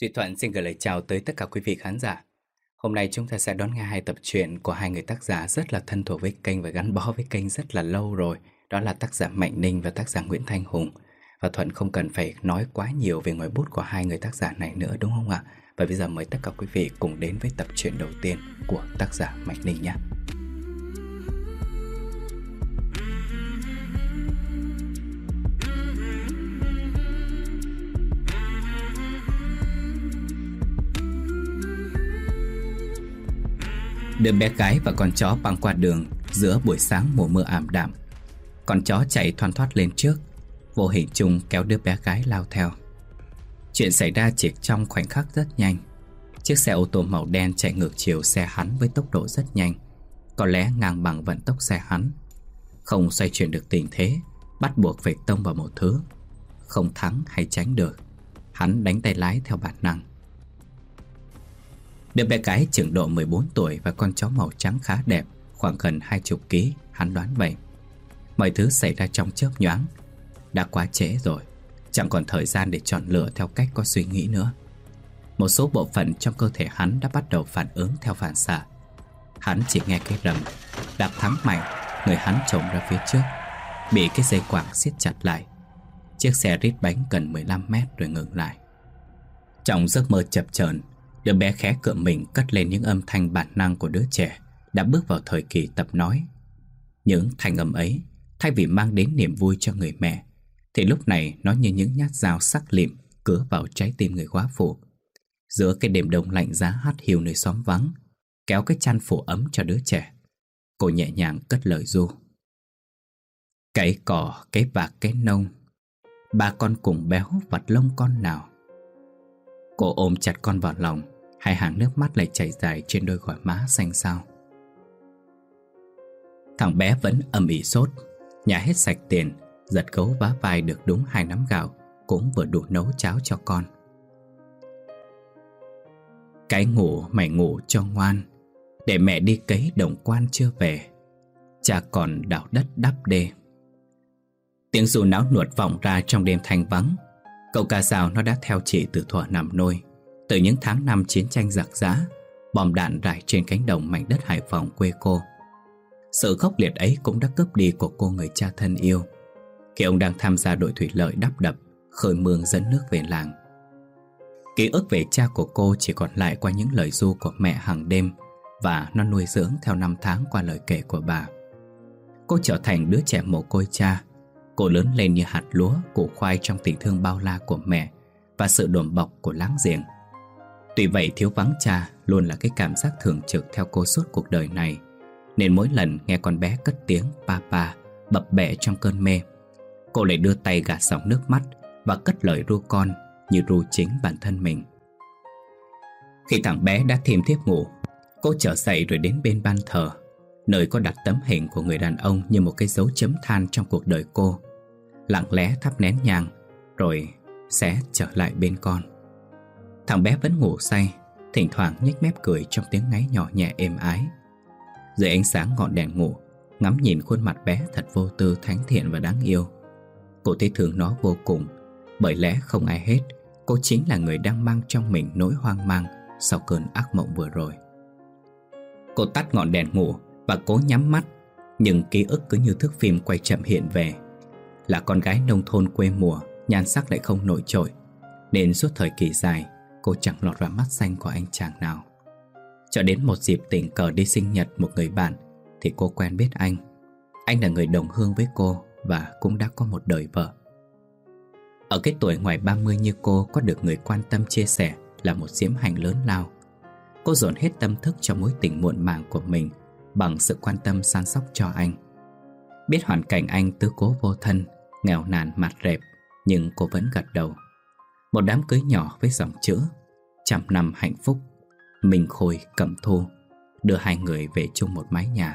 Duy Thuận xin gửi lời chào tới tất cả quý vị khán giả. Hôm nay chúng ta sẽ đón nghe hai tập truyện của hai người tác giả rất là thân thuộc với kênh và gắn bó với kênh rất là lâu rồi. Đó là tác giả Mạnh Ninh và tác giả Nguyễn Thanh Hùng. Và Thuận không cần phải nói quá nhiều về ngòi bút của hai người tác giả này nữa, đúng không ạ? Và bây giờ mời tất cả quý vị cùng đến với tập truyện đầu tiên của tác giả Mạnh Ninh nhé. Đứa bé gái và con chó băng qua đường giữa buổi sáng mùa mưa ảm đạm. Con chó chạy thoăn thoắt lên trước, vô hình chung kéo đứa bé gái lao theo. Chuyện xảy ra chỉ trong khoảnh khắc rất nhanh. Chiếc xe ô tô màu đen chạy ngược chiều xe hắn với tốc độ rất nhanh, có lẽ ngang bằng vận tốc xe hắn. Không xoay chuyển được tình thế, bắt buộc phải tông vào một thứ. Không thắng hay tránh được, hắn đánh tay lái theo bản năng. Đứa bé gái chừng độ 14 tuổi và con chó màu trắng khá đẹp, khoảng gần 20 kg, hắn đoán vậy. Mọi thứ xảy ra trong chớp nhoáng. Đã quá trễ rồi, chẳng còn thời gian để chọn lựa theo cách có suy nghĩ nữa. Một số bộ phận trong cơ thể hắn đã bắt đầu phản ứng theo phản xạ. Hắn chỉ nghe cái rầm, đạp thắng mạnh, người hắn chồm ra phía trước, bị cái dây quàng siết chặt lại. Chiếc xe rít bánh gần 15 mét rồi ngừng lại. Trong giấc mơ chập chờn, đứa bé khẽ cựa mình cất lên những âm thanh bản năng của đứa trẻ đã bước vào thời kỳ tập nói. Những thanh âm ấy, thay vì mang đến niềm vui cho người mẹ, thì lúc này nó như những nhát dao sắc lịm cứa vào trái tim người góa phụ. Giữa cái đêm đông lạnh giá hắt hiu nơi xóm vắng, kéo cái chăn phủ ấm cho đứa trẻ, cô nhẹ nhàng cất lời ru. Cái cỏ, cái bạc, cái nông, ba con cùng béo vặt lông con nào. Cô ôm chặt con vào lòng, hai hàng nước mắt lại chảy dài trên đôi gò má xanh xao. Thằng bé vẫn âm ỉ sốt, nhà hết sạch tiền, giật gấu vá vai được đúng 2 nắm gạo, cũng vừa đủ nấu cháo cho con. Cái ngủ mày ngủ cho ngoan, để mẹ đi cấy đồng quan chưa về, cha còn đào đất đắp đê. Tiếng ru náo nuột vọng ra trong đêm thanh vắng. Cậu ca dao nó đã theo chị từ thuở nằm nôi, từ những tháng năm chiến tranh giặc giã, bom đạn rải trên cánh đồng mảnh đất Hải Phòng quê cô. Sự khốc liệt ấy cũng đã cướp đi của cô người cha thân yêu, khi ông đang tham gia đội thủy lợi đắp đập, khơi mương dẫn nước về làng. Ký ức về cha của cô chỉ còn lại qua những lời ru của mẹ hàng đêm, và nó nuôi dưỡng theo năm tháng qua lời kể của bà. Cô trở thành đứa trẻ mồ côi cha. Cô lớn lên như hạt lúa, củ khoai trong tình thương bao la của mẹ và sự đùm bọc của láng giềng. Tuy vậy, thiếu vắng cha luôn là cái cảm giác thường trực theo cô suốt cuộc đời này, nên mỗi lần nghe con bé cất tiếng papa bập bẹ trong cơn mê, cô lại đưa tay gạt dòng nước mắt và cất lời ru con như ru chính bản thân mình. Khi thằng bé đã thiêm thiếp ngủ, cô trở dậy rồi đến bên ban thờ, nơi có đặt tấm hình của người đàn ông như một cái dấu chấm than trong cuộc đời cô. Lặng lẽ thắp nén nhang, rồi sẽ trở lại bên con. Thằng bé vẫn ngủ say, thỉnh thoảng nhếch mép cười trong tiếng ngáy nhỏ nhẹ êm ái. Dưới ánh sáng ngọn đèn ngủ, ngắm nhìn khuôn mặt bé thật vô tư, thánh thiện và đáng yêu, cô thấy thương nó vô cùng. Bởi lẽ không ai hết, cô chính là người đang mang trong mình nỗi hoang mang sau cơn ác mộng vừa rồi. Cô tắt ngọn đèn ngủ và cố nhắm mắt, nhưng ký ức cứ như thước phim quay chậm hiện về. Là con gái nông thôn quê mùa, nhan sắc lại không nổi trội, nên suốt thời kỳ dài cô chẳng lọt vào mắt xanh của anh chàng nào. Cho đến một dịp tình cờ đi sinh nhật một người bạn thì cô quen biết anh. Anh là người đồng hương với cô và cũng đã có một đời vợ. Ở cái tuổi ngoài 30 như cô, có được người quan tâm chia sẻ là một diễm hạnh lớn lao. Cô dồn hết tâm thức cho mối tình muộn màng của mình bằng sự quan tâm săn sóc cho anh. Biết hoàn cảnh anh tứ cố vô thân, nghèo nàn mặt rệp, nhưng cô vẫn gật đầu. Một đám cưới nhỏ với dòng chữ trăm năm hạnh phúc, Minh Khôi Cẩm Thu đưa hai người về chung một mái nhà.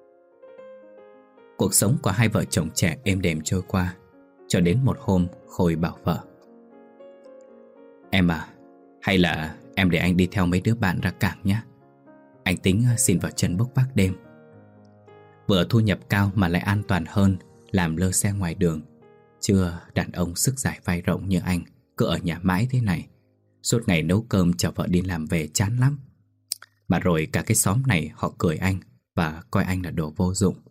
Cuộc sống của hai vợ chồng trẻ êm đềm trôi qua, cho đến một hôm Khôi bảo vợ: Em à, hay là em để anh đi theo mấy đứa bạn ra cảng nhé. Anh tính xin vào chân bốc vác đêm. Vừa thu nhập cao mà lại an toàn hơn làm lơ xe ngoài đường. Chưa đàn ông sức giải vai rộng như anh cứ ở nhà mãi thế này, Suốt ngày nấu cơm chờ vợ đi làm về chán lắm. Mà rồi cả cái xóm này họ cười anh và coi anh là đồ vô dụng.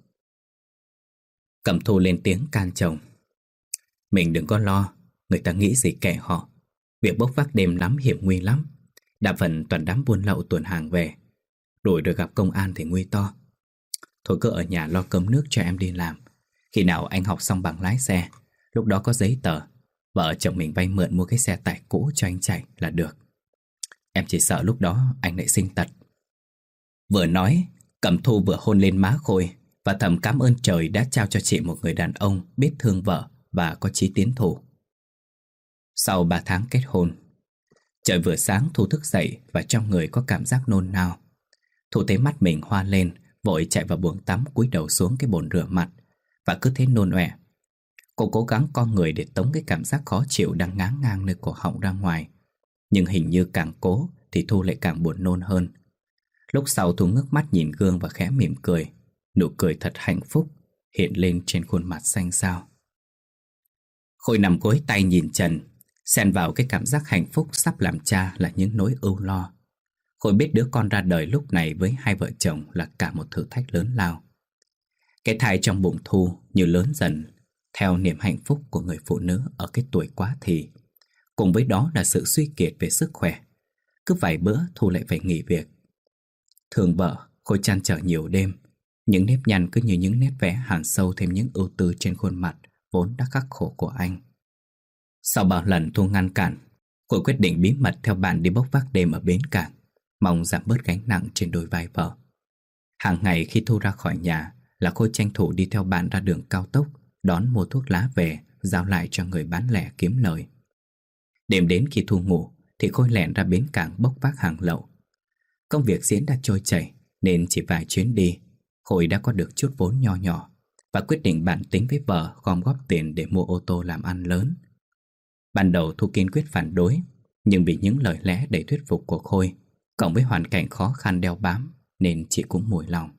Cẩm Thu lên tiếng can chồng. Mình đừng có lo, người ta nghĩ gì kệ họ. Việc bốc vác đêm lắm hiểm nguy lắm. Đa phần toàn đám buôn lậu tuồn hàng về. Rồi gặp công an thì nguy to. Thôi cứ ở nhà lo cơm nước cho em đi làm. Khi nào anh học xong bằng lái xe, lúc đó có giấy tờ, vợ chồng mình vay mượn mua cái xe tải cũ cho anh chạy là được. Em chỉ sợ lúc đó anh lại sinh tật. Vừa nói, Cẩm Thu vừa hôn lên má Khôi và thầm cảm ơn trời đã trao cho chị một người đàn ông biết thương vợ và có chí tiến thủ. Sau 3 tháng kết hôn, trời vừa sáng Thu thức dậy và trong người có cảm giác nôn nao. Thu thấy mắt mình hoa lên, vội chạy vào buồng tắm cúi đầu xuống cái bồn rửa mặt và cứ thế nôn ọe. Cô cố gắng co người để tống cái cảm giác khó chịu đang ngáng ngang nơi cổ họng ra ngoài. Nhưng hình như càng cố thì Thu lại càng buồn nôn hơn. Lúc sau Thu ngước mắt nhìn gương và khẽ mỉm cười. Nụ cười thật hạnh phúc hiện lên trên khuôn mặt xanh xao. Khôi nằm gối tay nhìn trần, xen vào cái cảm giác hạnh phúc sắp làm cha là những nỗi ưu lo. Khôi biết đứa con ra đời lúc này với hai vợ chồng là cả một thử thách lớn lao. Cái thai trong bụng Thu như lớn dần theo niềm hạnh phúc của người phụ nữ ở cái tuổi quá thì. Cùng với đó là sự suy kiệt về sức khỏe. Cứ vài bữa Thu lại phải nghỉ việc. Thương vợ, Khôi trăn trở nhiều đêm. Những nếp nhăn cứ như những nét vẽ hằn sâu thêm những ưu tư trên khuôn mặt vốn đã khắc khổ của anh. Sau bao lần Thu ngăn cản, Khôi quyết định bí mật theo bạn đi bốc vác đêm ở bến cảng, mong giảm bớt gánh nặng trên đôi vai vợ. Hàng ngày khi Thu ra khỏi nhà là Khôi tranh thủ đi theo bạn ra đường cao tốc, đón mua thuốc lá về, giao lại cho người bán lẻ kiếm lời. Đêm đến khi Thu ngủ thì Khôi lẻn ra bến cảng bốc vác hàng lậu. Công việc diễn đã trôi chảy nên chỉ vài chuyến đi, Khôi đã có được chút vốn nho nhỏ và quyết định bàn tính với vợ gom góp tiền để mua ô tô làm ăn lớn. Ban đầu Thu kiên quyết phản đối, nhưng bị những lời lẽ đầy thuyết phục của Khôi, cộng với hoàn cảnh khó khăn đeo bám, nên chị cũng mùi lòng.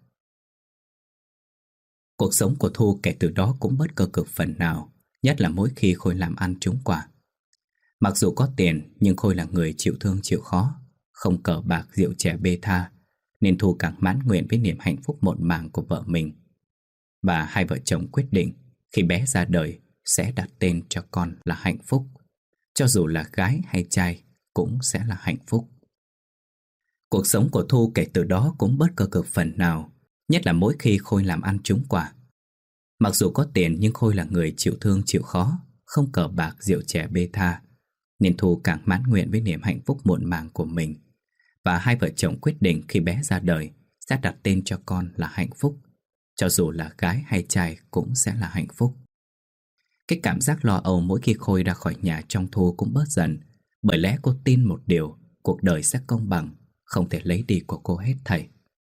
Cuộc sống của Thu kể từ đó cũng bớt cơ cực phần nào, nhất là mỗi khi Khôi làm ăn trúng quả. Mặc dù có tiền, nhưng Khôi là người chịu thương chịu khó, không cờ bạc rượu chè bê tha, nên Thu càng mãn nguyện với niềm hạnh phúc mộn màng của vợ mình. Và hai vợ chồng quyết định khi bé ra đời sẽ đặt tên cho con là Hạnh Phúc. Cho dù là gái hay trai cũng sẽ là hạnh phúc. Cuộc sống của Thu kể từ đó cũng bớt cơ cực phần nào, nhất là mỗi khi Khôi làm ăn trúng quả. Mặc dù có tiền nhưng Khôi là người chịu thương chịu khó, không cờ bạc rượu chè bê tha, nên Thu càng mãn nguyện với niềm hạnh phúc muộn màng của mình. Và hai vợ chồng quyết định khi bé ra đời sẽ đặt tên cho con là Hạnh Phúc. Cho dù là gái hay trai cũng sẽ là hạnh phúc. Cái cảm giác lo âu mỗi khi Khôi ra khỏi nhà trong Thu cũng bớt dần, bởi lẽ cô tin một điều, cuộc đời sẽ công bằng, không thể lấy đi của cô hết thảy.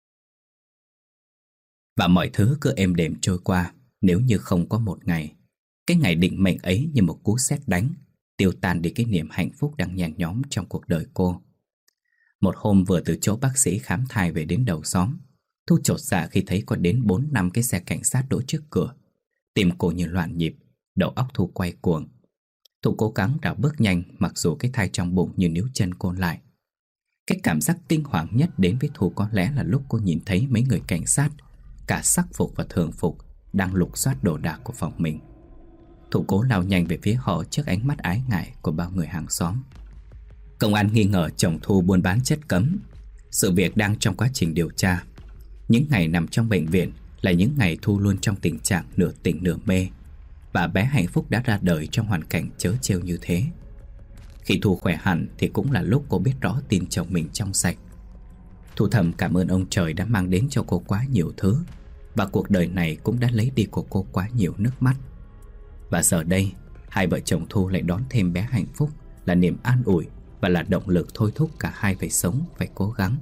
Và mọi thứ cứ êm đềm trôi qua, nếu như không có một ngày, cái ngày định mệnh ấy như một cú sét đánh, tiêu tan đi cái niềm hạnh phúc đang nhen nhóm trong cuộc đời cô. Một hôm vừa từ chỗ bác sĩ khám thai về đến đầu xóm, Thu chột dạ khi thấy có đến 4-5 cái xe cảnh sát đỗ trước cửa. Tim cô như loạn nhịp, đầu óc Thu quay cuồng. Thu cố gắng rảo bước nhanh, mặc dù cái thai trong bụng như níu chân cô lại. Cái cảm giác kinh hoàng nhất đến với Thu có lẽ là lúc cô nhìn thấy mấy người cảnh sát, cả sắc phục và thường phục, đang lục soát đồ đạc của phòng mình. Thu cố lao nhanh về phía họ trước ánh mắt ái ngại của bao người hàng xóm. Công an nghi ngờ chồng Thu buôn bán chất cấm. Sự việc đang trong quá trình điều tra. Những ngày nằm trong bệnh viện là những ngày Thu luôn trong tình trạng nửa tỉnh nửa mê, và bé Hạnh Phúc đã ra đời trong hoàn cảnh trớ trêu như thế. Khi Thu khỏe hẳn thì cũng là lúc cô biết rõ tin chồng mình trong sạch. Thu thầm cảm ơn ông trời đã mang đến cho cô quá nhiều thứ, và cuộc đời này cũng đã lấy đi của cô quá nhiều nước mắt. Và giờ đây, hai vợ chồng Thu lại đón thêm bé Hạnh Phúc là niềm an ủi và là động lực thôi thúc cả hai phải sống, phải cố gắng.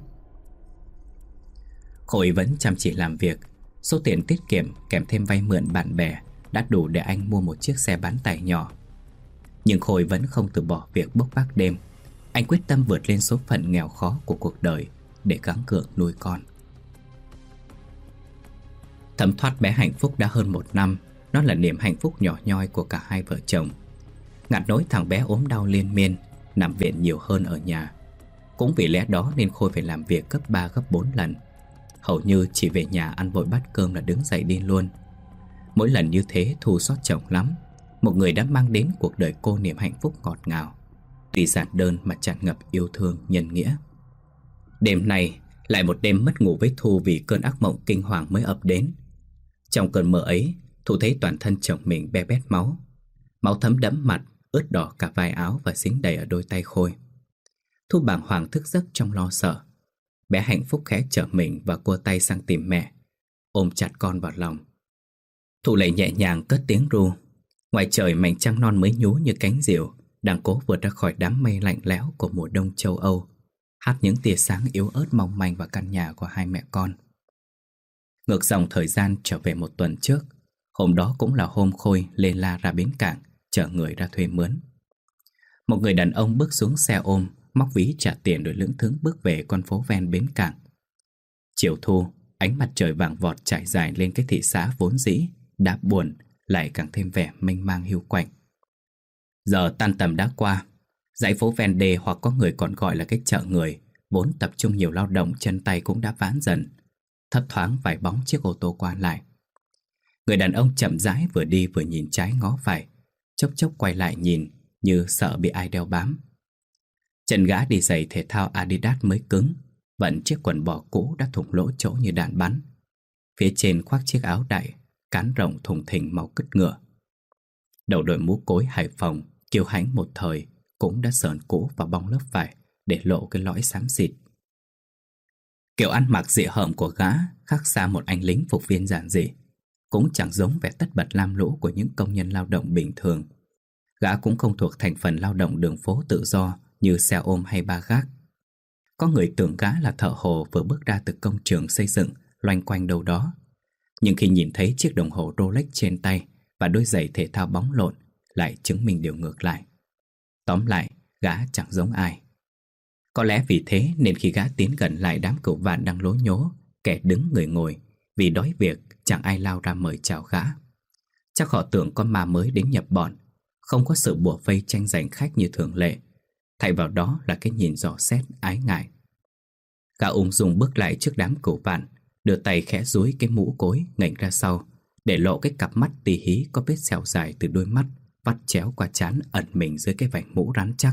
Khôi vẫn chăm chỉ làm việc. Số tiền tiết kiệm kèm thêm vay mượn bạn bè đã đủ để anh mua một chiếc xe bán tải nhỏ. Nhưng Khôi vẫn không từ bỏ việc bốc vác đêm. Anh quyết tâm vượt lên số phận nghèo khó của cuộc đời để gắng gượng nuôi con. Thấm thoát bé Hạnh Phúc đã hơn 1 năm. Nó là niềm hạnh phúc nhỏ nhoi của cả hai vợ chồng. Ngặt nỗi thằng bé ốm đau liên miên, nằm viện nhiều hơn ở nhà. Cũng vì lẽ đó nên Khôi phải làm việc gấp 3 gấp 4 lần. Hầu như chỉ về nhà ăn vội bát cơm là đứng dậy đi luôn. Mỗi lần như thế Thu xót chồng lắm. Một người đã mang đến cuộc đời cô niềm hạnh phúc ngọt ngào, tuy giản đơn mà tràn ngập yêu thương nhân nghĩa. Đêm nay lại một đêm mất ngủ với Thu vì cơn ác mộng kinh hoàng mới ập đến. Trong cơn mơ ấy, Thu thấy toàn thân chồng mình be bét máu. Máu thấm đẫm mặt, ướt đỏ cả vai áo và dính đầy ở đôi tay Khôi. Thu bàng hoàng thức giấc trong lo sợ. Bé hạnh phúc khẽ trở mình và cua tay sang tìm mẹ, ôm chặt con vào lòng. Thu lại nhẹ nhàng cất tiếng ru. Ngoài trời mảnh trăng non mới nhú như cánh diều đang cố vượt ra khỏi đám mây lạnh lẽo của mùa đông châu Âu, hắt những tia sáng yếu ớt mong manh vào căn nhà của hai mẹ con. Ngược dòng thời gian trở về một tuần trước. Hôm đó cũng là hôm Khôi lê la ra bến cảng chở người ra thuê mướn. Một người đàn ông bước xuống xe ôm, móc ví trả tiền rồi lững thững bước về con phố ven bến cảng. Chiều thu, ánh mặt trời vàng vọt trải dài lên cái thị xã vốn dĩ đã buồn lại càng thêm vẻ mênh mang hiu quạnh. Giờ tan tầm đã qua, dãy phố ven đê hoặc có người còn gọi là cái chợ người vốn tập trung nhiều lao động chân tay cũng đã vãn dần. Thấp thoáng vài bóng chiếc ô tô qua lại. Người đàn ông chậm rãi vừa đi vừa nhìn trái ngó phải, chốc chốc quay lại nhìn như sợ bị ai đeo bám. Chân gã đi giày thể thao Adidas mới cứng, vẫn chiếc quần bò cũ đã thủng lỗ chỗ như đạn bắn. Phía trên khoác chiếc áo đại, cán rộng thùng thình màu cứt ngựa. Đầu đội mũ cối Hải Phòng kiêu hãnh một thời cũng đã sờn cũ và bong lớp vải để lộ cái lõi xám xịt. Kiểu ăn mặc dị hợm của gã khác xa một anh lính phục viên giản dị, cũng chẳng giống vẻ tất bật lam lũ của những công nhân lao động bình thường. Gã cũng không thuộc thành phần lao động đường phố tự do như xe ôm hay ba gác. Có người tưởng gã là thợ hồ vừa bước ra từ công trường xây dựng loanh quanh đâu đó. Nhưng khi nhìn thấy chiếc đồng hồ Rolex trên tay và đôi giày thể thao bóng lộn lại chứng minh điều ngược lại. Tóm lại, gã chẳng giống ai. Có lẽ vì thế nên khi gã tiến gần lại đám cửu vạn đang lố nhố, kẻ đứng người ngồi, vì đói việc chẳng ai lao ra mời chào gã. Chắc họ tưởng con ma mới đến nhập bọn, không có sự bủa vây tranh giành khách như thường lệ. Thay vào đó là cái nhìn dò xét ái ngại. Gã ung dung bước lại trước đám cửu vạn, đưa tay khẽ dúi cái mũ cối ngẩng ra sau, để lộ cái cặp mắt tì hí có vết sẹo dài từ đôi mắt vắt chéo qua trán ẩn mình dưới cái vành mũ rắn chắc.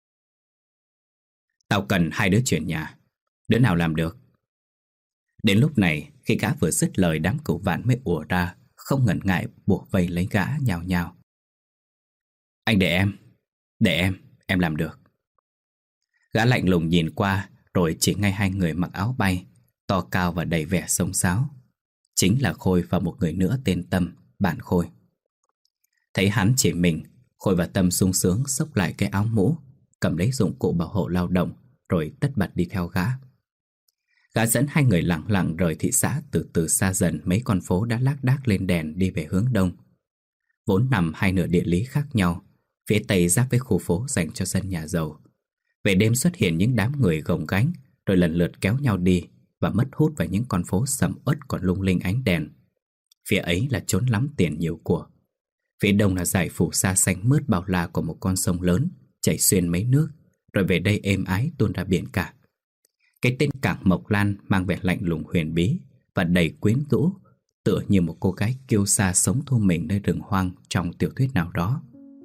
Tao cần 2 đứa chuyển nhà, đứa nào làm được? Đến lúc này, khi gã vừa dứt lời, đám cửu vạn mới ùa ra, không ngần ngại buộc vây lấy gã nhào nhào. Anh để em làm được. Gã lạnh lùng nhìn qua, rồi chỉ ngay 2 người mặc áo bay, to cao và đầy vẻ xông xáo. Chính là Khôi và một người nữa tên Tâm, bạn Khôi. Thấy hắn chỉ mình, Khôi và Tâm sung sướng xốc lại cái áo mũ, cầm lấy dụng cụ bảo hộ lao động, rồi tất bật đi theo gã. Gã dẫn 2 người lặng lặng rời thị xã, từ từ xa dần mấy con phố đã lác đác lên đèn đi về hướng đông. Vốn nằm 2 nửa địa lý khác nhau, phía tây giáp với khu phố dành cho dân nhà giàu. Về đêm xuất hiện những đám người gồng gánh, rồi lần lượt kéo nhau đi và mất hút vào những con phố sầm uất còn lung linh ánh đèn. Phía ấy là chốn lắm tiền nhiều của. Phía đông là dải phủ sa xanh mướt bao la của một con sông lớn chảy xuyên mấy nước, rồi về đây êm ái tuôn ra biển cả. Cái tên cảng Mộc Lan mang vẻ lạnh lùng huyền bí và đầy quyến rũ, tựa như một cô gái kiêu sa sống thu mình nơi rừng hoang trong tiểu thuyết nào đó.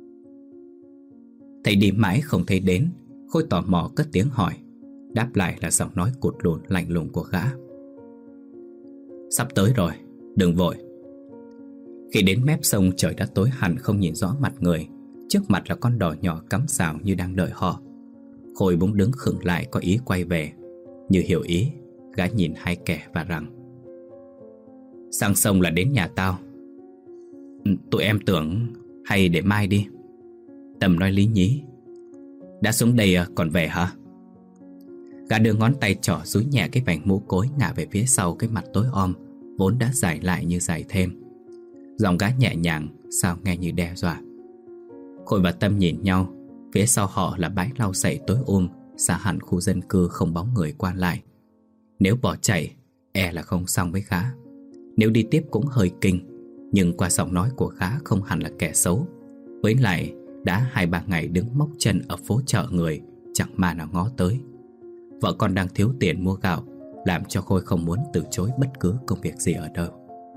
Thấy đi mãi không thấy đến, Khôi tò mò cất tiếng hỏi. Đáp lại là giọng nói cụt lùn lạnh lùng của gã. Sắp tới rồi, đừng vội. Khi đến mép sông trời đã tối hẳn không nhìn rõ mặt người. Trước mặt là con đò nhỏ cắm sào như đang đợi họ. Khôi bỗng đứng khựng lại có ý quay về. Như hiểu ý, gã nhìn 2 kẻ và rằng: sang sông là đến nhà tao. Tụi em tưởng hay để mai đi. Tâm nói lý nhí. Đã xuống đây còn về hả? Gã đưa ngón tay trỏ dúi nhẹ cái vành mũ cối ngả về phía sau cái mặt tối om, vốn đã dài lại như dài thêm. Giọng gã nhẹ nhàng, sao nghe như đe dọa. Khôi và Tâm nhìn nhau. Phía sau họ là bãi lau sậy tối xa hẳn khu dân cư không bóng người qua lại. Nếu bỏ chạy, e là không xong với gã. Nếu đi tiếp cũng hơi kinh. Nhưng qua giọng nói của gã không hẳn là kẻ xấu. Với lại đã 2-3 ngày đứng móc chân ở phố chợ người chẳng ma nào ngó tới. Vợ con đang thiếu tiền mua gạo, làm cho Khôi không muốn từ chối bất cứ công việc gì ở đâu.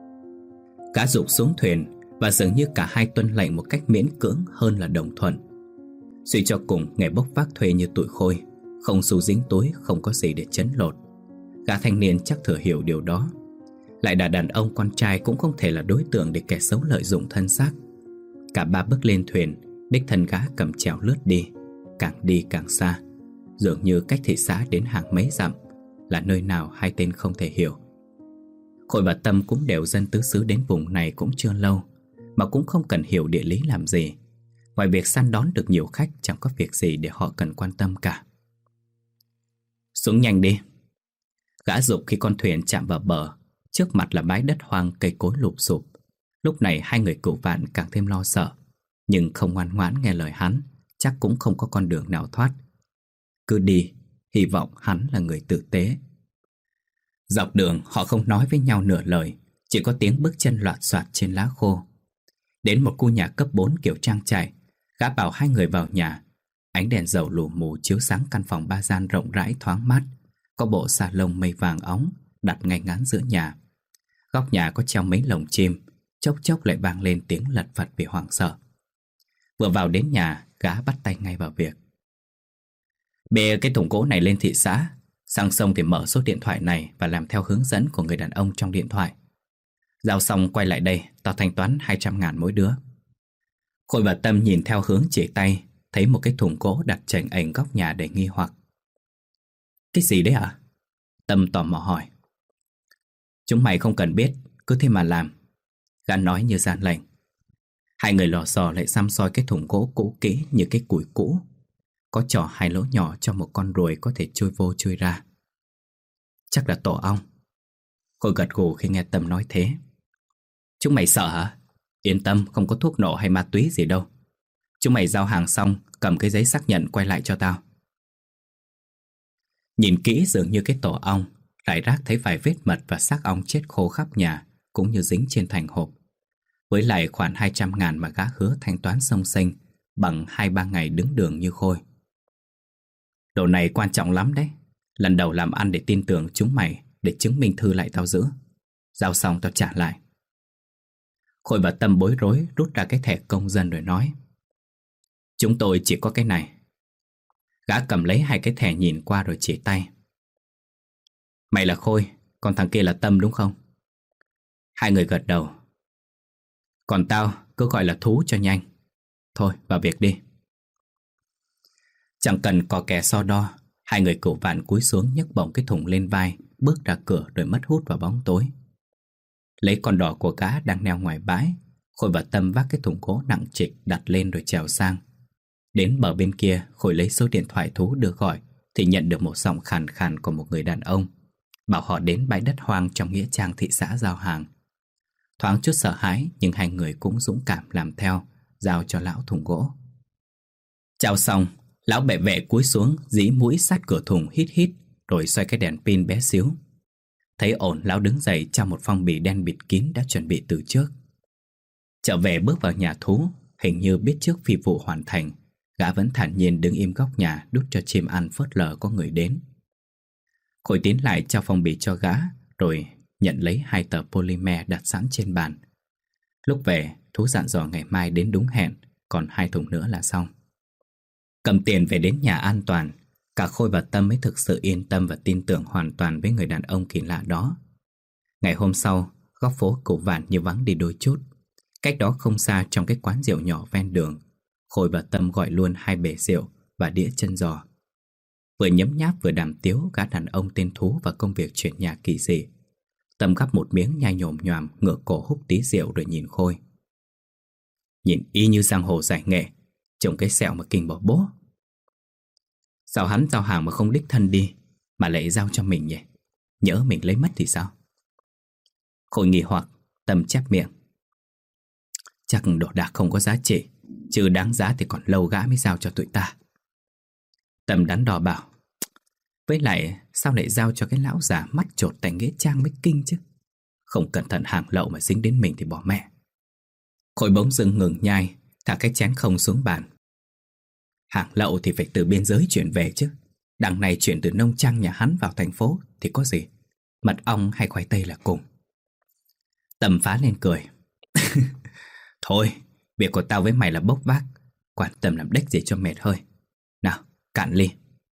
Gã Dục xuống thuyền, và dường như cả hai tuân lệnh một cách miễn cưỡng hơn là đồng thuận. Suy cho cùng, nghề bốc vác thuê như tụi Khôi, không xu dính túi, không có gì để chấn lột. Gã thanh niên chắc thừa hiểu điều đó. Lại là đàn ông con trai cũng không thể là đối tượng để kẻ xấu lợi dụng thân xác. Cả ba bước lên thuyền, đích thân gã cầm chèo lướt đi càng xa, dường như cách thị xã đến hàng mấy dặm, là nơi nào hai tên không thể hiểu. Khôi và Tâm cũng đều dân tứ xứ đến vùng này cũng chưa lâu, mà cũng không cần hiểu địa lý làm gì. Ngoài việc săn đón được nhiều khách, chẳng có việc gì để họ cần quan tâm cả. Xuống nhanh đi. Gã Dục khi con thuyền chạm vào bờ, trước mặt là bãi đất hoang cây cối lụp xụp. Lúc này hai người cựu vạn càng thêm lo sợ, nhưng không ngoan ngoãn nghe lời hắn, chắc cũng không có con đường nào thoát. Cứ đi, hy vọng hắn là người tử tế. Dọc đường họ không nói với nhau nửa lời, chỉ có tiếng bước chân loạt soạt trên lá khô. Đến một khu nhà cấp 4 kiểu trang trại, gã bảo hai người vào nhà. Ánh đèn dầu lù mù chiếu sáng căn phòng 3 gian rộng rãi thoáng mát. Có bộ sa lông mây vàng óng đặt ngay ngắn giữa nhà. Góc nhà có treo mấy lồng chim, chốc chốc lại vang lên tiếng lật phật vì hoảng sợ. Vừa vào đến nhà, gã bắt tay ngay vào việc. Bê cái thùng gỗ này lên thị xã, sang sông thì mở số điện thoại này và làm theo hướng dẫn của người đàn ông trong điện thoại. Giao xong quay lại đây, tao thanh toán 200.000 mỗi đứa. Khôi và Tâm nhìn theo hướng chỉ tay, thấy một cái thùng gỗ đặt chảnh ảnh góc nhà đầy nghi hoặc. Cái gì đấy ạ? Tâm tò mò hỏi. Chúng mày không cần biết, cứ thế mà làm. Gã nói như gian lệnh. Hai người lò xò lại xăm soi cái thùng gỗ cũ kỹ như cái củi cũ. Có trỏ 2 lỗ nhỏ cho một con ruồi có thể chui vô chui ra. Chắc là tổ ong. Khôi gật gù khi nghe Tâm nói thế. Chúng mày sợ hả? Yên tâm, không có thuốc nổ hay ma túy gì đâu. Chúng mày giao hàng xong, cầm cái giấy xác nhận quay lại cho tao. Nhìn kỹ dường như cái tổ ong, rải rác thấy vài vết mật và xác ong chết khô khắp nhà, cũng như dính trên thành hộp. Với lại khoản 200.000 mà gã hứa thanh toán xông xênh bằng 2-3 ngày đứng đường như Khôi. Đồ này quan trọng lắm đấy. Lần đầu làm ăn để tin tưởng chúng mày, để chứng minh thư lại tao giữ. Giao xong tao trả lại. Khôi và Tâm bối rối rút ra cái thẻ công dân rồi nói. Chúng tôi chỉ có cái này. Gã cầm lấy 2 cái thẻ nhìn qua rồi chỉ tay. Mày là Khôi, còn thằng kia là Tâm đúng không? Hai người gật đầu. Còn tao cứ gọi là Thú cho nhanh. Thôi vào việc đi. Chẳng cần có kẻ so đo, hai người cựu vạn cúi xuống nhấc bổng cái thùng lên vai, bước ra cửa rồi mất hút vào bóng tối. Lấy con đỏ của gã đang neo ngoài bãi, Khôi và Tâm vác cái thùng gỗ nặng trịch đặt lên rồi trèo sang. Đến bờ bên kia, Khôi lấy số điện thoại Thú đưa gọi thì nhận được một giọng khàn khàn của một người đàn ông, bảo họ đến bãi đất hoang trong nghĩa trang thị xã giao hàng. Thoáng chút sợ hãi, nhưng hai người cũng dũng cảm làm theo, giao cho lão thùng gỗ. Chào xong, lão bệ vệ cúi xuống dí mũi sát cửa thùng hít hít, rồi xoay cái đèn pin bé xíu. Thấy ổn, lão đứng dậy trong một phong bì đen bịt kín đã chuẩn bị từ trước. Trở về bước vào nhà Thú, hình như biết trước phi vụ hoàn thành, gã vẫn thản nhiên đứng im góc nhà đút cho chim ăn phớt lờ có người đến. Khôi tiến lại trao phong bì cho gã, rồi nhận lấy 2 tờ polymer đặt sẵn trên bàn. Lúc về, Thú dặn dò ngày mai đến đúng hẹn, còn 2 thùng nữa là xong. Cầm tiền về đến nhà an toàn, cả Khôi và Tâm mới thực sự yên tâm và tin tưởng hoàn toàn với người đàn ông kỳ lạ đó. Ngày hôm sau, góc phố Cửu Vạn như vắng đi đôi chút. Cách đó không xa, trong cái quán rượu nhỏ ven đường, Khôi và Tâm gọi luôn 2 bể rượu và đĩa chân giò. Vừa nhấm nháp vừa đàm tiếu gã đàn ông tên Thú và công việc chuyển nhà kỳ dị. Tâm gắp một miếng nhai nhồm nhoàm, ngửa cổ húp tí rượu rồi nhìn Khôi. Nhìn y như giang hồ giải nghệ, trông cái sẹo mà kinh bỏ bố. Sao hắn giao hàng mà không đích thân đi, mà lại giao cho mình nhỉ? Nhỡ mình lấy mất thì sao? Khôi nghi hoặc, Tâm chép miệng. Chắc đồ đạc không có giá trị, chứ đáng giá thì còn lâu gã mới giao cho tụi ta. Tâm đắn đo bảo. Với lại sao lại giao cho cái lão già mắt chột tại nghĩa trang mới kinh chứ? Không cẩn thận hàng lậu mà dính đến mình thì bỏ mẹ. Khôi bỗng dưng ngừng nhai, thả cái chén không xuống bàn, Hàng lậu thì phải từ biên giới chuyển về chứ. Đằng này chuyển từ nông trang nhà hắn vào thành phố thì có gì, mật ong hay khoai tây là cùng. Tâm phá lên cười. Thôi, việc của tao với mày là bốc vác, quan tâm làm đếch gì cho mệt hơi. Nào, cạn ly.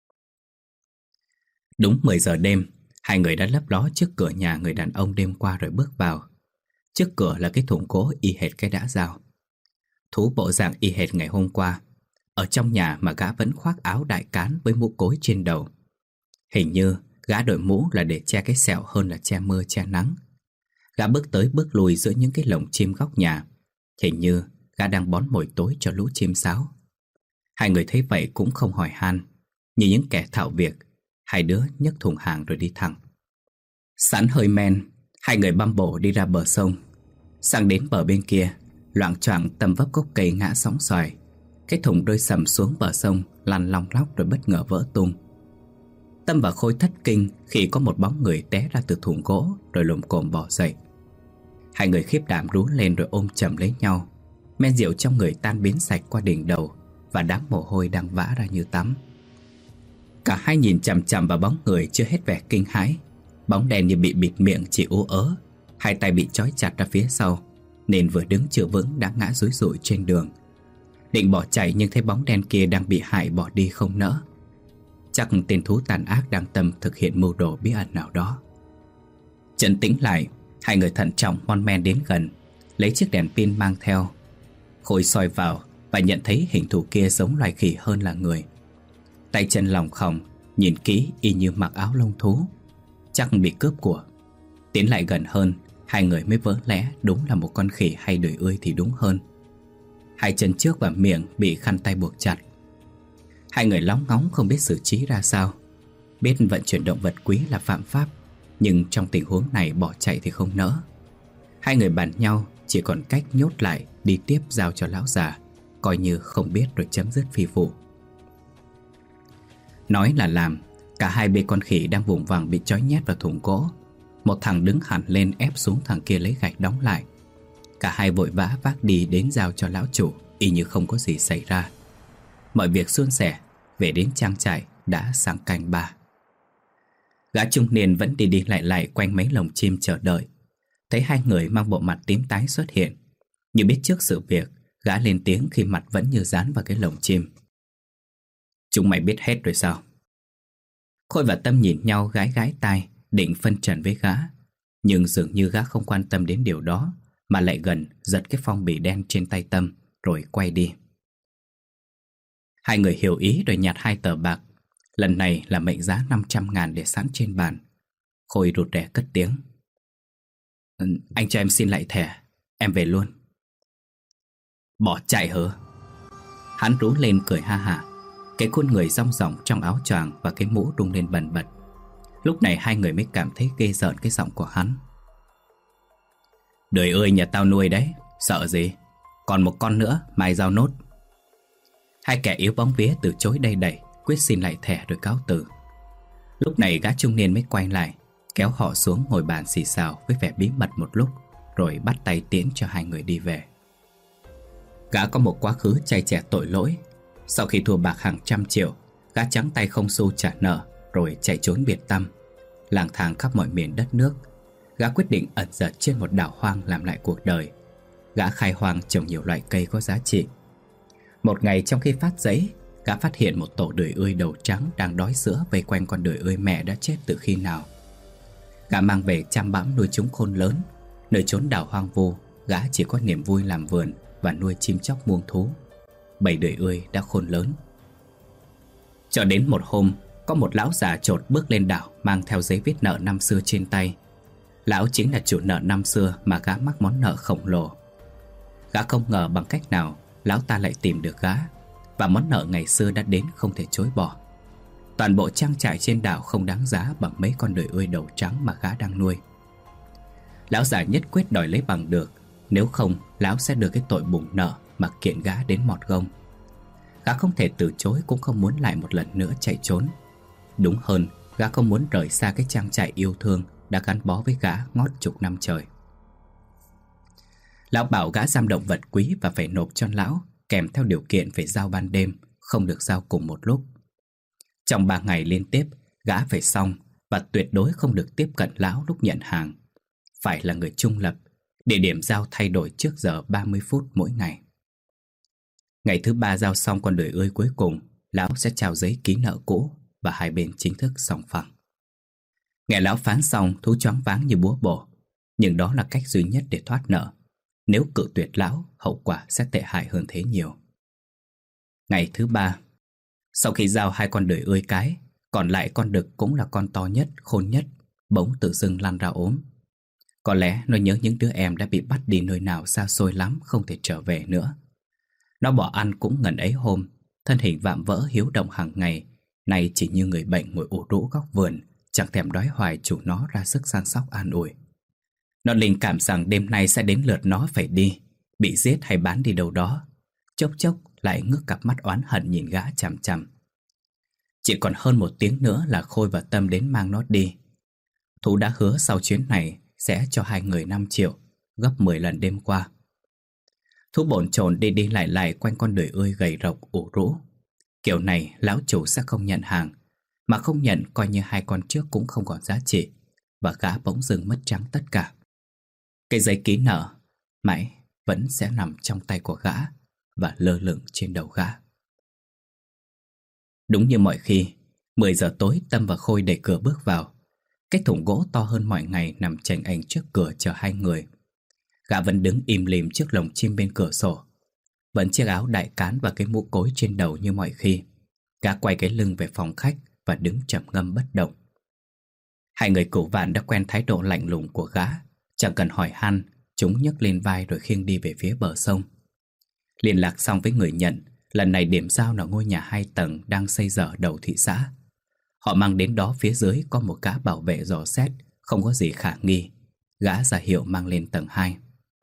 Đúng 10 giờ đêm, hai người đã lấp ló trước cửa nhà người đàn ông đêm qua rồi bước vào. Trước cửa là cái thùng gỗ y hệt cái đã giao. Thú bộ dạng y hệt ngày hôm qua. Ở trong nhà mà gã vẫn khoác áo đại cán với mũ cối trên đầu. Hình như gã đội mũ là để che cái sẹo hơn là che mưa che nắng. Gã bước tới bước lui giữa những cái lồng chim góc nhà. Hình như gã đang bón mồi tối cho lũ chim sáo. Hai người thấy vậy cũng không hỏi han. Như những kẻ thạo việc, hai đứa nhấc thùng hàng rồi đi thẳng. Sẵn hơi men, hai người băm bổ đi ra bờ sông. Sang đến bờ bên kia, loạng choạng tầm vấp gốc cây ngã sóng xoài. Cái thùng rơi sầm xuống bờ sông, lăn long lóc rồi bất ngờ vỡ tung. Tâm và Khôi thất kinh khi có một bóng người té ra từ thùng gỗ rồi lồm cồm bò dậy. Hai người khiếp đảm rú lên rồi ôm chầm lấy nhau. Men rượu trong người tan biến sạch qua đỉnh đầu và đám mồ hôi đang vã ra như tắm. Cả hai nhìn chằm chằm vào bóng người chưa hết vẻ kinh hãi. Bóng đen như bị bịt miệng chỉ ú ớ, hai tay bị trói chặt ra phía sau, nên vừa đứng chưa vững đã ngã rúi rụi trên đường. Định bỏ chạy nhưng thấy bóng đen kia đang bị hại bỏ đi không nỡ. Chắc tên thú tàn ác đang tâm thực hiện mưu đồ bí ẩn nào đó. Trấn tĩnh lại, hai người thận trọng mon men đến gần, lấy chiếc đèn pin mang theo. Khôi soi vào và nhận thấy hình thù kia giống loài khỉ hơn là người. Tay chân lòng khòng, nhìn kỹ y như mặc áo lông thú, chắc bị cướp của. Tiến lại gần hơn, hai người mới vỡ lẽ đúng là một con khỉ hay đười ươi thì đúng hơn. Hai chân trước và miệng bị khăn tay buộc chặt. Hai người lóng ngóng không biết xử trí ra sao. Biết vận chuyển động vật quý là phạm pháp, nhưng trong tình huống này bỏ chạy thì không nỡ. Hai người bàn nhau chỉ còn cách nhốt lại, đi tiếp giao cho lão già, coi như không biết rồi chấm dứt phi vụ. Nói là làm, cả hai bê con khỉ đang vùng vằng bị trói nhét vào thùng gỗ. Một thằng đứng hẳn lên ép xuống thằng kia lấy gạch đóng lại. Cả hai vội vã vác đi đến giao cho lão chủ, y như không có gì xảy ra. Mọi việc suôn sẻ, về đến trang trại đã sang canh 3. Gã trung niên vẫn đi đi lại lại quanh mấy lồng chim chờ đợi. Thấy hai người mang bộ mặt tím tái xuất hiện, như biết trước sự việc, gã lên tiếng khi mặt vẫn như dán vào cái lồng chim. Chúng mày biết hết rồi sao? Khôi và Tâm nhìn nhau gái gái tai, định phân trần với gã. Nhưng dường như gã không quan tâm đến điều đó, mà lại gần giật cái phong bì đen trên tay Tâm rồi quay đi. Hai người hiểu ý rồi nhặt 2 tờ bạc. Lần này là mệnh giá 500.000 để sẵn trên bàn. Khôi rụt rè cất tiếng. Anh cho em xin lại thẻ, em về luôn. Bỏ chạy hả? Hắn rú lên cười ha hả. Cái khuôn người rong ròng trong áo choàng và cái mũ rung lên bần bật. Lúc này hai người mới cảm thấy ghê rợn cái giọng của hắn. Đời ơi, nhà tao nuôi đấy, sợ gì? Còn một con nữa, mai giao nốt. Hai kẻ yếu bóng vía từ chối đầy đẩy, quyết xin lại thẻ rồi cáo từ. Lúc này gã trung niên mới quay lại, kéo họ xuống ngồi bàn xì xào với vẻ bí mật một lúc, rồi bắt tay tiễn cho hai người đi về. Gã có một quá khứ trai trẻ tội lỗi. Sau khi thua bạc hàng trăm triệu, gã trắng tay không xu trả nợ, rồi chạy trốn biệt tăm, lang thang khắp mọi miền đất nước. Gã quyết định ẩn dật trên một đảo hoang làm lại cuộc đời. Gã khai hoang trồng nhiều loại cây có giá trị. Một ngày trong khi phát giấy, gã phát hiện một tổ đười ươi đầu trắng đang đói sữa vây quanh con đười ươi mẹ đã chết từ khi nào. Gã mang về chăm bẵm nuôi chúng khôn lớn. Nơi chốn đảo hoang vu, gã chỉ có niềm vui làm vườn và nuôi chim chóc muông thú. 7 đười ươi đã khôn lớn. Cho đến một hôm, có một lão già chột bước lên đảo mang theo giấy viết nợ năm xưa trên tay. Lão chính là chủ nợ năm xưa mà gã mắc món nợ khổng lồ. Gã không ngờ bằng cách nào lão ta lại tìm được gã, và món nợ ngày xưa đã đến không thể chối bỏ. Toàn bộ trang trại trên đảo không đáng giá bằng mấy con đười ươi đầu trắng mà gã đang nuôi. Lão già nhất quyết đòi lấy bằng được, nếu không lão sẽ đưa cái tội bùng nợ mà kiện gã đến mọt gông. Gã không thể từ chối, cũng không muốn lại một lần nữa chạy trốn. Đúng hơn, gã không muốn rời xa cái trang trại yêu thương đã gắn bó với gã ngót chục năm trời. Lão bảo gã giam động vật quý và phải nộp cho lão, kèm theo điều kiện phải giao ban đêm, không được giao cùng một lúc. Trong 3 ngày liên tiếp, gã phải xong và tuyệt đối không được tiếp cận lão lúc nhận hàng. Phải là người trung lập, địa điểm giao thay đổi trước giờ 30 phút mỗi ngày. Ngày thứ 3 giao xong con đời ươi cuối cùng, lão sẽ trao giấy ký nợ cũ và hai bên chính thức sòng phẳng. Nghe lão phán xong, Thú choáng váng như búa bổ, nhưng đó là cách duy nhất để thoát nợ. Nếu cự tuyệt lão, hậu quả sẽ tệ hại hơn thế nhiều. Ngày thứ 3, sau khi giao hai con đời ươi cái, còn lại con đực cũng là con to nhất, khôn nhất, bỗng tự dưng lăn ra ốm. Có lẽ nó nhớ những đứa em đã bị bắt đi nơi nào xa xôi lắm, không thể trở về nữa. Nó bỏ ăn cũng ngần ấy hôm, thân hình vạm vỡ hiếu động hàng ngày, nay chỉ như người bệnh ngồi ủ rũ góc vườn, chẳng thèm đói hoài chủ nó ra sức săn sóc an ủi. Nó linh cảm rằng đêm nay sẽ đến lượt nó phải đi, bị giết hay bán đi đâu đó. Chốc chốc lại ngước cặp mắt oán hận nhìn gã chằm chằm. Chỉ còn hơn 1 tiếng nữa là Khôi và Tâm đến mang nó đi. Thú đã hứa sau chuyến này sẽ cho hai người 5 triệu, gấp 10 lần đêm qua. Thú bồn chồn đi đi lại quanh con đười ươi gầy rộc ủ rũ. Kiểu này lão chủ sẽ không nhận hàng, mà không nhận coi như hai con trước cũng không còn giá trị, và gã bỗng dưng mất trắng tất cả. Cái giấy ký nợ mãi vẫn sẽ nằm trong tay của gã và lơ lửng trên đầu gã. Đúng như mọi khi, 10 giờ tối Tâm và Khôi đẩy cửa bước vào. Cái thùng gỗ to hơn mọi ngày nằm chành ảnh trước cửa chờ hai người. Gã vẫn đứng im lìm trước lồng chim bên cửa sổ, vẫn chiếc áo đại cán và cái mũ cối trên đầu như mọi khi. Gã quay cái lưng về phòng khách và đứng trầm ngâm bất động. Hai người cửu vạn đã quen thái độ lạnh lùng của gã, chẳng cần hỏi han, chúng nhấc lên vai rồi khiêng đi về phía bờ sông. Liên lạc xong với người nhận, lần này điểm giao là ngôi nhà 2 tầng đang xây dở đầu thị xã. Họ mang đến đó, phía dưới có một gã bảo vệ dò xét, không có gì khả nghi. Gã ra hiệu mang lên tầng 2.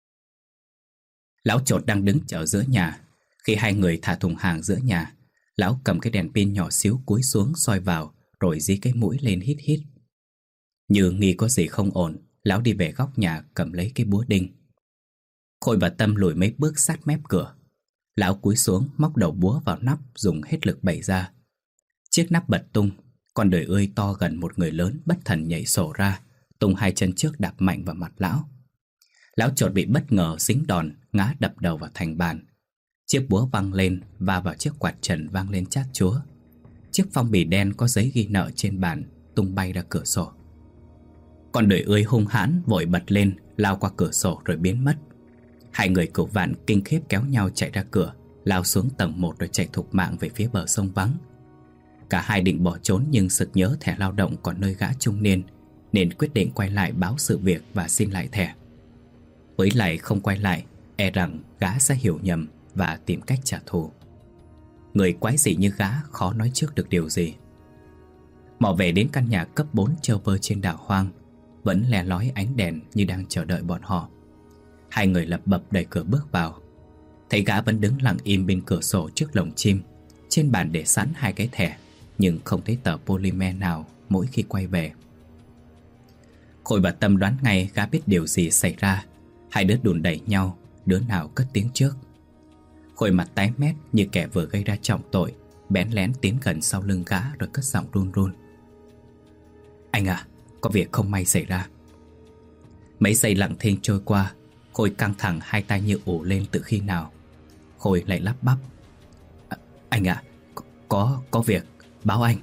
Lão chột đang đứng chờ giữa nhà. Khi hai người thả thùng hàng giữa nhà, lão cầm cái đèn pin nhỏ xíu cúi xuống soi vào, rồi dí cái mũi lên hít hít. Như nghi có gì không ổn, lão đi về góc nhà cầm lấy cái búa đinh. Khôi và Tâm lùi mấy bước sát mép cửa. Lão cúi xuống móc đầu búa vào nắp, dùng hết lực bẩy ra. Chiếc nắp bật tung. Con đời ươi to gần một người lớn bất thần nhảy sổ ra, tung hai chân trước đạp mạnh vào mặt lão. Lão chột bị bất ngờ dính đòn, ngã đập đầu vào thành bàn. Chiếc búa văng lên, va vào chiếc quạt trần vang lên chát chúa. Chiếc phong bì đen có giấy ghi nợ trên bàn tung bay ra cửa sổ. Con đời ươi hung hãn vội bật lên, lao qua cửa sổ rồi biến mất. Hai người cửu vạn kinh khiếp kéo nhau chạy ra cửa, lao xuống tầng 1 rồi chạy thục mạng về phía bờ sông vắng. Cả hai định bỏ trốn nhưng sực nhớ thẻ lao động còn nơi gã trung niên, nên quyết định quay lại báo sự việc và xin lại thẻ. Với lại không quay lại, e rằng gã sẽ hiểu nhầm và tìm cách trả thù. Người quái dị như gã khó nói trước được điều gì. Mò về đến căn nhà cấp 4 trơ vơ trên đảo hoang, vẫn le lói ánh đèn như đang chờ đợi bọn họ. Hai người lập bập đẩy cửa bước vào. Thấy gã vẫn đứng lặng im bên cửa sổ trước lồng chim. Trên bàn để sẵn 2 cái thẻ, nhưng không thấy tờ polymer nào mỗi khi quay về. Khôi và Tâm đoán ngay gã biết điều gì xảy ra. Hai đứa đùn đẩy nhau, đứa nào cất tiếng trước. Khôi mặt tái mét như kẻ vừa gây ra trọng tội, bén lén tiến gần sau lưng gã rồi cất giọng run run: "Anh à, có việc không may xảy ra." Mấy giây lặng thinh trôi qua, Khôi căng thẳng, hai tay như ủ lên từ khi nào. Khôi lại lắp bắp: "Anh à, có việc, báo anh."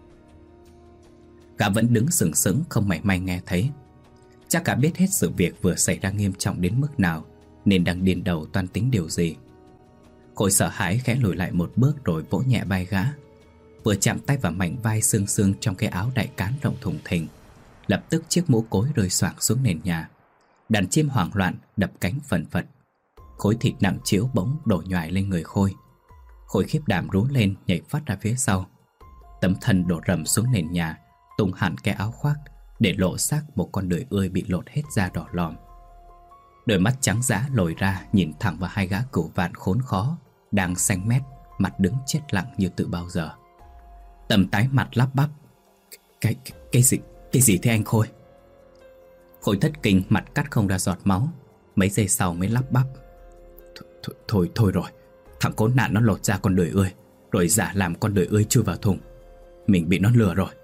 Gã vẫn đứng sừng sững không mảy may nghe thấy. Chắc gã biết hết sự việc vừa xảy ra nghiêm trọng đến mức nào, nên đang điên đầu toan tính điều gì. Khôi sợ hãi khẽ lùi lại một bước rồi vỗ nhẹ vai gã. Vừa chạm tay vào mảnh vai xương xương trong cái áo đại cán rộng thùng thình, lập tức chiếc mũ cối rơi xoạc xuống nền nhà. Đàn chim hoảng loạn đập cánh phần phật. Khối thịt nặng trĩu bỗng đổ nhoài lên người Khôi. Khôi khiếp đảm rú lên nhảy phát ra phía sau. Tấm thân đổ rầm xuống nền nhà, tung hẳn cái áo khoác, để lộ xác một con đời ươi bị lột hết da đỏ lòm. Đôi mắt trắng dã lồi ra nhìn thẳng vào hai gã cửu vạn khốn khó đang xanh mét, mặt đứng chết lặng như từ bao giờ. Tâm tái mặt lắp bắp: Cái gì thế anh Khôi?" Khôi thất kinh, mặt cắt không ra giọt máu. Mấy giây sau mới lắp bắp: Thôi rồi, thằng khốn nạn nó lột da con đời ươi. rồi giả làm con đười ươi chui vào thùng. Mình bị nó lừa rồi.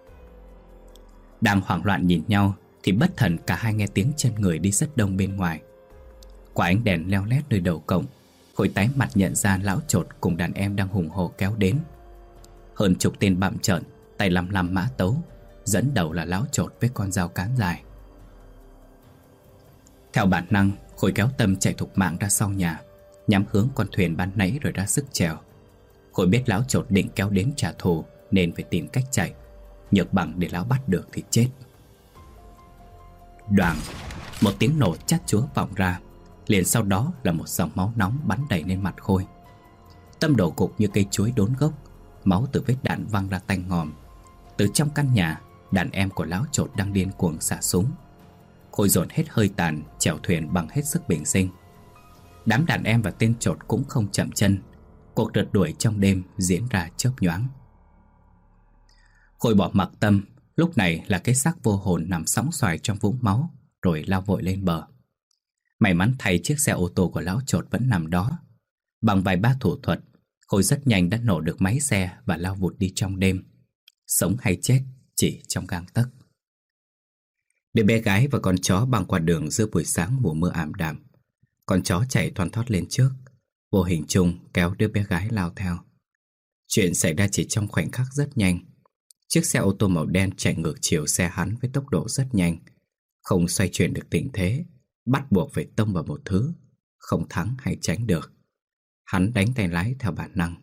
Đang hoảng loạn nhìn nhau thì bất thần cả hai nghe tiếng chân người đi rất đông bên ngoài. Qua ánh đèn leo lét nơi đầu cổng, Khôi tái mặt nhận ra lão chột cùng đàn em đang hùng hổ kéo đến. Hơn chục tên bặm trợn, tay lăm lăm mã tấu, dẫn đầu là lão chột với con dao cán dài. Theo bản năng, Khôi kéo Tâm chạy thục mạng ra sau nhà, nhắm hướng con thuyền ban nãy rồi ra sức chèo. Khôi biết lão chột định kéo đến trả thù nên phải tìm cách chạy, nhược bằng để lão bắt được thì chết. Đoàng, một tiếng nổ chát chúa vọng ra, liền sau đó là một dòng máu nóng bắn đầy lên mặt Khôi. Tâm đổ gục như cây chuối đốn gốc, máu từ vết đạn văng ra tanh ngòm. Từ trong căn nhà, đàn em của lão chột đang điên cuồng xả súng. Khôi dồn hết hơi tàn, chèo thuyền bằng hết sức bình sinh. Đám đàn em và tên chột cũng không chậm chân. Cuộc rượt đuổi trong đêm diễn ra chớp nhoáng. Khôi bỏ mặc Tâm, lúc này là cái xác vô hồn nằm sóng xoài trong vũng máu, rồi lao vội lên bờ. May mắn thay chiếc xe ô tô của lão chột vẫn nằm đó. Bằng vài ba thủ thuật, Khôi rất nhanh đã nổ được máy xe và lao vụt đi trong đêm. Sống hay chết chỉ trong gang tấc. Đứa bé gái và con chó băng qua đường giữa buổi sáng mùa mưa ảm đạm. Con chó chạy thoăn thoắt lên trước, vô hình chung kéo đứa bé gái lao theo. Chuyện xảy ra chỉ trong khoảnh khắc rất nhanh. Chiếc xe ô tô màu đen chạy ngược chiều xe hắn với tốc độ rất nhanh, không xoay chuyển được tình thế, bắt buộc phải tông vào một thứ, không thắng hay tránh được. Hắn đánh tay lái theo bản năng.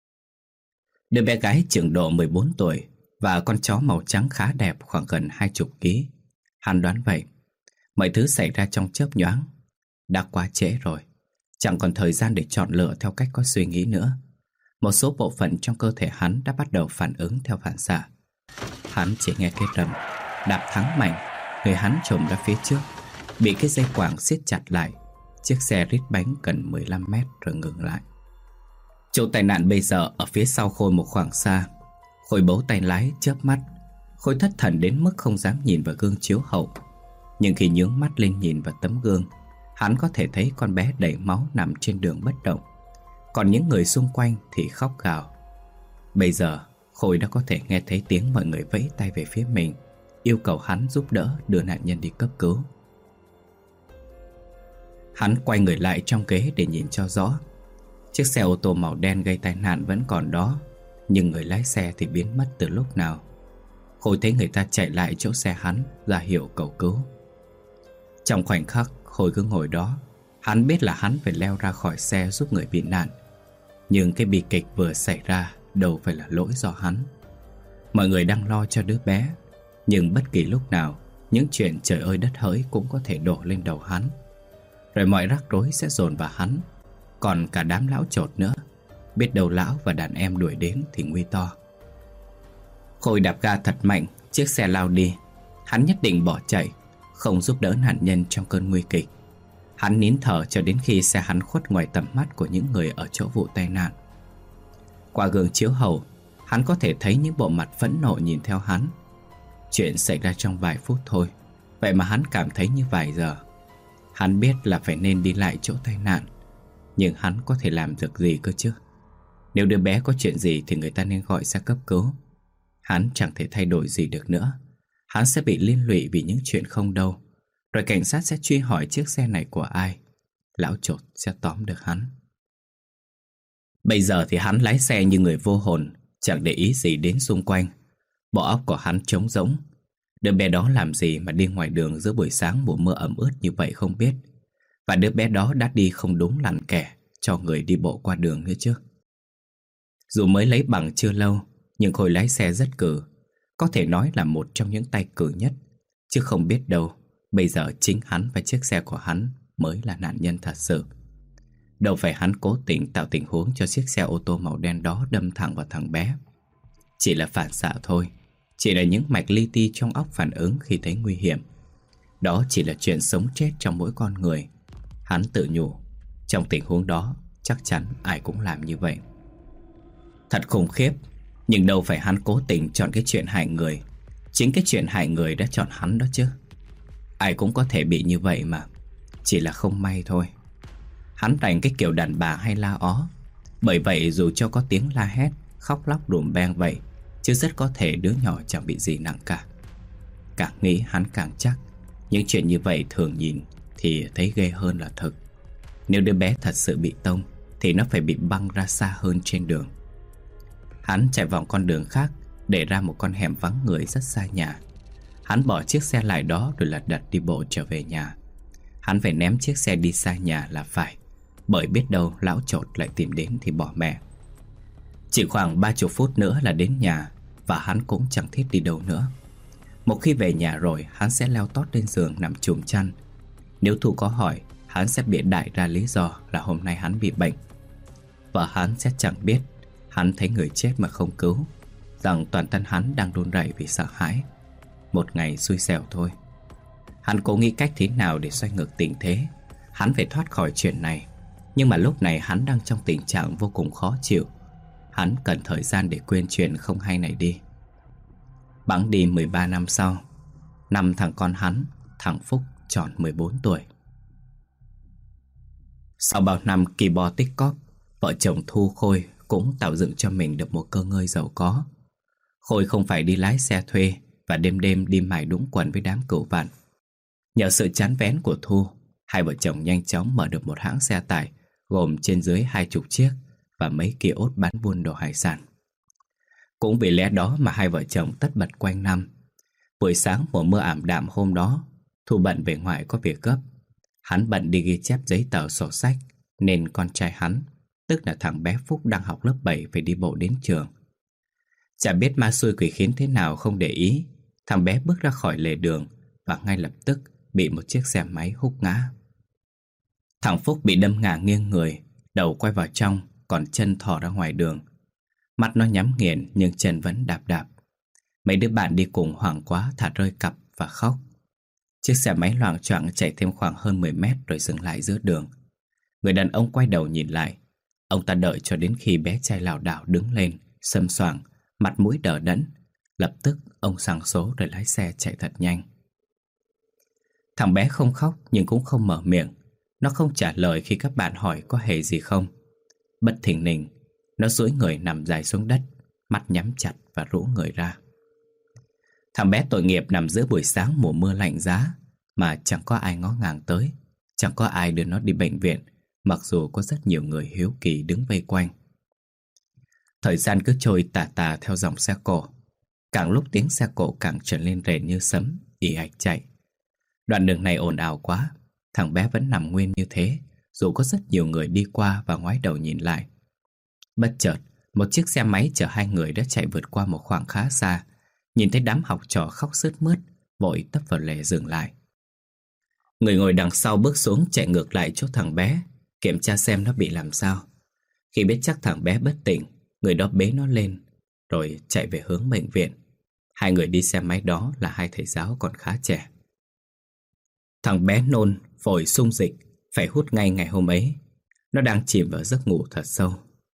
Đứa bé gái chừng độ 14 tuổi và con chó màu trắng khá đẹp khoảng gần 20 kg. Hắn đoán vậy. Mọi thứ xảy ra trong chớp nhoáng. Đã quá trễ rồi, chẳng còn thời gian để chọn lựa theo cách có suy nghĩ nữa. Một số bộ phận trong cơ thể hắn đã bắt đầu phản ứng theo phản xạ. Hắn chỉ nghe cái rầm, đạp thắng mạnh, người hắn chồm ra phía trước, bị cái dây quàng siết chặt lại. Chiếc xe rít bánh gần 15 mét rồi ngừng lại. Chỗ tai nạn bây giờ ở phía sau Khôi một khoảng xa. Khôi bấu tay lái chớp mắt. Khôi thất thần đến mức không dám nhìn vào gương chiếu hậu. Nhưng khi nhướng mắt lên nhìn vào tấm gương, hắn có thể thấy con bé đầy máu nằm trên đường bất động. Còn những người xung quanh thì khóc gào. Bây giờ Khôi đã có thể nghe thấy tiếng mọi người vẫy tay về phía mình, yêu cầu hắn giúp đỡ đưa nạn nhân đi cấp cứu. Hắn quay người lại trong ghế để nhìn cho rõ. Chiếc xe ô tô màu đen gây tai nạn vẫn còn đó, nhưng người lái xe thì biến mất từ lúc nào. Khôi thấy người ta chạy lại chỗ xe hắn, ra hiệu cầu cứu. Trong khoảnh khắc Khôi cứ ngồi đó, hắn biết là hắn phải leo ra khỏi xe giúp người bị nạn. Nhưng cái bi kịch vừa xảy ra đâu phải là lỗi do hắn. Mọi người đang lo cho đứa bé, nhưng bất kỳ lúc nào những chuyện trời ơi đất hỡi cũng có thể đổ lên đầu hắn. Rồi mọi rắc rối sẽ dồn vào hắn. Còn cả đám lão chột nữa, biết đâu lão và đàn em đuổi đến thì nguy to. Khôi đạp ga thật mạnh, chiếc xe lao đi. Hắn nhất định bỏ chạy, không giúp đỡ nạn nhân trong cơn nguy kịch. Hắn nín thở cho đến khi xe hắn khuất ngoài tầm mắt của những người ở chỗ vụ tai nạn. Qua gương chiếu hậu, hắn có thể thấy những bộ mặt phẫn nộ nhìn theo hắn. Chuyện xảy ra trong vài phút thôi, vậy mà hắn cảm thấy như vài giờ. Hắn biết là phải nên đi lại chỗ tai nạn, nhưng hắn có thể làm được gì cơ chứ? Nếu đứa bé có chuyện gì thì người ta nên gọi xe cấp cứu. Hắn chẳng thể thay đổi gì được nữa. Hắn sẽ bị liên lụy vì những chuyện không đâu. Rồi cảnh sát sẽ truy hỏi chiếc xe này của ai. Lão chột sẽ tóm được hắn. Bây giờ thì hắn lái xe như người vô hồn, chẳng để ý gì đến xung quanh. Bộ óc của hắn trống rỗng. Đứa bé đó làm gì mà đi ngoài đường giữa buổi sáng mùa mưa ẩm ướt như vậy không biết. Và đứa bé đó đã đi không đúng làn kẻ cho người đi bộ qua đường nữa chứ. Dù mới lấy bằng chưa lâu, nhưng Khôi lái xe rất cừ. Có thể nói là một trong những tay cừ nhất. Chứ không biết đâu, bây giờ chính hắn và chiếc xe của hắn mới là nạn nhân thật sự. Đâu phải hắn cố tình tạo tình huống cho chiếc xe ô tô màu đen đó đâm thẳng vào thằng bé. Chỉ là phản xạ thôi. Chỉ là những mạch li ti trong óc phản ứng khi thấy nguy hiểm. Đó chỉ là chuyện sống chết trong mỗi con người. Hắn tự nhủ, trong tình huống đó chắc chắn ai cũng làm như vậy. Thật khủng khiếp. Nhưng đâu phải hắn cố tình chọn cái chuyện hại người. Chính cái chuyện hại người đã chọn hắn đó chứ. Ai cũng có thể bị như vậy mà. Chỉ là không may thôi. Hắn đành cái kiểu đàn bà hay la ó. Bởi vậy dù cho có tiếng la hét, khóc lóc đùm beng vậy, chứ rất có thể đứa nhỏ chẳng bị gì nặng cả. Càng nghĩ hắn càng chắc những chuyện như vậy thường nhìn thì thấy ghê hơn là thực. Nếu đứa bé thật sự bị tông thì nó phải bị băng ra xa hơn trên đường. Hắn chạy vòng con đường khác, để ra một con hẻm vắng người rất xa nhà. Hắn bỏ chiếc xe lại đó rồi lật đật đi bộ trở về nhà. Hắn phải ném chiếc xe đi xa nhà là phải, bởi biết đâu lão chột lại tìm đến thì bỏ mẹ. Chỉ khoảng 30 phút nữa là đến nhà, và hắn cũng chẳng thích đi đâu nữa. Một khi về nhà rồi, hắn sẽ leo tót lên giường nằm chùm chăn. Nếu Thu có hỏi, hắn sẽ bịa đại ra lý do là hôm nay hắn bị bệnh. Và hắn sẽ chẳng biết hắn thấy người chết mà không cứu, rằng toàn thân hắn đang run rẩy vì sợ hãi. Một ngày xui xẻo thôi. Hắn cố nghĩ cách thế nào để xoay ngược tình thế. Hắn phải thoát khỏi chuyện này. Nhưng mà lúc này hắn đang trong tình trạng vô cùng khó chịu. Hắn cần thời gian để quên chuyện không hay này đi. Bẵng đi 13 năm sau, năm thằng con hắn, thằng Phúc, tròn 14 tuổi. Sau bao năm kỳ bò tích cóp, vợ chồng Thu Khôi cũng tạo dựng cho mình được một cơ ngơi giàu có. Khôi không phải đi lái xe thuê và đêm đêm đi mải đũng quần với đám cừu vạn. Nhờ sự chán vén của Thu, hai vợ chồng nhanh chóng mở được một hãng xe tải gồm trên dưới 20 chiếc và mấy kiosk bán buôn đồ hải sản. Cũng vì lẽ đó mà hai vợ chồng tất bật quanh năm. Buổi sáng mùa mưa ảm đạm hôm đó, Thu bận về ngoại có việc gấp. Hắn bận đi ghi chép giấy tờ sổ sách, nên con trai hắn, tức là thằng bé Phúc đang học lớp 7, phải đi bộ đến trường. Chả biết ma xui quỷ khiến thế nào không để ý, thằng bé bước ra khỏi lề đường và ngay lập tức bị một chiếc xe máy húc ngã. Thằng Phúc bị đâm ngả nghiêng người, đầu quay vào trong, còn chân thò ra ngoài đường. Mắt nó nhắm nghiền nhưng chân vẫn đạp đạp. Mấy đứa bạn đi cùng hoảng quá thả rơi cặp và khóc. Chiếc xe máy loạng choạng chạy thêm khoảng hơn 10 mét rồi dừng lại giữa đường. Người đàn ông quay đầu nhìn lại. Ông ta đợi cho đến khi bé trai lảo đảo đứng lên, xâm xoàng, mặt mũi đờ đẫn. Lập tức ông giằng số rồi lái xe chạy thật nhanh. Thằng bé không khóc nhưng cũng không mở miệng. Nó không trả lời khi các bạn hỏi có hề gì không. Bất thình lình, nó duỗi người nằm dài xuống đất, mắt nhắm chặt và rũ người ra. Thằng bé tội nghiệp nằm giữa buổi sáng mùa mưa lạnh giá mà chẳng có ai ngó ngàng tới, chẳng có ai đưa nó đi bệnh viện, mặc dù có rất nhiều người hiếu kỳ đứng vây quanh. Thời gian cứ trôi tà tà theo dòng xe cộ. Càng lúc tiếng xe cộ càng trở lên rền như sấm, ì ạch chạy. Đoạn đường này ồn ào quá, thằng bé vẫn nằm nguyên như thế, dù có rất nhiều người đi qua và ngoái đầu nhìn lại. Bất chợt, một chiếc xe máy chở hai người đã chạy vượt qua một khoảng khá xa. Nhìn thấy đám học trò khóc sướt mướt, vội tấp vào lề dừng lại. Người ngồi đằng sau bước xuống chạy ngược lại chỗ thằng bé, kiểm tra xem nó bị làm sao. Khi biết chắc thằng bé bất tỉnh, người đó bế nó lên, rồi chạy về hướng bệnh viện. Hai người đi xe máy đó là hai thầy giáo còn khá trẻ. Thằng bé nôn, phổi sung dịch, phải hút ngay ngày hôm ấy. Nó đang chìm vào giấc ngủ thật sâu.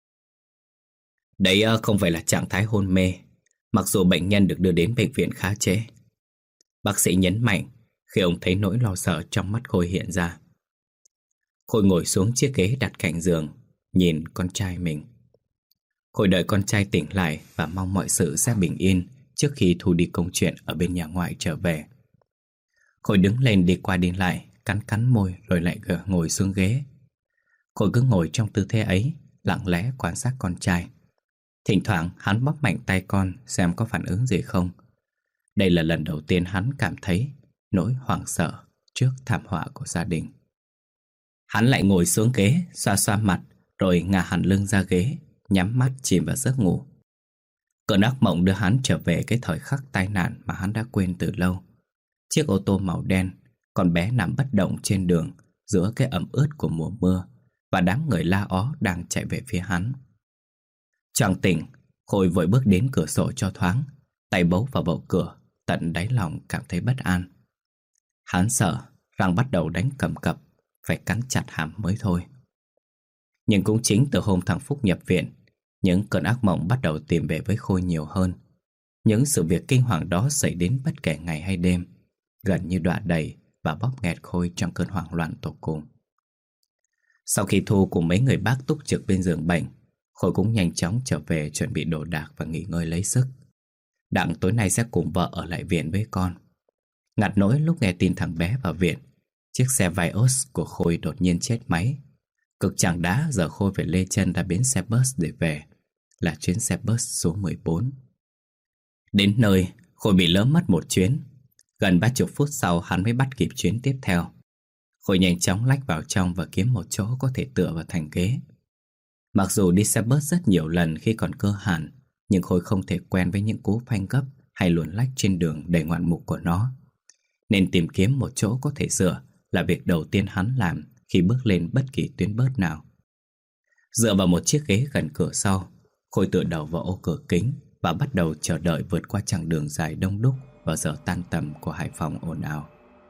Đấy không phải là trạng thái hôn mê, mặc dù bệnh nhân được đưa đến bệnh viện khá trễ. Bác sĩ nhấn mạnh khi ông thấy nỗi lo sợ trong mắt Khôi hiện ra. Khôi ngồi xuống chiếc ghế đặt cạnh giường, nhìn con trai mình. Khôi đợi con trai tỉnh lại và mong mọi sự sẽ bình yên trước khi Thu đi công chuyện ở bên nhà ngoại trở về. Khôi đứng lên đi qua đi lại, cắn cắn môi rồi lại ngồi xuống ghế. Khôi cứ ngồi trong tư thế ấy, lặng lẽ quan sát con trai. Thỉnh thoảng hắn bóp mạnh tay con xem có phản ứng gì không. Đây là lần đầu tiên hắn cảm thấy nỗi hoảng sợ trước thảm họa của gia đình. Hắn lại ngồi xuống ghế, xoa xoa mặt, rồi ngả hẳn lưng ra ghế, nhắm mắt chìm vào giấc ngủ. Cơn ác mộng đưa hắn trở về cái thời khắc tai nạn mà hắn đã quên từ lâu. Chiếc ô tô màu đen, con bé nằm bất động trên đường giữa cái ẩm ướt của mùa mưa, và đám người la ó đang chạy về phía hắn. Choàng tỉnh, Khôi vội bước đến cửa sổ cho thoáng, tay bấu vào bậu cửa, tận đáy lòng cảm thấy bất an. Hắn sợ răng bắt đầu đánh cầm cập, phải cắn chặt hàm mới thôi. Nhưng cũng chính từ hôm thằng Phúc nhập viện, những cơn ác mộng bắt đầu tìm về với Khôi nhiều hơn. Những sự việc kinh hoàng đó xảy đến bất kể ngày hay đêm, gần như đọa đầy và bóp nghẹt Khôi trong cơn hoảng loạn tột cùng. Sau khi Thu cùng mấy người bác túc trực bên giường bệnh, Khôi cũng nhanh chóng trở về chuẩn bị đồ đạc và nghỉ ngơi lấy sức. Đặng tối nay sẽ cùng vợ ở lại viện với con. Ngặt nỗi lúc nghe tin thằng bé vào viện, chiếc xe Vios của Khôi đột nhiên chết máy. Cực chẳng đã giờ Khôi phải lê chân ra bến xe bus để về, là chuyến xe bus số 14. Đến nơi, Khôi bị lỡ mất một chuyến. Gần 30 phút sau hắn mới bắt kịp chuyến tiếp theo. Khôi nhanh chóng lách vào trong và kiếm một chỗ có thể tựa vào thành ghế. Mặc dù đi xe bus rất nhiều lần khi còn cơ hàn, nhưng Khôi không thể quen với những cú phanh gấp hay luồn lách trên đường đầy ngoạn mục của nó. Nên tìm kiếm một chỗ có thể dựa là việc đầu tiên hắn làm khi bước lên bất kỳ tuyến bus nào. Dựa vào một chiếc ghế gần cửa sau, Khôi tựa đầu vào ô cửa kính và bắt đầu chờ đợi vượt qua chặng đường dài đông đúc vào giờ tan tầm của Hải Phòng ồn ào.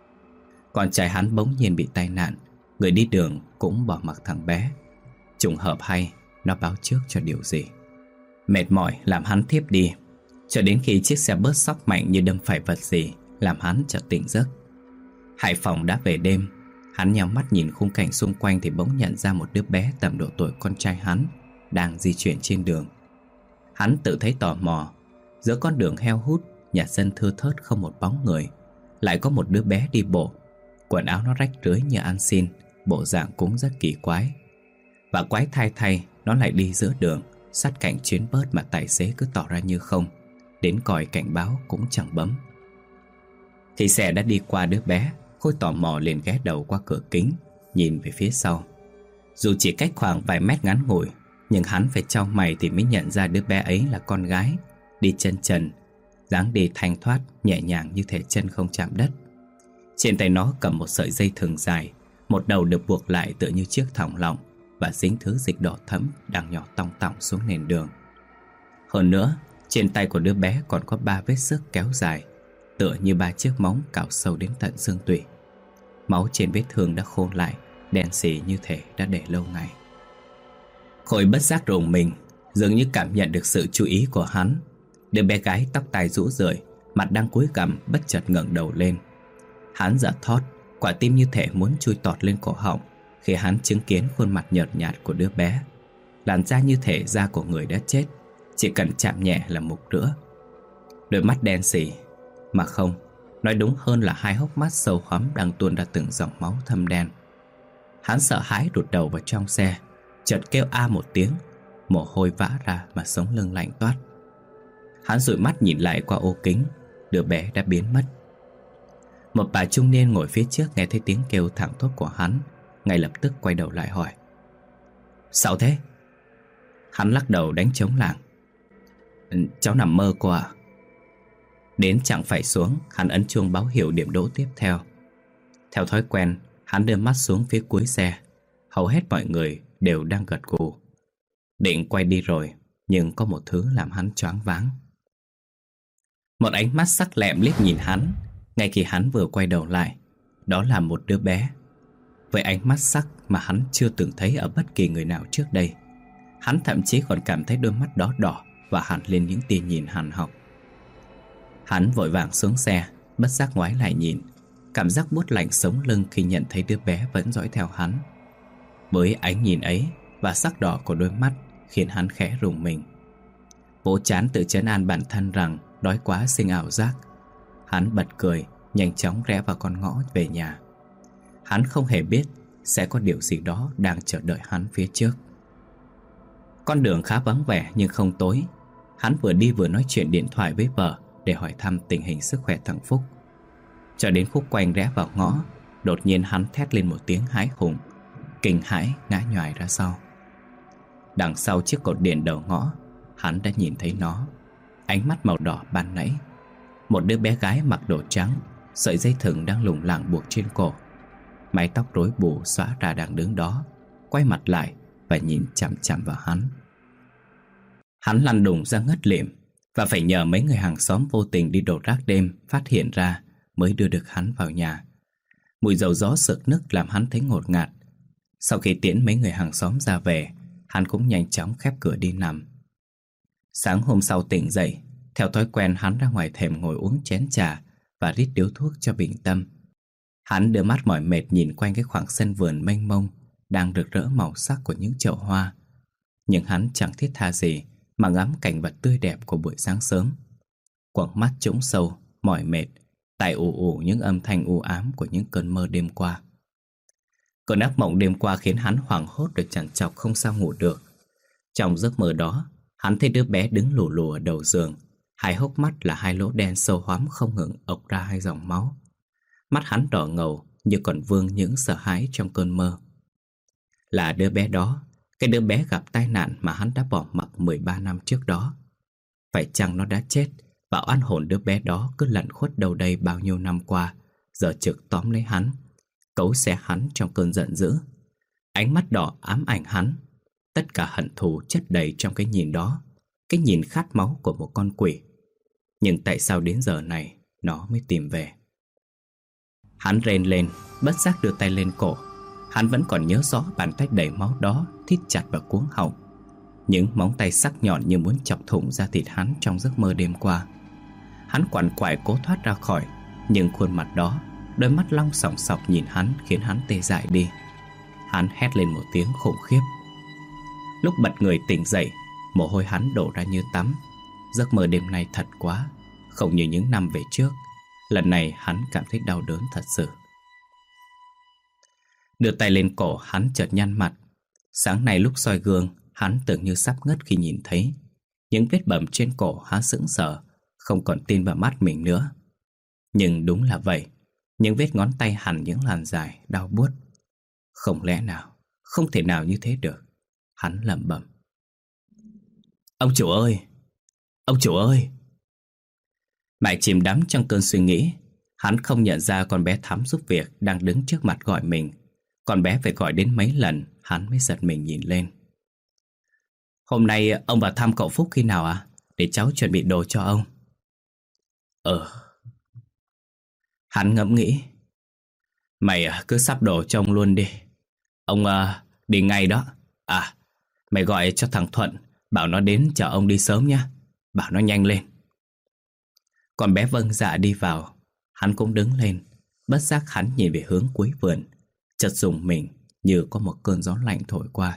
Con trai hắn bỗng nhiên bị tai nạn, người đi đường cũng bỏ mặc thằng bé. Trùng hợp hay, nó báo trước cho điều gì? Mệt mỏi làm hắn thiếp đi, cho đến khi chiếc xe bus xóc mạnh như đâm phải vật gì, làm hắn chợt tỉnh giấc. Hải Phòng đã về đêm. Hắn nhắm mắt nhìn khung cảnh xung quanh thì bỗng nhận ra một đứa bé tầm độ tuổi con trai hắn đang di chuyển trên đường. Hắn tự thấy tò mò. Giữa con đường heo hút, nhà dân thưa thớt không một bóng người, lại có một đứa bé đi bộ. Quần áo nó rách rưới như ăn xin, bộ dạng cũng rất kỳ quái. Và quái thay nó lại đi giữa đường, sát cạnh chuyến bus mà tài xế cứ tỏ ra như không, đến còi cảnh báo cũng chẳng bấm. Khi xe đã đi qua đứa bé, Khôi tò mò liền ghé đầu qua cửa kính, nhìn về phía sau. Dù chỉ cách khoảng vài mét ngắn ngủi, nhưng hắn phải chau mày thì mới nhận ra đứa bé ấy là con gái, đi chân trần, dáng đi thanh thoát, nhẹ nhàng như thể chân không chạm đất. Trên tay nó cầm một sợi dây thừng dài, một đầu được buộc lại tựa như chiếc thòng lọng và dính thứ dịch đỏ thẫm đang nhỏ tong tọng xuống nền đường. Hơn nữa, trên tay của đứa bé còn có 3 vết xước kéo dài, tựa như 3 chiếc móng cào sâu đến tận xương tủy. Máu trên vết thương đã khô lại, đen sì như thể đã để lâu ngày. Khôi bất giác rùng mình, dường như cảm nhận được sự chú ý của hắn. Đứa bé gái tóc tai rũ rượi, mặt đang cúi gằm bất chợt ngẩng đầu lên. Hắn giật thót, quả tim như thể muốn chui tọt lên cổ họng khi hắn chứng kiến khuôn mặt nhợt nhạt của đứa bé. Làn da như thể da của người đã chết, chỉ cần chạm nhẹ là mục rữa. Đôi mắt đen sì, mà không, nói đúng hơn là 2 hốc mắt sâu hoắm đang tuôn ra từng dòng máu thâm đen. Hắn sợ hãi đụt đầu vào trong xe, chợt kêu a một tiếng, mồ hôi vã ra mà sống lưng lạnh toát. Hắn dụi mắt nhìn lại qua ô kính, đứa bé đã biến mất. Một bà trung niên ngồi phía trước nghe thấy tiếng kêu thảng thốt của hắn, ngay lập tức quay đầu lại hỏi: "Sao thế?" Hắn lắc đầu đánh trống lảng: "Cháu nằm mơ cô ạ." Đến chẳng phải xuống, hắn ấn chuông báo hiệu điểm đỗ tiếp theo. Theo thói quen, hắn đưa mắt xuống phía cuối xe. Hầu hết mọi người đều đang gật gù. Định quay đi rồi, nhưng có một thứ làm hắn choáng váng. Một ánh mắt sắc lẹm liếc nhìn hắn ngay khi hắn vừa quay đầu lại. Đó là một đứa bé, với ánh mắt sắc mà hắn chưa từng thấy ở bất kỳ người nào trước đây. Hắn thậm chí còn cảm thấy đôi mắt đó đỏ và hằn lên những tia nhìn hằn học. Hắn vội vàng xuống xe, bất giác ngoái lại nhìn. Cảm giác buốt lạnh sống lưng khi nhận thấy đứa bé vẫn dõi theo hắn. Với ánh nhìn ấy và sắc đỏ của đôi mắt khiến hắn khẽ rùng mình. Vỗ trán tự trấn an bản thân rằng đói quá sinh ảo giác. Hắn bật cười, nhanh chóng rẽ vào con ngõ về nhà. Hắn không hề biết sẽ có điều gì đó đang chờ đợi hắn phía trước. Con đường khá vắng vẻ nhưng không tối. Hắn vừa đi vừa nói chuyện điện thoại với vợ để hỏi thăm tình hình sức khỏe thằng Phúc. Cho đến khúc quanh rẽ vào ngõ, đột nhiên hắn thét lên một tiếng hãi hùng, kinh hãi ngã nhoài ra sau. Đằng sau chiếc cột điện đầu ngõ, hắn đã nhìn thấy nó. Ánh mắt màu đỏ ban nãy. Một đứa bé gái mặc đồ trắng, sợi dây thừng đang lủng lẳng buộc trên cổ. Mái tóc rối bù xõa ra đang đứng đó, quay mặt lại và nhìn chằm chằm vào hắn. Hắn lăn đùng ra ngất lịm và phải nhờ mấy người hàng xóm vô tình đi đổ rác đêm phát hiện ra mới đưa được hắn vào nhà. Mùi dầu gió sực nức làm hắn thấy ngột ngạt. Sau khi tiễn mấy người hàng xóm ra về, hắn cũng nhanh chóng khép cửa đi nằm. Sáng hôm sau tỉnh dậy, theo thói quen hắn ra ngoài thềm ngồi uống chén trà và rít điếu thuốc cho bình tâm. Hắn đưa mắt mỏi mệt nhìn quanh cái khoảng sân vườn mênh mông đang rực rỡ màu sắc của những chậu hoa. Nhưng hắn chẳng thiết tha gì mà ngắm cảnh vật tươi đẹp của buổi sáng sớm. Quầng mắt trũng sâu, mỏi mệt, tai ù ù những âm thanh u ám của những cơn mơ đêm qua. Cơn ác mộng đêm qua khiến hắn hoảng hốt được trằn trọc không sao ngủ được. Trong giấc mơ đó, hắn thấy đứa bé đứng lù lù ở đầu giường, hai hốc mắt là hai lỗ đen sâu hoắm không ngừng ộc ra hai dòng máu. Mắt hắn đỏ ngầu như còn vương những sợ hãi trong cơn mơ. Là đứa bé đó, cái đứa bé gặp tai nạn mà hắn đã bỏ mặc 13 năm trước đó. Phải chăng nó đã chết và oan hồn đứa bé đó cứ lẩn khuất đâu đây bao nhiêu năm qua, giờ trực tóm lấy hắn, cấu xé hắn trong cơn giận dữ. Ánh mắt đỏ ám ảnh hắn, tất cả hận thù chất đầy trong cái nhìn đó, cái nhìn khát máu của một con quỷ. Nhưng tại sao đến giờ này nó mới tìm về? Hắn rên lên, bất giác đưa tay lên cổ. Hắn vẫn còn nhớ rõ bàn tay đầy máu đó thít chặt vào cuống họng. Những móng tay sắc nhọn như muốn chọc thủng da thịt hắn trong giấc mơ đêm qua. Hắn quằn quại cố thoát ra khỏi, nhưng khuôn mặt đó, đôi mắt long sòng sọc nhìn hắn khiến hắn tê dại đi. Hắn hét lên một tiếng khủng khiếp. Lúc bật người tỉnh dậy, mồ hôi hắn đổ ra như tắm. Giấc mơ đêm nay thật quá, không như những năm về trước. Lần này hắn cảm thấy đau đớn thật sự. Đưa tay lên cổ, hắn chợt nhăn mặt. Sáng nay lúc soi gương, hắn tưởng như sắp ngất khi nhìn thấy những vết bầm trên cổ. Hắn sững sờ, không còn tin vào mắt mình nữa. Nhưng đúng là vậy, những vết ngón tay hằn những làn dài đau buốt. Không lẽ nào, không thể nào như thế được. Hắn lẩm bẩm. Ông chủ ơi! Ông chủ ơi! Mãi chìm đắm trong cơn suy nghĩ, hắn không nhận ra con bé Thắm giúp việc đang đứng trước mặt gọi mình. Con bé phải gọi đến mấy lần hắn mới giật mình nhìn lên. Hôm nay ông vào thăm cậu Phúc khi nào à? Để cháu chuẩn bị đồ cho ông. Hắn ngẫm nghĩ. Mày cứ sắp đồ cho ông luôn đi. Ông đi ngay đó. À, mày gọi cho thằng Thuận, bảo nó đến chở ông đi sớm nhé. Bảo nó nhanh lên. Con bé vâng dạ đi vào. Hắn cũng đứng lên. Bất giác hắn nhìn về hướng cuối vườn, chợt rùng mình như có một cơn gió lạnh thổi qua.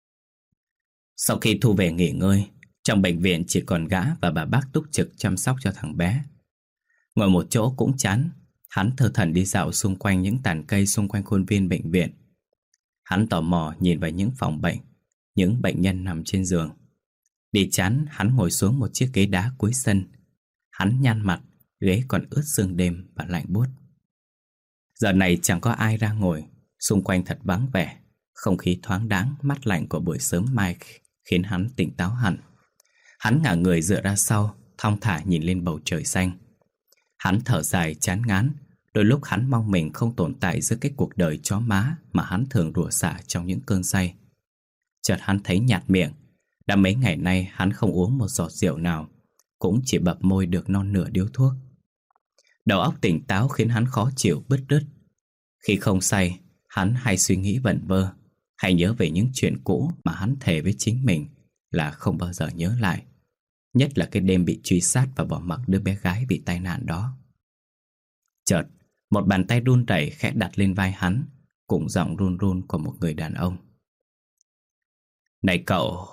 Sau khi Thu về nghỉ ngơi, trong bệnh viện chỉ còn gã và bà bác túc trực chăm sóc cho thằng bé. Ngồi một chỗ cũng chán, hắn thơ thẩn đi dạo xung quanh những tàn cây xung quanh khuôn viên bệnh viện. Hắn tò mò nhìn vào những phòng bệnh, những bệnh nhân nằm trên giường. Đi chán, hắn ngồi xuống một chiếc ghế đá cuối sân. Hắn nhăn mặt, ghế còn ướt sương đêm và lạnh buốt. Giờ này chẳng có ai ra ngồi, xung quanh thật vắng vẻ. Không khí thoáng đáng, mát lạnh của buổi sớm mai khiến hắn tỉnh táo hẳn. Hắn ngả người dựa ra sau, thong thả nhìn lên bầu trời xanh. Hắn thở dài chán ngán. Đôi lúc hắn mong mình không tồn tại giữa cái cuộc đời chó má mà hắn thường rủa xả trong những cơn say. Chợt hắn thấy nhạt miệng. Đã mấy ngày nay hắn không uống một giọt rượu nào, cũng chỉ bập môi được non nửa điếu thuốc. Đầu óc tỉnh táo khiến hắn khó chịu bứt rứt. Khi không say, hắn hay suy nghĩ vẩn vơ, hay nhớ về những chuyện cũ mà hắn thề với chính mình là không bao giờ nhớ lại. Nhất là cái đêm bị truy sát và bỏ mặc đứa bé gái bị tai nạn đó. Chợt, một bàn tay run rẩy khẽ đặt lên vai hắn, cùng giọng run run của một người đàn ông. Này cậu!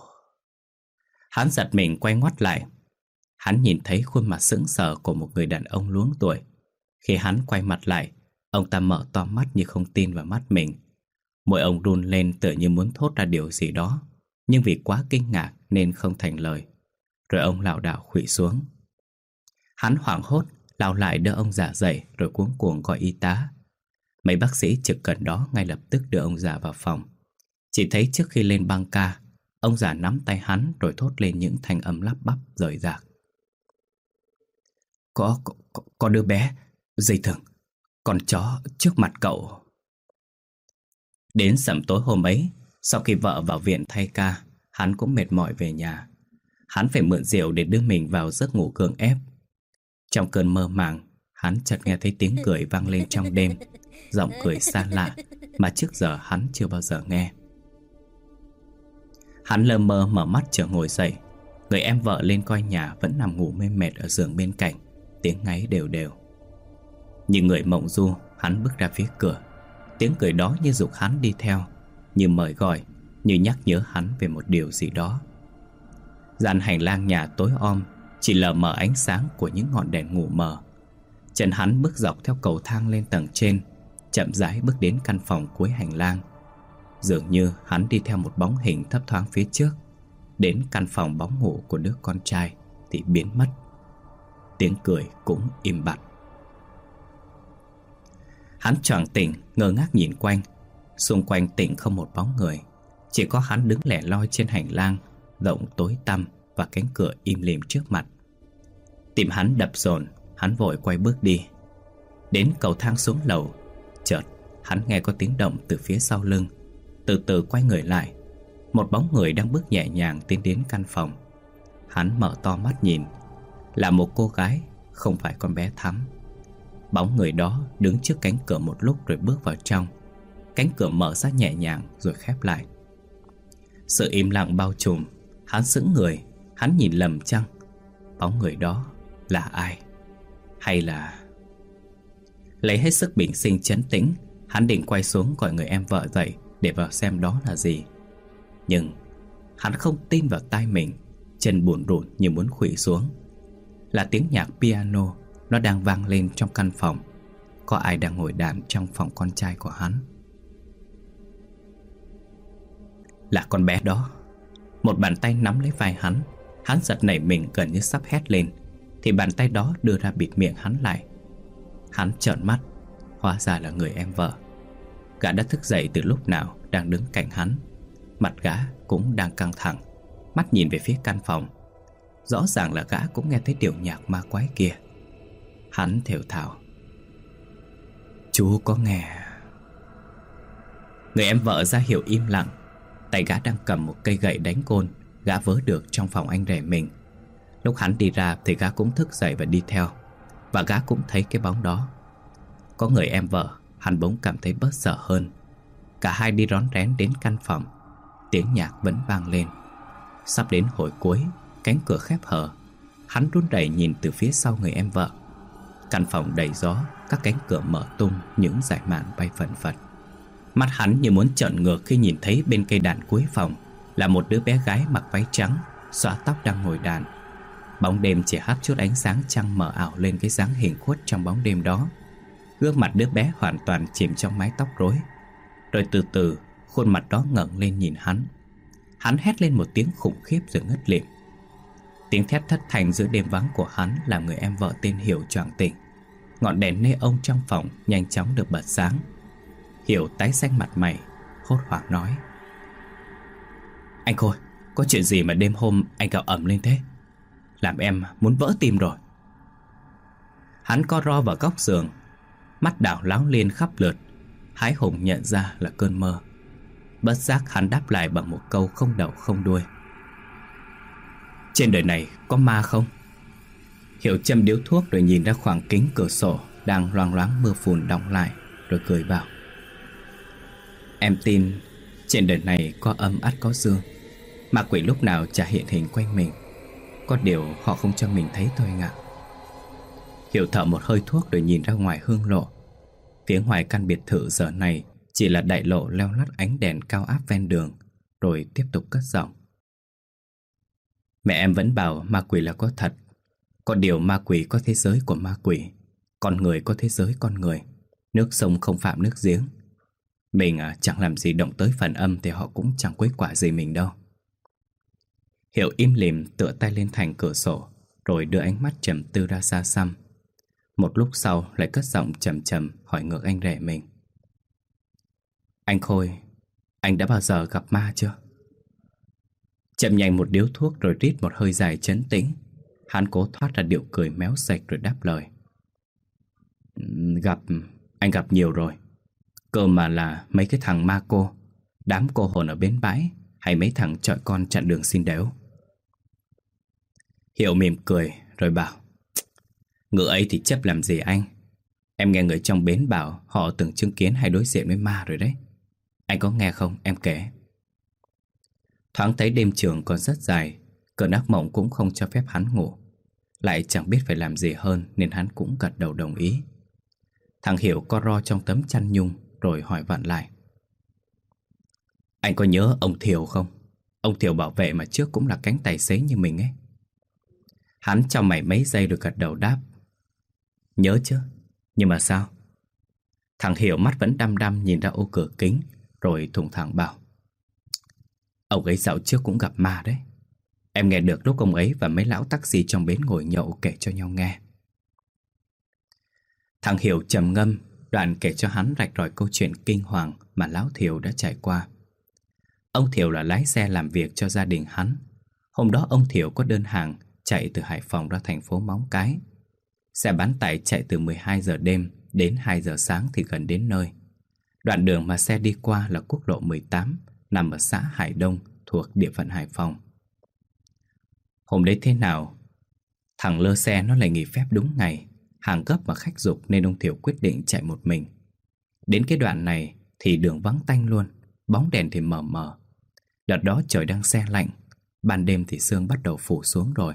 Hắn giật mình quay ngoắt lại. Hắn nhìn thấy khuôn mặt sững sờ của một người đàn ông luống tuổi. Khi hắn quay mặt lại, ông ta mở to mắt như không tin vào mắt mình. Môi ông run lên tựa như muốn thốt ra điều gì đó, nhưng vì quá kinh ngạc nên không thành lời. Rồi ông lảo đảo khuỵu xuống. Hắn hoảng hốt lao lại đỡ ông già dậy, rồi cuống cuồng gọi y tá. Mấy bác sĩ trực gần đó ngay lập tức đưa ông già vào phòng. Chỉ thấy trước khi lên băng ca, ông già nắm tay hắn rồi thốt lên những thanh âm lắp bắp rời rạc. Có đứa bé, dây thừng, con chó trước mặt cậu. Đến sẩm tối hôm ấy, sau khi vợ vào viện thay ca, hắn cũng mệt mỏi về nhà. Hắn phải mượn rượu để đưa mình vào giấc ngủ gượng ép. Trong cơn mơ màng, hắn chợt nghe thấy tiếng cười vang lên trong đêm, giọng cười xa lạ mà trước giờ hắn chưa bao giờ nghe. Hắn lơ mơ mở mắt chợt ngồi dậy. Người em vợ lên coi nhà vẫn nằm ngủ mê mệt ở giường bên cạnh, tiếng ngáy đều đều. Như người mộng du, hắn bước ra phía cửa. Tiếng cười đó như giục hắn đi theo, như mời gọi, như nhắc nhớ hắn về một điều gì đó. Gian hành lang nhà tối om, chỉ lờ mờ ánh sáng của những ngọn đèn ngủ mờ. Chân hắn bước dọc theo cầu thang lên tầng trên, chậm rãi bước đến căn phòng cuối hành lang. Dường như hắn đi theo một bóng hình thấp thoáng phía trước. Đến căn phòng bóng ngủ của đứa con trai thì biến mất. Tiếng cười cũng im bặt. Hắn choàng tỉnh, ngơ ngác nhìn quanh. Xung quanh tỉnh không một bóng người, chỉ có hắn đứng lẻ loi trên hành lang rộng tối tăm và cánh cửa im lìm trước mặt. Tim hắn đập dồn, hắn vội quay bước đi. Đến cầu thang xuống lầu, chợt hắn nghe có tiếng động từ phía sau lưng. Từ từ quay người lại, một bóng người đang bước nhẹ nhàng tiến đến căn phòng. Hắn mở to mắt nhìn, là một cô gái, không phải con bé Thắm. Bóng người đó đứng trước cánh cửa một lúc rồi bước vào trong. Cánh cửa mở ra nhẹ nhàng rồi khép lại. Sự im lặng bao trùm. Hắn sững người. Hắn nhìn lầm chăng? Bóng người đó là ai? Hay là... Lấy hết sức bình sinh trấn tĩnh, hắn định quay xuống gọi người em vợ dậy để vào xem đó là gì. Nhưng hắn không tin vào tai mình. Chân buồn rủn như muốn khuỵu xuống. Là tiếng nhạc piano. Nó đang vang lên trong căn phòng. Có ai đang ngồi đàn trong phòng con trai của hắn. Là con bé đó. Một bàn tay nắm lấy vai hắn. Hắn giật nảy mình gần như sắp hét lên, thì bàn tay đó đưa ra bịt miệng hắn lại. Hắn trợn mắt. Hóa ra là người em vợ. Gã đã thức dậy từ lúc nào, đang đứng cạnh hắn. Mặt gã cũng đang căng thẳng, mắt nhìn về phía căn phòng. Rõ ràng là gã cũng nghe thấy điệu nhạc ma quái kia. Hắn thều thào: "Chú có nghe?" Người em vợ ra hiệu im lặng. Tay gã đang cầm một cây gậy đánh côn gã vớ được trong phòng anh rể mình. Lúc hắn đi ra thì gã cũng thức dậy và đi theo. Và gã cũng thấy cái bóng đó. Có người em vợ, hắn bỗng cảm thấy bớt sợ hơn. Cả hai đi rón rén đến căn phòng. Tiếng nhạc vẫn vang lên. Sắp đến hồi cuối, cánh cửa khép hờ. Hắn run rẩy nhìn từ phía sau người em vợ. Căn phòng đầy gió, các cánh cửa mở tung, những dải màn bay phẩn phật. Mắt hắn như muốn trợn ngược khi nhìn thấy bên cây đàn cuối phòng là một đứa bé gái mặc váy trắng, xõa tóc đang ngồi đàn. Bóng đêm chỉ hắt chút ánh sáng trăng mờ ảo lên cái dáng hình khuất trong bóng đêm đó. Gương mặt đứa bé hoàn toàn chìm trong mái tóc rối. Rồi từ từ khuôn mặt đó ngẩng lên nhìn hắn. Hắn hét lên một tiếng khủng khiếp rồi ngất lịm. Tiếng thét thất thanh giữa đêm vắng của hắn làm người em vợ tên Hiểu choàng tỉnh. Ngọn đèn neon trong phòng nhanh chóng được bật sáng. Hiểu tái xanh mặt mày, hốt hoảng nói: "Anh Khôi, có chuyện gì mà đêm hôm anh gào ầm lên thế? Làm em muốn vỡ tim rồi." Hắn co ro vào góc giường, mắt đảo láo liên khắp lượt. Hái hùng nhận ra là cơn mơ. Bất giác hắn đáp lại bằng một câu không đầu không đuôi: "Trên đời này có ma không?" Hiểu châm điếu thuốc rồi nhìn ra khoảng kính cửa sổ đang loang loáng mưa phùn đọng lại, rồi cười bảo: "Em tin trên đời này có âm ắt có dương. Ma quỷ lúc nào chả hiện hình quanh mình. Có điều họ không cho mình thấy thôi anh ạ." Hiểu thở một hơi thuốc rồi nhìn ra ngoài hương lộ. Phía ngoài căn biệt thự giờ này chỉ là đại lộ leo lắt ánh đèn cao áp ven đường. Rồi tiếp tục cất giọng: "Mẹ em vẫn bảo ma quỷ là có thật. Có điều ma quỷ có thế giới của ma quỷ, con người có thế giới con người. Nước sông không phạm nước giếng. Mình chẳng làm gì động tới phần âm thì họ cũng chẳng quấy quả gì mình đâu." Hiểu im lìm tựa tay lên thành cửa sổ, rồi đưa ánh mắt trầm tư ra xa xăm. Một lúc sau lại cất giọng trầm trầm hỏi ngược anh rể mình: "Anh Khôi, anh đã bao giờ gặp ma chưa?" Chậm nhanh một điếu thuốc rồi rít một hơi dài trấn tĩnh. Hắn cố thoát ra điệu cười méo sạch rồi đáp lời: Anh gặp nhiều rồi. Cơ mà là mấy cái thằng ma cô, đám cô hồn ở bến bãi, hay mấy thằng chọi con chặn đường xin đéo." Hiểu mỉm cười rồi bảo: "Ngựa ấy thì chấp làm gì anh? Em nghe người trong bến bảo họ từng chứng kiến hay đối diện với ma rồi đấy. Anh có nghe không, em kể." Thoáng thấy đêm trường còn rất dài, cơn ác mộng cũng không cho phép hắn ngủ. Lại chẳng biết phải làm gì hơn nên hắn cũng gật đầu đồng ý. Thằng Hiểu co ro trong tấm chăn nhung rồi hỏi vặn lại: Anh có nhớ ông Thiều không? Ông Thiều bảo vệ mà trước cũng là cánh tài xế như mình ấy. Hắn cho mày mấy giây rồi gật đầu đáp. Nhớ chứ, nhưng mà sao? Thằng Hiểu mắt vẫn đăm đăm nhìn ra ô cửa kính, rồi thùng thẳng bảo. Ông ấy dạo trước cũng gặp ma đấy. Em nghe được lúc ông ấy và mấy lão taxi trong bến ngồi nhậu kể cho nhau nghe. Thằng Hiểu trầm ngâm, đoạn kể cho hắn rạch ròi câu chuyện kinh hoàng mà lão Thiều đã trải qua. Ông Thiều là lái xe làm việc cho gia đình hắn. Hôm đó ông Thiều có đơn hàng chạy từ Hải Phòng ra thành phố Móng Cái. Xe bán tải chạy từ 12 giờ đêm đến 2 giờ sáng thì gần đến nơi. Đoạn đường mà xe đi qua là quốc lộ 18, nằm ở xã Hải Đông thuộc địa phận Hải Phòng. Hôm đấy thế nào? Thằng lơ xe nó lại nghỉ phép đúng ngày, hàng gấp mà khách giục nên ông Thiều quyết định chạy một mình. Đến cái đoạn này thì đường vắng tanh luôn, bóng đèn thì mờ mờ. Đợt đó trời đang se lạnh, ban đêm thì sương bắt đầu phủ xuống rồi.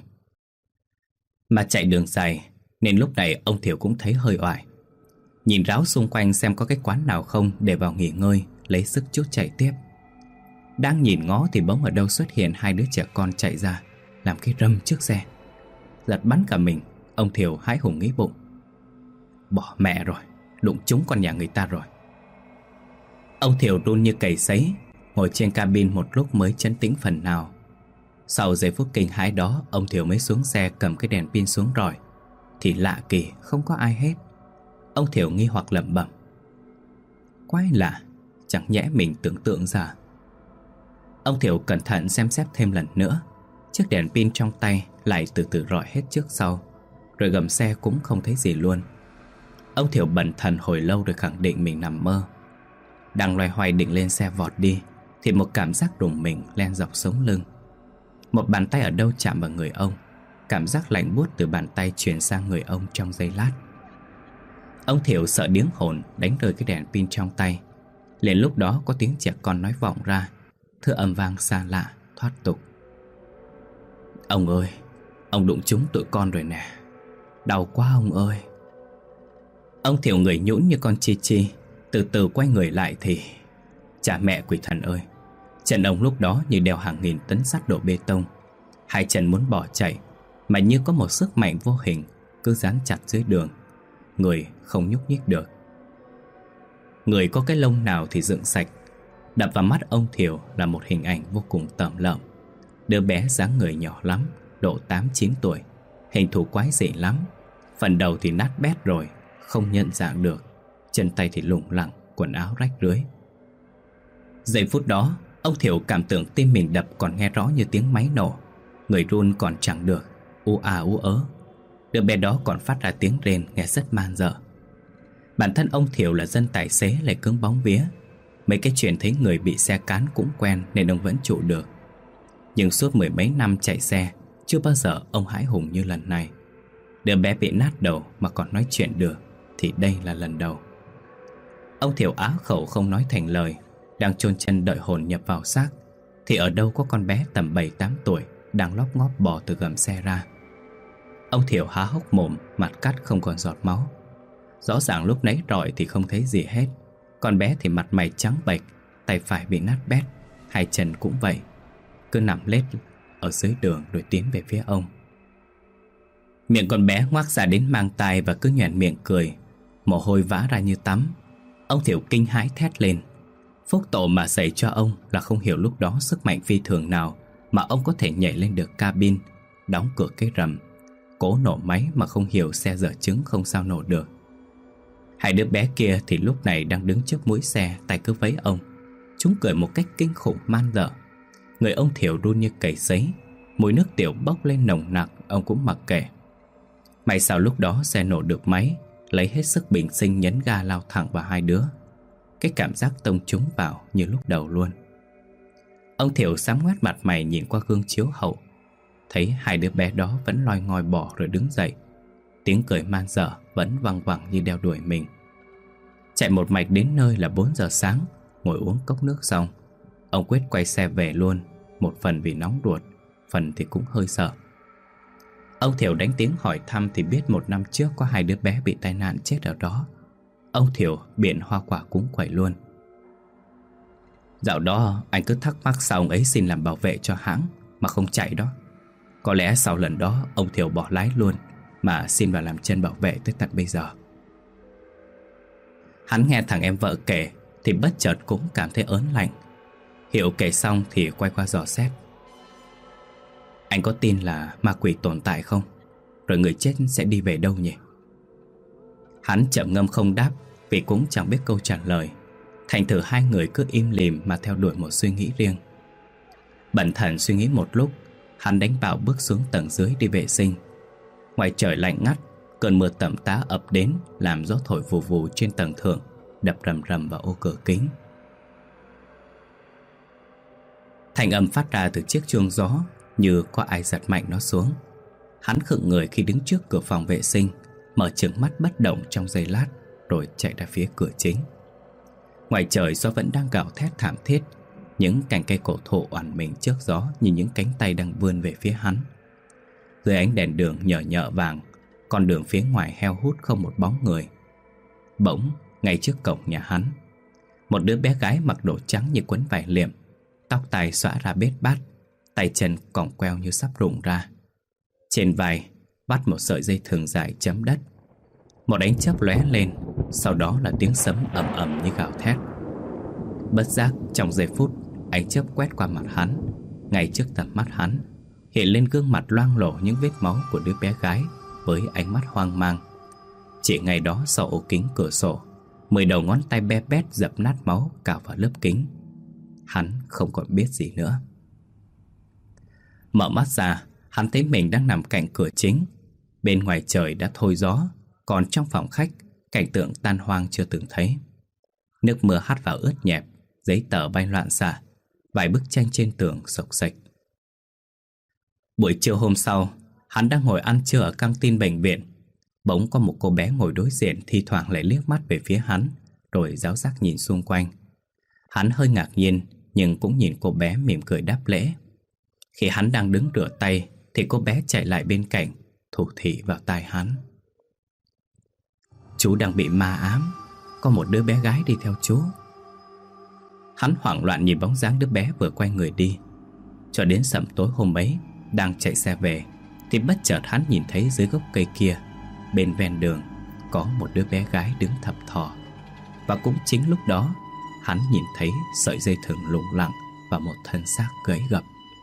Mà chạy đường dài nên lúc này ông Thiều cũng thấy hơi oải. Nhìn ráo xung quanh xem có cái quán nào không để vào nghỉ ngơi, lấy sức chút chạy tiếp. Đang nhìn ngó thì bỗng ở đâu xuất hiện hai đứa trẻ con chạy ra, làm cái râm trước xe. Giật bắn cả mình, ông Thiều hãi hùng nghĩ bụng. Bỏ mẹ rồi, đụng trúng con nhà người ta rồi. Ông Thiều run như cầy sấy, ngồi trên cabin một lúc mới trấn tĩnh phần nào. Sau giây phút kinh hãi đó, ông Thiều mới xuống xe cầm cái đèn pin xuống rọi. Thì lạ kỳ, không có ai hết. Ông Thiều nghi hoặc lẩm bẩm. Quái lạ, chẳng nhẽ mình tưởng tượng ra. Ông Thiều cẩn thận xem xét thêm lần nữa. Chiếc đèn pin trong tay lại từ từ rọi hết trước sau, rồi gầm xe cũng không thấy gì luôn. Ông Thiều bần thần hồi lâu rồi khẳng định mình nằm mơ. Đang loay hoay định lên xe vọt đi thì một cảm giác rùng mình len dọc sống lưng. Một bàn tay ở đâu chạm vào người ông. Cảm giác lạnh buốt từ bàn tay truyền sang người ông trong giây lát. Ông Thiều sợ điếng hồn, đánh rơi cái đèn pin trong tay. Liền lúc đó có tiếng trẻ con nói vọng ra, thứ âm vang xa lạ, thoát tục. Ông ơi, ông đụng trúng tụi con rồi nè. Đau quá ông ơi. Ông Thiều người nhũn như con chi chi, từ từ quay người lại thì chả mẹ quỷ thần ơi. Chân ông lúc đó như đeo hàng nghìn tấn sắt đổ bê tông. Hai chân muốn bỏ chạy mà như có một sức mạnh vô hình cứ dán chặt dưới đường. Người không nhúc nhích được. Người có cái lông nào thì dựng sạch. Đập vào mắt ông Thiều là một hình ảnh vô cùng tởm lợm. Đứa bé dáng người nhỏ lắm, độ 8-9 tuổi, hình thù quái dị lắm. Phần đầu thì nát bét rồi, không nhận dạng được. Chân tay thì lủng lẳng, quần áo rách rưới. Giây phút đó, ông Thiều cảm tưởng tim mình đập còn nghe rõ như tiếng máy nổ. Người run còn chẳng được, u à u ớ. Đứa bé đó còn phát ra tiếng rên nghe rất man dợ. Bản thân ông Thiều là dân tài xế lại cứng bóng vía. Mấy cái chuyện thấy người bị xe cán cũng quen nên ông vẫn trụ được. Nhưng suốt mười mấy năm chạy xe, chưa bao giờ ông hãi hùng như lần này. Đứa bé bị nát đầu mà còn nói chuyện được thì đây là lần đầu. Ông Thiều á khẩu không nói thành lời, đang chôn chân đợi hồn nhập vào xác thì ở đâu có con bé tầm 7-8 tuổi đang lóp ngóp bò từ gầm xe ra. Ông Thiều há hốc mồm, mặt cắt không còn giọt máu. Rõ ràng lúc nãy rọi thì không thấy gì hết. Con bé thì mặt mày trắng bệch, tay phải bị nát bét, hai chân cũng vậy, cứ nằm lết ở dưới đường rồi tiến về phía ông. Miệng con bé ngoác ra đến mang tai và cứ nhoẻn miệng cười, mồ hôi vã ra như tắm. Ông Thiều kinh hãi thét lên. Phúc tổ mà xảy cho ông là không hiểu lúc đó sức mạnh phi thường nào mà ông có thể nhảy lên được cabin, đóng cửa cái rầm, cố nổ máy mà không hiểu xe dở trứng không sao nổ được. Hai đứa bé kia thì lúc này đang đứng trước mũi xe, tay cứ vẫy ông. Chúng cười một cách kinh khủng man dợ. Người ông Thiều run như cầy sấy, mùi nước tiểu bốc lên nồng nặc, ông cũng mặc kệ. May sao lúc đó xe nổ được máy, lấy hết sức bình sinh nhấn ga lao thẳng vào hai đứa. Cái cảm giác tông chúng vào như lúc đầu luôn. Ông Thiều sám ngoét mặt mày nhìn qua gương chiếu hậu, thấy hai đứa bé đó vẫn loi ngoi bò rồi đứng dậy. Tiếng cười man dợ vẫn văng vẳng như đeo đuổi mình. Chạy một mạch đến nơi là 4 giờ sáng. Ngồi uống cốc nước xong, ông quyết quay xe về luôn. Một phần vì nóng ruột, phần thì cũng hơi sợ. Ông Thiều đánh tiếng hỏi thăm thì biết 1 năm trước có 2 đứa bé bị tai nạn chết ở đó. Ông Thiều biện hoa quả cúng quẩy luôn. Dạo đó anh cứ thắc mắc sao ông ấy xin làm bảo vệ cho hãng mà không chạy đó. Có lẽ sau lần đó ông Thiều bỏ lái luôn, mà xin vào làm chân bảo vệ tới tận bây giờ. Hắn nghe thằng em vợ kể thì bất chợt cũng cảm thấy ớn lạnh. Hiệu kể xong thì quay qua dò xét. Anh có tin là ma quỷ tồn tại không? Rồi người chết sẽ đi về đâu nhỉ? Hắn chậm ngâm không đáp, vì cũng chẳng biết câu trả lời. Thành thử hai người cứ im lìm mà theo đuổi một suy nghĩ riêng. Bần thần suy nghĩ một lúc, hắn đánh bạo bước xuống tầng dưới đi vệ sinh. Ngoài trời lạnh ngắt, cơn mưa tầm tã ập đến, làm gió thổi vù vù trên tầng thượng, đập rầm rầm vào ô cửa kính. Thanh âm phát ra từ chiếc chuông gió như có ai giật mạnh nó xuống. Hắn khựng người khi đứng trước cửa phòng vệ sinh, mở trừng mắt bất động trong giây lát, rồi chạy ra phía cửa chính. Ngoài trời gió vẫn đang gào thét thảm thiết. Những cành cây cổ thụ oằn mình trước gió như những cánh tay đang vươn về phía hắn. Dưới ánh đèn đường nhờ nhợ vàng, con đường phía ngoài heo hút không một bóng người. Bỗng, ngay trước cổng nhà hắn, một đứa bé gái mặc đồ trắng như quấn vải liệm, tóc tai xõa ra bết bát, tay chân còng queo như sắp rụng ra. Trên vai vắt một sợi dây thừng dài chấm đất. Một ánh chớp lóe lên, sau đó là tiếng sấm ầm ầm như gào thét. Bất giác trong giây phút, ánh chớp quét qua mặt hắn. Ngay trước tầm mắt hắn hiện lên gương mặt loang lổ những vết máu của đứa bé gái với ánh mắt hoang mang. Chỉ ngay đó sau ổ kính cửa sổ, 10 đầu ngón tay be bét dập nát máu cào vào lớp kính. Hắn không còn biết gì nữa. Mở mắt ra, hắn thấy mình đang nằm cạnh cửa chính. Bên ngoài trời đã thôi gió, còn trong phòng khách, cảnh tượng tan hoang chưa từng thấy. Nước mưa hắt vào ướt nhẹp, giấy tờ bay loạn xạ, vài bức tranh trên tường xộc xệch. Buổi trưa hôm sau, hắn đang ngồi ăn trưa ở căng tin bệnh viện. Bỗng có một cô bé ngồi đối diện, thi thoảng lại liếc mắt về phía hắn, rồi giáo giác nhìn xung quanh. Hắn hơi ngạc nhiên, nhưng cũng nhìn cô bé mỉm cười đáp lễ. Khi hắn đang đứng rửa tay thì cô bé chạy lại bên cạnh, thủ thỉ vào tai hắn. Chú đang bị ma ám, có một đứa bé gái đi theo chú. Hắn hoảng loạn nhìn bóng dáng đứa bé vừa quay người đi. Cho đến sẩm tối hôm ấy, đang chạy xe về, thì bất chợt hắn nhìn thấy dưới gốc cây kia, bên ven đường, có một đứa bé gái đứng thập thò. Và cũng chính lúc đó, hắn nhìn thấy sợi dây thừng lủng lẳng và một thân xác gãy gập.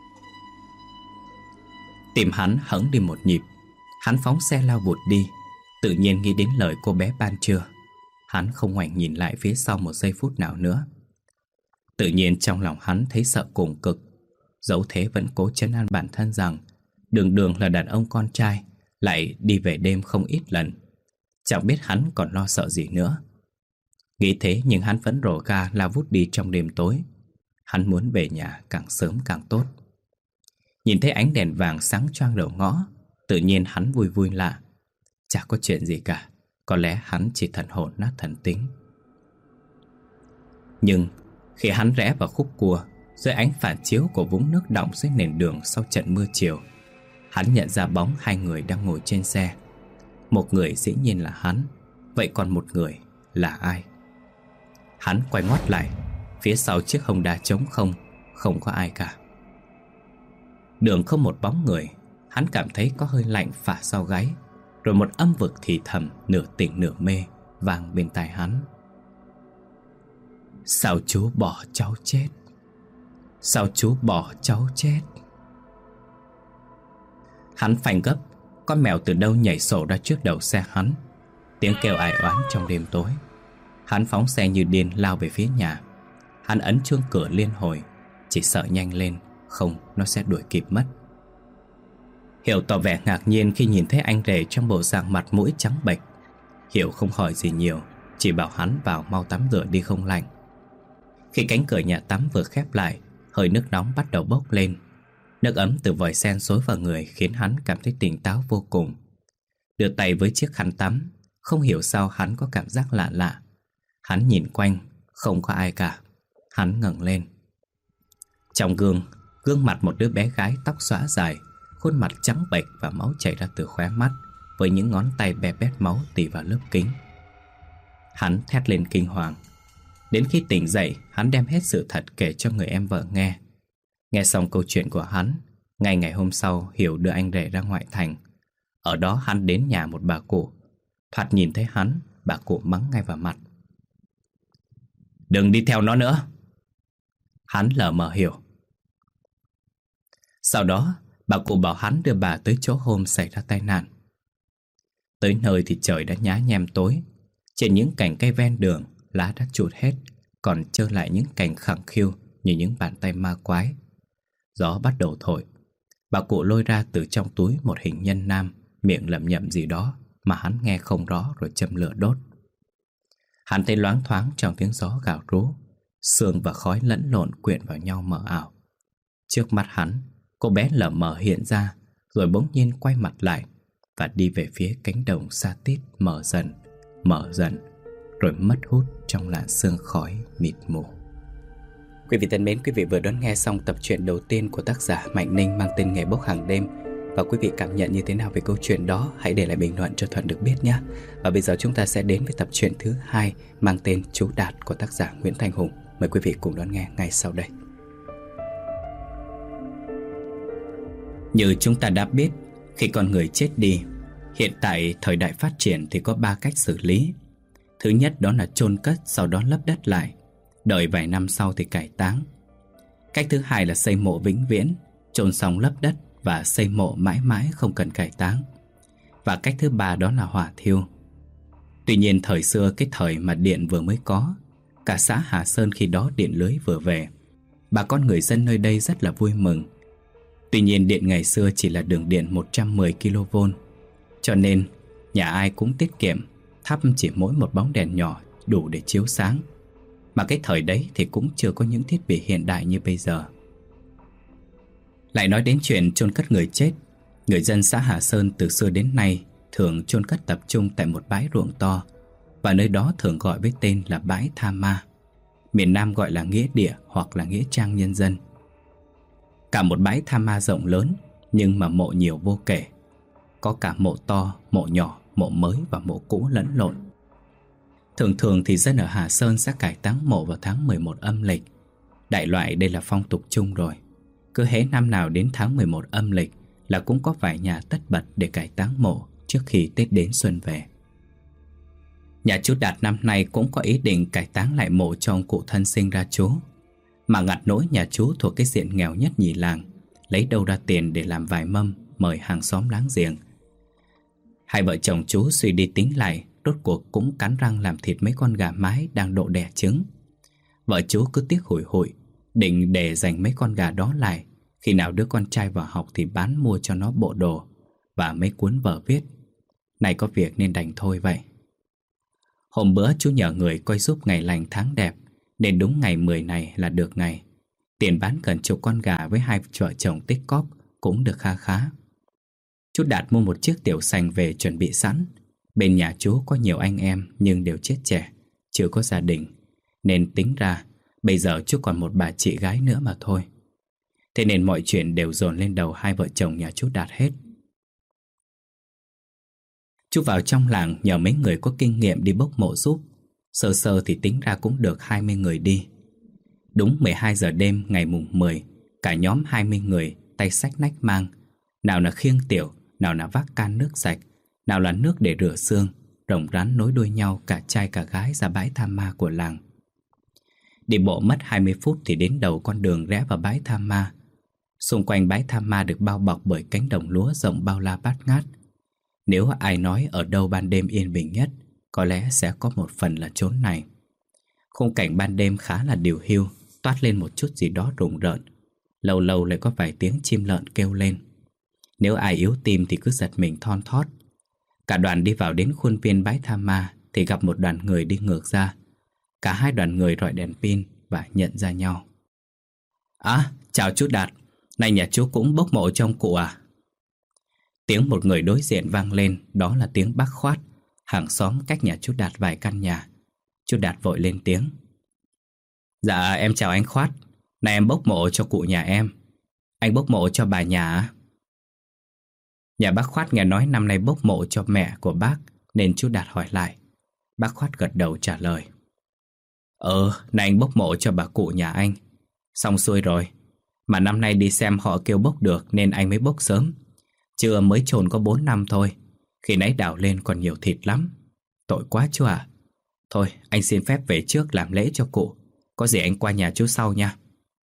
Tim hắn hẫng đi một nhịp. Hắn phóng xe lao vụt đi, tự nhiên nghĩ đến lời cô bé ban trưa. Hắn không ngoảnh nhìn lại phía sau một giây phút nào nữa. Tự nhiên trong lòng hắn thấy sợ cùng cực. Dẫu thế vẫn cố trấn an bản thân rằng đường đường là đàn ông con trai, lại đi về đêm không ít lần, chẳng biết hắn còn lo sợ gì nữa. Nghĩ thế nhưng hắn vẫn rồ ga lao vút đi trong đêm tối. Hắn muốn về nhà càng sớm càng tốt. Nhìn thấy ánh đèn vàng sáng choang đầu ngõ, tự nhiên hắn vui vui lạ. Chả có chuyện gì cả, có lẽ hắn chỉ thần hồn nát thần tính. Nhưng khi hắn rẽ vào khúc cua, dưới ánh phản chiếu của vũng nước đọng dưới nền đường sau trận mưa chiều, hắn nhận ra bóng hai người đang ngồi trên xe. Một người dĩ nhiên là hắn, vậy còn một người là ai? Hắn quay ngoắt lại, phía sau chiếc Honda trống không, không có ai cả. Đường không một bóng người, hắn cảm thấy có hơi lạnh phả sau gáy. Rồi một âm vực thì thầm nửa tỉnh nửa mê vang bên tai hắn. Sao chú bỏ cháu chết? Sao chú bỏ cháu chết? Hắn phanh gấp. Con mèo từ đâu nhảy sổ ra trước đầu xe hắn. Tiếng kêu ai oán trong đêm tối. Hắn phóng xe như điên lao về phía nhà. Hắn ấn chuông cửa liên hồi, chỉ sợ nhanh lên, không nó sẽ đuổi kịp mất. Hiểu tỏ vẻ ngạc nhiên khi nhìn thấy anh rể trong bộ dạng mặt mũi trắng bệch. Hiểu không hỏi gì nhiều, chỉ bảo hắn vào mau tắm rửa đi không lạnh. Khi cánh cửa nhà tắm vừa khép lại, hơi nước nóng bắt đầu bốc lên. Nước ấm từ vòi sen xối vào người khiến hắn cảm thấy tỉnh táo vô cùng. Đưa tay với chiếc khăn tắm, không hiểu sao hắn có cảm giác lạ lạ. Hắn nhìn quanh, không có ai cả. Hắn ngẩng lên. Trong gương mặt một đứa bé gái tóc xõa dài, khuôn mặt trắng bệch và máu chảy ra từ khóe mắt, với những ngón tay be bét máu tì vào lớp kính. Hắn thét lên kinh hoàng. Đến khi tỉnh dậy, hắn đem hết sự thật kể cho người em vợ nghe. Nghe xong câu chuyện của hắn, ngay ngày hôm sau Hiểu đưa anh rể ra ngoại thành. Ở đó hắn đến nhà một bà cụ. Thoạt nhìn thấy hắn, bà cụ mắng ngay vào mặt. Đừng đi theo nó nữa. Hắn lờ mờ hiểu. Sau đó bà cụ bảo hắn đưa bà tới chỗ hôm xảy ra tai nạn. Tới nơi thì trời đã nhá nhem tối. Trên những cành cây ven đường, lá đã trụt hết, còn trơ lại những cành khẳng khiu như những bàn tay ma quái. Gió bắt đầu thổi. Bà cụ lôi ra từ trong túi một hình nhân nam, miệng lẩm nhẩm gì đó mà hắn nghe không rõ, rồi châm lửa đốt. Hắn thấy loáng thoáng trong tiếng gió gào rú, sương và khói lẫn lộn quyện vào nhau mờ ảo. Trước mắt hắn, cô bé lờ mờ hiện ra, rồi bỗng nhiên quay mặt lại và đi về phía cánh đồng xa tít mở dần, rồi mất hút trong làn sương khói mịt mù. Quý vị thân mến, quý vị vừa đón nghe xong tập truyện đầu tiên của tác giả Mạnh Ninh mang tên Nghề Bốc Hàng Đêm. Và quý vị cảm nhận như thế nào về câu chuyện đó, hãy để lại bình luận cho Thuận được biết nhé. Và bây giờ chúng ta sẽ đến với tập truyện thứ 2 mang tên Chú Đạt của tác giả Nguyễn Thanh Hùng. Mời quý vị cùng đón nghe ngay sau đây. Như chúng ta đã biết, khi con người chết đi, hiện tại thời đại phát triển thì có 3 cách xử lý. Thứ nhất đó là chôn cất, sau đó lấp đất lại, đợi vài năm sau thì cải táng. Cách thứ hai là xây mộ vĩnh viễn, chôn xong lấp đất và xây mộ mãi mãi không cần cải táng. Và cách thứ ba đó là hỏa thiêu. Tuy nhiên thời xưa, cái thời mà điện vừa mới có, cả xã Hà Sơn khi đó điện lưới vừa về, bà con người dân nơi đây rất là vui mừng. Tuy nhiên điện ngày xưa chỉ là đường điện 110 kV, cho nên nhà ai cũng tiết kiệm, thắp chỉ mỗi một bóng đèn nhỏ đủ để chiếu sáng. Mà cái thời đấy thì cũng chưa có những thiết bị hiện đại như bây giờ. Lại nói đến chuyện chôn cất người chết, người dân xã Hà Sơn từ xưa đến nay thường chôn cất tập trung tại một bãi ruộng to, và nơi đó thường gọi với tên là bãi Tha Ma, miền Nam gọi là nghĩa địa hoặc là nghĩa trang nhân dân. Cả một bãi Tha Ma rộng lớn, nhưng mà mộ nhiều vô kể. Có cả mộ to, mộ nhỏ, mộ mới và mộ cũ lẫn lộn. Thường thường thì dân ở Hà Sơn sẽ cải táng mộ vào tháng 11 âm lịch. Đại loại đây là phong tục chung rồi. Cứ hễ năm nào đến tháng 11 âm lịch là cũng có vài nhà tất bật để cải táng mộ trước khi Tết đến xuân về. Nhà chú Đạt năm nay cũng có ý định cải táng lại mộ cho ông cụ thân sinh ra chú. Mà ngặt nỗi nhà chú thuộc cái diện nghèo nhất nhì làng, lấy đâu ra tiền để làm vài mâm mời hàng xóm láng giềng. Hai vợ chồng chú suy đi tính lại, rốt cuộc cũng cắn răng làm thịt mấy con gà mái đang độ đẻ trứng. Vợ chú cứ tiếc hủi hụi, định để dành mấy con gà đó lại, khi nào đứa con trai vào học thì bán mua cho nó bộ đồ và mấy cuốn vở viết. Này có việc nên đành thôi vậy. Hôm bữa chú nhờ người coi giúp ngày lành tháng đẹp, đến đúng ngày 10 này là được ngày. Tiền bán gần chục con gà với hai vợ chồng tích cóp cũng được kha khá. Chú Đạt mua một chiếc tiểu sành về chuẩn bị sẵn. Bên nhà chú có nhiều anh em nhưng đều chết trẻ, chưa có gia đình, nên tính ra bây giờ chú còn một bà chị gái nữa mà thôi. Thế nên mọi chuyện đều dồn lên đầu hai vợ chồng nhà chú Đạt hết. Chú vào trong làng nhờ mấy người có kinh nghiệm đi bốc mộ giúp. Sơ sơ thì tính ra cũng được 20 người đi. Đúng 12 giờ đêm ngày mùng 10, cả nhóm 20 người tay xách nách mang, nào là khiêng tiểu, nào là vác can nước sạch, nào là nước để rửa xương, rồng rắn nối đuôi nhau cả trai cả gái ra bãi Tha Ma của làng. Đi bộ mất 20 phút thì đến đầu con đường rẽ vào bãi Tha Ma. Xung quanh bãi Tha Ma được bao bọc bởi cánh đồng lúa rộng bao la bát ngát. Nếu ai nói ở đâu ban đêm yên bình nhất, có lẽ sẽ có một phần là chốn này. Khung cảnh ban đêm khá là điều hiu, toát lên một chút gì đó rùng rợn. Lâu lâu lại có vài tiếng chim lợn kêu lên. Nếu ai yếu tim thì cứ giật mình thon thót. Cả đoàn đi vào đến khuôn viên bãi Tha Ma thì gặp một đoàn người đi ngược ra. Cả hai đoàn người rọi đèn pin và nhận ra nhau. À, chào chú Đạt, nay nhà chú cũng bốc mộ cho ông cụ à? Tiếng một người đối diện vang lên, đó là tiếng bác Khoát, hàng xóm cách nhà chú Đạt vài căn nhà. Chú Đạt vội lên tiếng. Dạ em chào anh Khoát, nay em bốc mộ cho cụ nhà em. Anh bốc mộ cho bà nhà á? Nhà bác Khoát nghe nói năm nay bốc mộ cho mẹ của bác, nên chú Đạt hỏi lại. Bác Khoát gật đầu trả lời. Này anh bốc mộ cho bà cụ nhà anh. Xong xuôi rồi. Mà năm nay đi xem họ kêu bốc được nên anh mới bốc sớm. Chưa mới chôn có 4 năm thôi. Khi nãy đào lên còn nhiều thịt lắm. Tội quá chú à. Thôi anh xin phép về trước làm lễ cho cụ. Có gì anh qua nhà chú sau nha.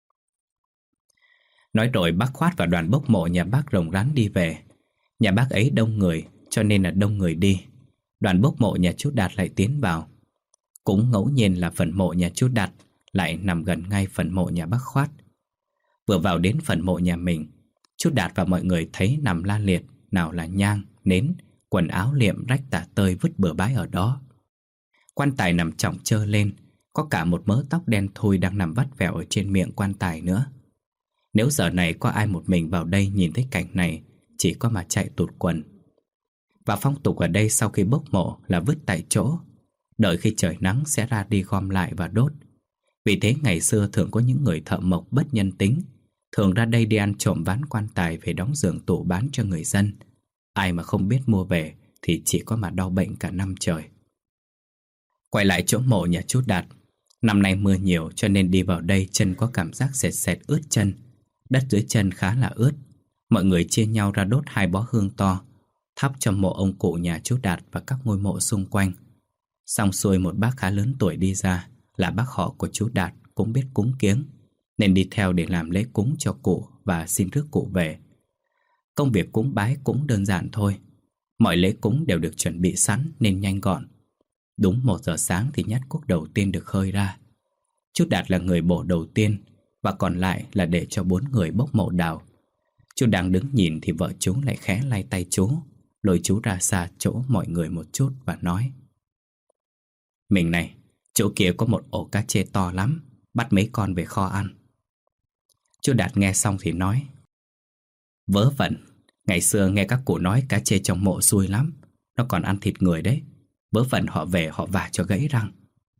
Nói rồi bác Khoát và đoàn bốc mộ nhà bác rồng rắn đi về. Nhà bác ấy đông người cho nên là đông người đi. Đoàn bốc mộ nhà chú Đạt lại tiến vào. Cũng ngẫu nhiên là phần mộ nhà chú Đạt lại nằm gần ngay phần mộ nhà bác Khoát. Vừa vào đến phần mộ nhà mình, chú Đạt và mọi người thấy nằm la liệt, nào là nhang, nến, quần áo liệm rách tả tơi vứt bừa bãi ở đó. Quan tài nằm chỏng chơ lên, có cả một mớ tóc đen thui đang nằm vắt vẻo ở trên miệng quan tài nữa. Nếu giờ này có ai một mình vào đây nhìn thấy cảnh này, chỉ có mà chạy tụt quần. Và phong tục ở đây sau khi bốc mộ là vứt tại chỗ, đợi khi trời nắng sẽ ra đi gom lại và đốt. Vì thế ngày xưa thường có những người thợ mộc bất nhân tính, thường ra đây đi ăn trộm ván quan tài về đóng giường tủ bán cho người dân. Ai mà không biết mua về thì chỉ có mà đau bệnh cả năm trời. Quay lại chỗ mộ nhà chú Đạt. Năm nay mưa nhiều cho nên đi vào đây chân có cảm giác sệt sệt ướt chân. Đất dưới chân khá là ướt. Mọi người chia nhau ra đốt 2 bó hương to, thắp cho mộ ông cụ nhà chú Đạt và các ngôi mộ xung quanh. Xong xuôi một bác khá lớn tuổi đi ra, là bác họ của chú Đạt, cũng biết cúng kiếng nên đi theo để làm lễ cúng cho cụ và xin rước cụ về. Công việc cúng bái cũng đơn giản thôi. Mọi lễ cúng đều được chuẩn bị sẵn nên nhanh gọn. Đúng 1 giờ sáng thì nhát cuốc đầu tiên được khơi ra. Chú Đạt là người bổ đầu tiên, và còn lại là để cho 4 người bốc mộ đào. Chú đang đứng nhìn thì vợ chú lại khẽ lay tay chú, lôi chú ra xa chỗ mọi người một chút và nói: Mình này, chỗ kia có một ổ cá trê to lắm, bắt mấy con về kho ăn. Chú Đạt nghe xong thì nói: Vớ vẩn, ngày xưa nghe các cụ nói cá trê trong mộ xui lắm, nó còn ăn thịt người đấy. Vớ vẩn họ về họ vả cho gãy răng.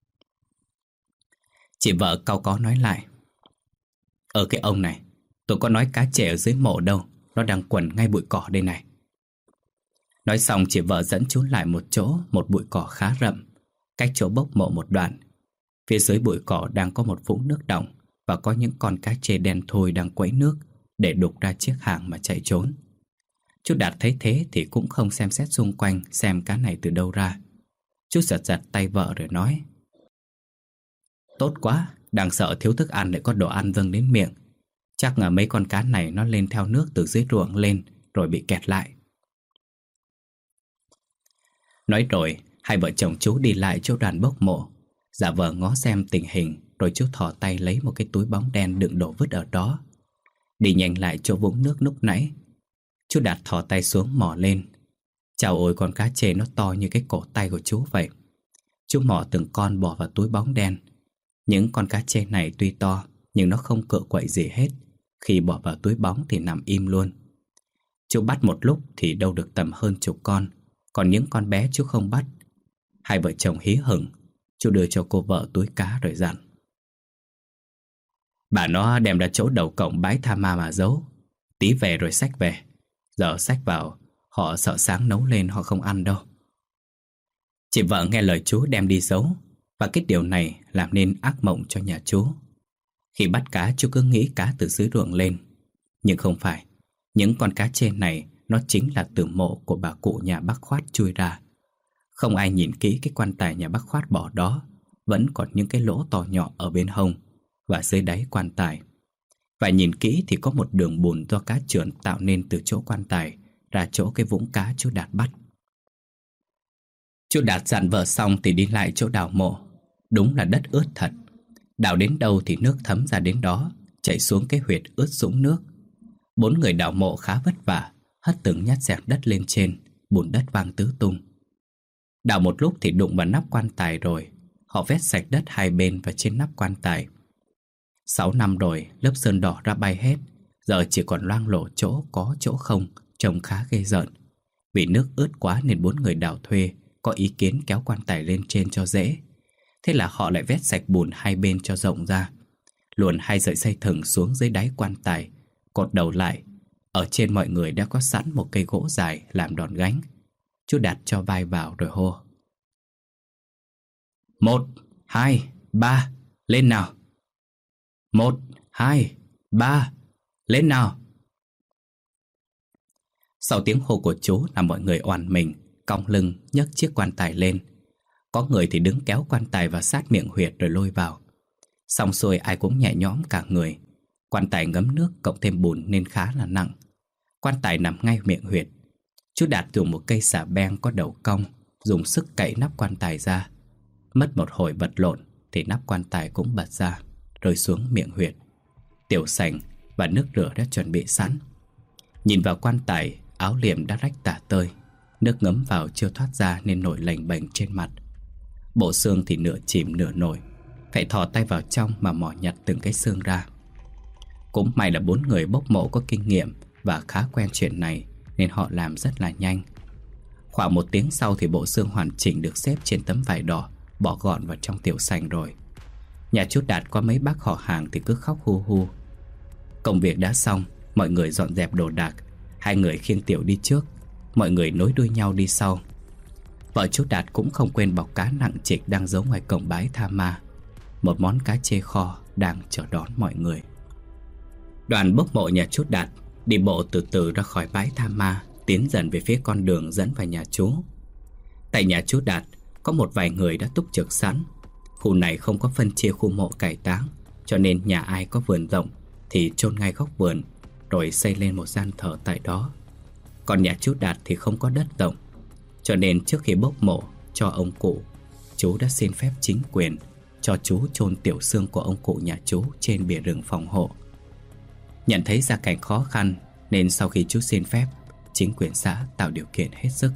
Chị vợ cau có nói lại: Cái ông này, tôi có nói cá trê ở dưới mộ đâu, nó đang quẩn ngay bụi cỏ đây này. Nói xong chị vợ dẫn chú lại một chỗ, một bụi cỏ khá rậm, cách chỗ bốc mộ một đoạn. Phía dưới bụi cỏ đang có một vũng nước đọng, và có những con cá trê đen thui đang quẫy nước để đục ra chiếc hang mà chạy trốn. Chú Đạt thấy thế thì cũng không xem xét xung quanh xem cá này từ đâu ra. Chú giật giật tay vợ rồi nói: Tốt quá, đang sợ thiếu thức ăn lại có đồ ăn dâng đến miệng. Chắc là mấy con cá này nó lên theo nước từ dưới ruộng lên rồi bị kẹt lại. Nói rồi, hai vợ chồng chú đi lại chỗ đoàn bốc mộ, giả vờ ngó xem tình hình, rồi chú thò tay lấy một cái túi bóng đen đựng đồ vứt ở đó. Đi nhanh lại chỗ vũng nước lúc nãy, chú Đạt thò tay xuống mò lên. Chào ôi, con cá trê nó to như cái cổ tay của chú vậy. Chú mò từng con bỏ vào túi bóng đen. Những con cá trê này tuy to nhưng nó không cựa quậy gì hết. Khi bỏ vào túi bóng thì nằm im luôn. Chú bắt một lúc thì đâu được tầm hơn chục con, còn những con bé chú không bắt. Hai vợ chồng hí hửng, chú đưa cho cô vợ túi cá rồi dặn: Bà nó đem ra chỗ đầu cổng bãi tha ma mà giấu. Tí về rồi xách về. Giờ xách vào, họ sợ sáng nấu lên họ không ăn đâu. Chị vợ nghe lời chú đem đi giấu, và cái điều này làm nên ác mộng cho nhà chú. Khi bắt cá chú cứ nghĩ cá từ dưới ruộng lên, nhưng không phải. Những con cá trên này nó chính là từ mộ của bà cụ nhà bác Khoát chui ra. Không ai nhìn kỹ cái quan tài nhà bác Khoát bỏ đó, vẫn còn những cái lỗ to nhỏ ở bên hông và dưới đáy quan tài. Và nhìn kỹ thì có một đường bùn do cá trườn tạo nên từ chỗ quan tài ra chỗ cái vũng cá chú Đạt bắt. Chú Đạt dặn vợ xong thì đi lại chỗ đào mộ. Đúng là đất ướt thật. Đào đến đâu thì nước thấm ra đến đó, chảy xuống cái huyệt ướt sũng nước. 4 người đào mộ khá vất vả, hất từng nhát dẹt đất lên trên, bùn đất văng tứ tung. Đào một lúc thì đụng vào nắp quan tài rồi. Họ vét sạch đất hai bên và trên nắp quan tài. 6 năm rồi, lớp sơn đỏ ra bay hết. Giờ chỉ còn loang lổ chỗ có chỗ không, trông khá ghê rợn. Vì nước ướt quá nên 4 người đào thuê có ý kiến kéo quan tài lên trên cho dễ. Thế là họ lại vét sạch bùn hai bên cho rộng ra, luồn 2 sợi dây thừng xuống dưới đáy quan tài, cột đầu lại. Ở trên mọi người đã có sẵn một cây gỗ dài làm đòn gánh. Chú Đạt cho vai vào rồi hô: 1, 2, 3, lên nào. 1, 2, 3, lên nào. Sau tiếng hô của chú là mọi người oằn mình, cong lưng nhấc chiếc quan tài lên. Có người thì đứng kéo quan tài vào sát miệng huyệt rồi lôi vào. Xong xuôi ai cũng nhẹ nhõm cả người. Quan tài ngấm nước cộng thêm bùn nên khá là nặng. Quan tài nằm ngay miệng huyệt. Chú Đạt dùng một cây xà beng có đầu cong, dùng sức cậy nắp quan tài ra. Mất một hồi vật lộn thì nắp quan tài cũng bật ra, rơi xuống miệng huyệt. Tiểu sành và nước rửa đã chuẩn bị sẵn. Nhìn vào quan tài, áo liệm đã rách tả tơi. Nước ngấm vào chưa thoát ra nên nổi lềnh bềnh trên mặt. Bộ xương thì nửa chìm nửa nổi. Phải thò tay vào trong mà mò nhặt từng cái xương ra. Cũng may là 4 người bốc mộ có kinh nghiệm và khá quen chuyện này nên họ làm rất là nhanh. Khoảng 1 tiếng sau thì bộ xương hoàn chỉnh được xếp trên tấm vải đỏ, bỏ gọn vào trong tiểu sành rồi. Nhà chú Đạt có mấy bác họ hàng thì cứ khóc hu hu. Công việc đã xong, mọi người dọn dẹp đồ đạc. 2 người khiêng tiểu đi trước, mọi người nối đuôi nhau đi sau. Vợ chú Đạt cũng không quên bọc cá nặng trịch đang giấu ngoài cổng bái tha ma. Một món cá chê kho đang chờ đón mọi người. Đoàn bốc mộ nhà chú Đạt đi bộ từ từ ra khỏi bái tha ma, tiến dần về phía con đường dẫn vào nhà chú. Tại nhà chú Đạt có một vài người đã túc trực sẵn. Khu này không có phân chia khu mộ cải táng, cho nên nhà ai có vườn rộng thì chôn ngay góc vườn, rồi xây lên một gian thờ tại đó. Còn nhà chú Đạt thì không có đất rộng, cho nên trước khi bốc mộ cho ông cụ, chú đã xin phép chính quyền cho chú chôn tiểu xương của ông cụ nhà chú trên bìa rừng phòng hộ. Nhận thấy gia cảnh khó khăn nên sau khi chú xin phép, chính quyền xã tạo điều kiện hết sức.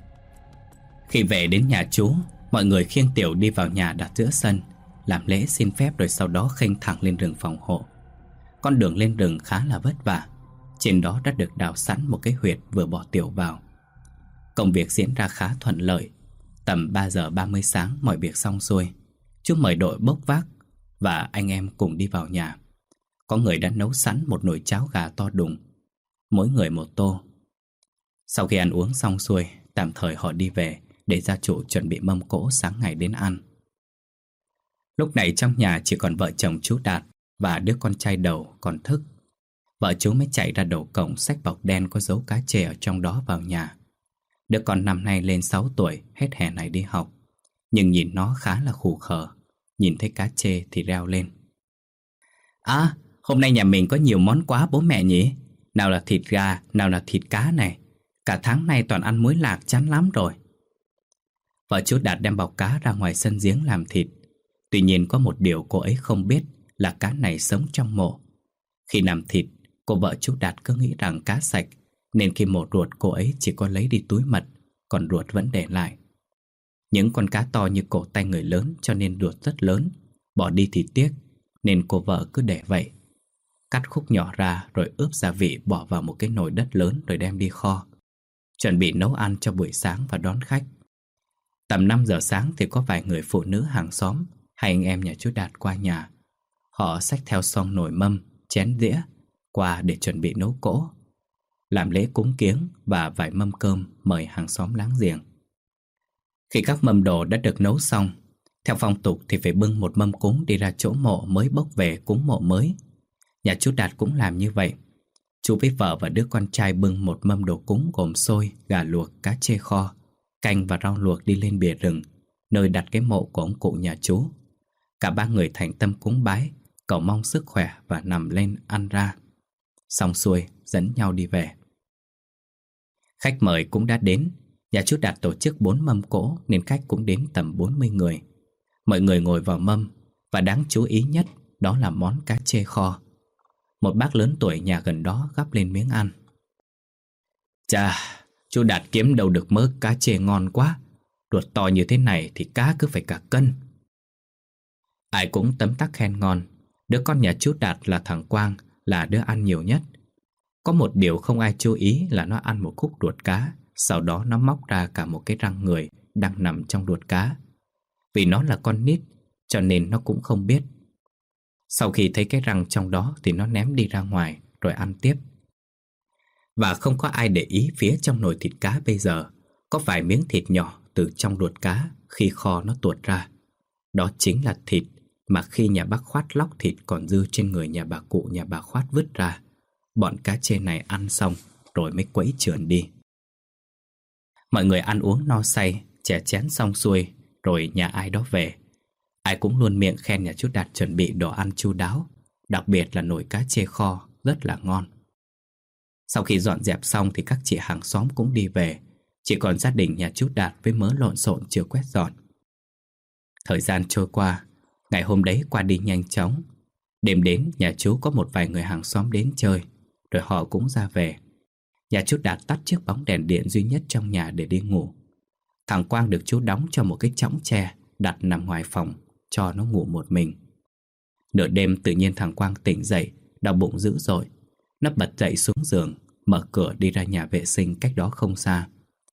Khi về đến nhà chú, mọi người khiêng tiểu đi vào nhà đặt giữa sân, làm lễ xin phép rồi sau đó khênh thẳng lên rừng phòng hộ. Con đường lên rừng khá là vất vả. Trên đó đã được đào sẵn một cái huyệt vừa bỏ tiểu vào. Công việc diễn ra khá thuận lợi. Tầm 3 giờ 30 sáng mọi việc xong xuôi. Chú mời đội bốc vác và anh em cùng đi vào nhà. Có người đã nấu sẵn một nồi cháo gà to đùng, mỗi người một tô. Sau khi ăn uống xong xuôi, tạm thời họ đi về để gia chủ chuẩn bị mâm cỗ sáng ngày đến ăn. Lúc này trong nhà chỉ còn vợ chồng chú Đạt và đứa con trai đầu còn thức. Vợ chú mới chạy ra đầu cổng xách bọc đen có dấu cá chê ở trong đó vào nhà. Đứa con năm nay lên 6 tuổi, hết hè này đi học, nhưng nhìn nó khá là khù khờ. Nhìn thấy cá chê thì reo lên: "À, hôm nay nhà mình có nhiều món quá bố mẹ nhỉ. Nào là thịt gà, nào là thịt cá này. Cả tháng nay toàn ăn muối lạc chán lắm rồi." Vợ chú Đạt đem bọc cá ra ngoài sân giếng làm thịt. Tuy nhiên có một điều cô ấy không biết là cá này sống trong mộ. Khi làm thịt, cô vợ chú Đạt cứ nghĩ rằng cá sạch, nên khi mổ ruột cô ấy chỉ có lấy đi túi mật, còn ruột vẫn để lại. Những con cá to như cổ tay người lớn cho nên ruột rất lớn, bỏ đi thì tiếc, nên cô vợ cứ để vậy. Cắt khúc nhỏ ra rồi ướp gia vị bỏ vào một cái nồi đất lớn rồi đem đi kho, chuẩn bị nấu ăn cho buổi sáng và đón khách. Tầm 5 giờ sáng thì có vài người phụ nữ hàng xóm hay anh em nhà chú Đạt qua nhà. Họ xách theo xong nồi mâm, chén dĩa qua để chuẩn bị nấu cỗ, làm lễ cúng kiếng và vài mâm cơm mời hàng xóm láng giềng. Khi các mâm đồ đã được nấu xong, theo phong tục thì phải bưng một mâm cúng đi ra chỗ mộ mới bốc về cúng mộ mới. Nhà chú Đạt cũng làm như vậy. Chú với vợ và đứa con trai bưng một mâm đồ cúng gồm xôi, gà luộc, cá chê kho, canh và rau luộc đi lên bìa rừng, nơi đặt cái mộ của ông cụ nhà chú. Cả 3 người thành tâm cúng bái, cầu mong sức khỏe và nằm lên ăn ra. Xong xuôi dẫn nhau đi về. Khách mời cũng đã đến. Nhà chú Đạt tổ chức 4 mâm cỗ nên khách cũng đến tầm 40 người. Mọi người ngồi vào mâm, và đáng chú ý nhất đó là món cá chê kho. Một bác lớn tuổi nhà gần đó gắp lên miếng ăn. "Chà, chú Đạt kiếm đâu được mớ cá chê ngon quá. Ruột to như thế này thì cá cứ phải cả cân." Ai cũng tấm tắc khen ngon. Đứa con nhà chú Đạt là thằng Quang là đứa ăn nhiều nhất. Có một điều không ai chú ý là nó ăn một khúc ruột cá, sau đó nó móc ra cả một cái răng người đang nằm trong ruột cá. Vì nó là con nít cho nên nó cũng không biết. Sau khi thấy cái răng trong đó thì nó ném đi ra ngoài rồi ăn tiếp. Và không có ai để ý phía trong nồi thịt cá bây giờ có vài miếng thịt nhỏ từ trong ruột cá khi kho nó tuột ra. Đó chính là thịt mà khi nhà bác Khoát lóc thịt còn dư trên người nhà bà cụ nhà bà Khoát vứt ra, bọn cá chê này ăn xong rồi mới quẫy trườn đi. Mọi người ăn uống no say, chè chén xong xuôi, rồi nhà ai đó về. Ai cũng luôn miệng khen nhà chú Đạt chuẩn bị đồ ăn chu đáo, đặc biệt là nồi cá chê kho rất là ngon. Sau khi dọn dẹp xong thì các chị hàng xóm cũng đi về, chỉ còn gia đình nhà chú Đạt với mớ lộn xộn chưa quét dọn. Thời gian trôi qua, ngày hôm đấy qua đi nhanh chóng. Đêm đến nhà chú có một vài người hàng xóm đến chơi, rồi họ cũng ra về. Nhà chú Đạt tắt chiếc bóng đèn điện duy nhất trong nhà để đi ngủ. Thằng Quang được chú đóng cho một cái chõng tre đặt nằm ngoài phòng, cho nó ngủ một mình. Nửa đêm tự nhiên thằng Quang tỉnh dậy, đau bụng dữ dội. Nó bật dậy xuống giường, mở cửa đi ra nhà vệ sinh cách đó không xa.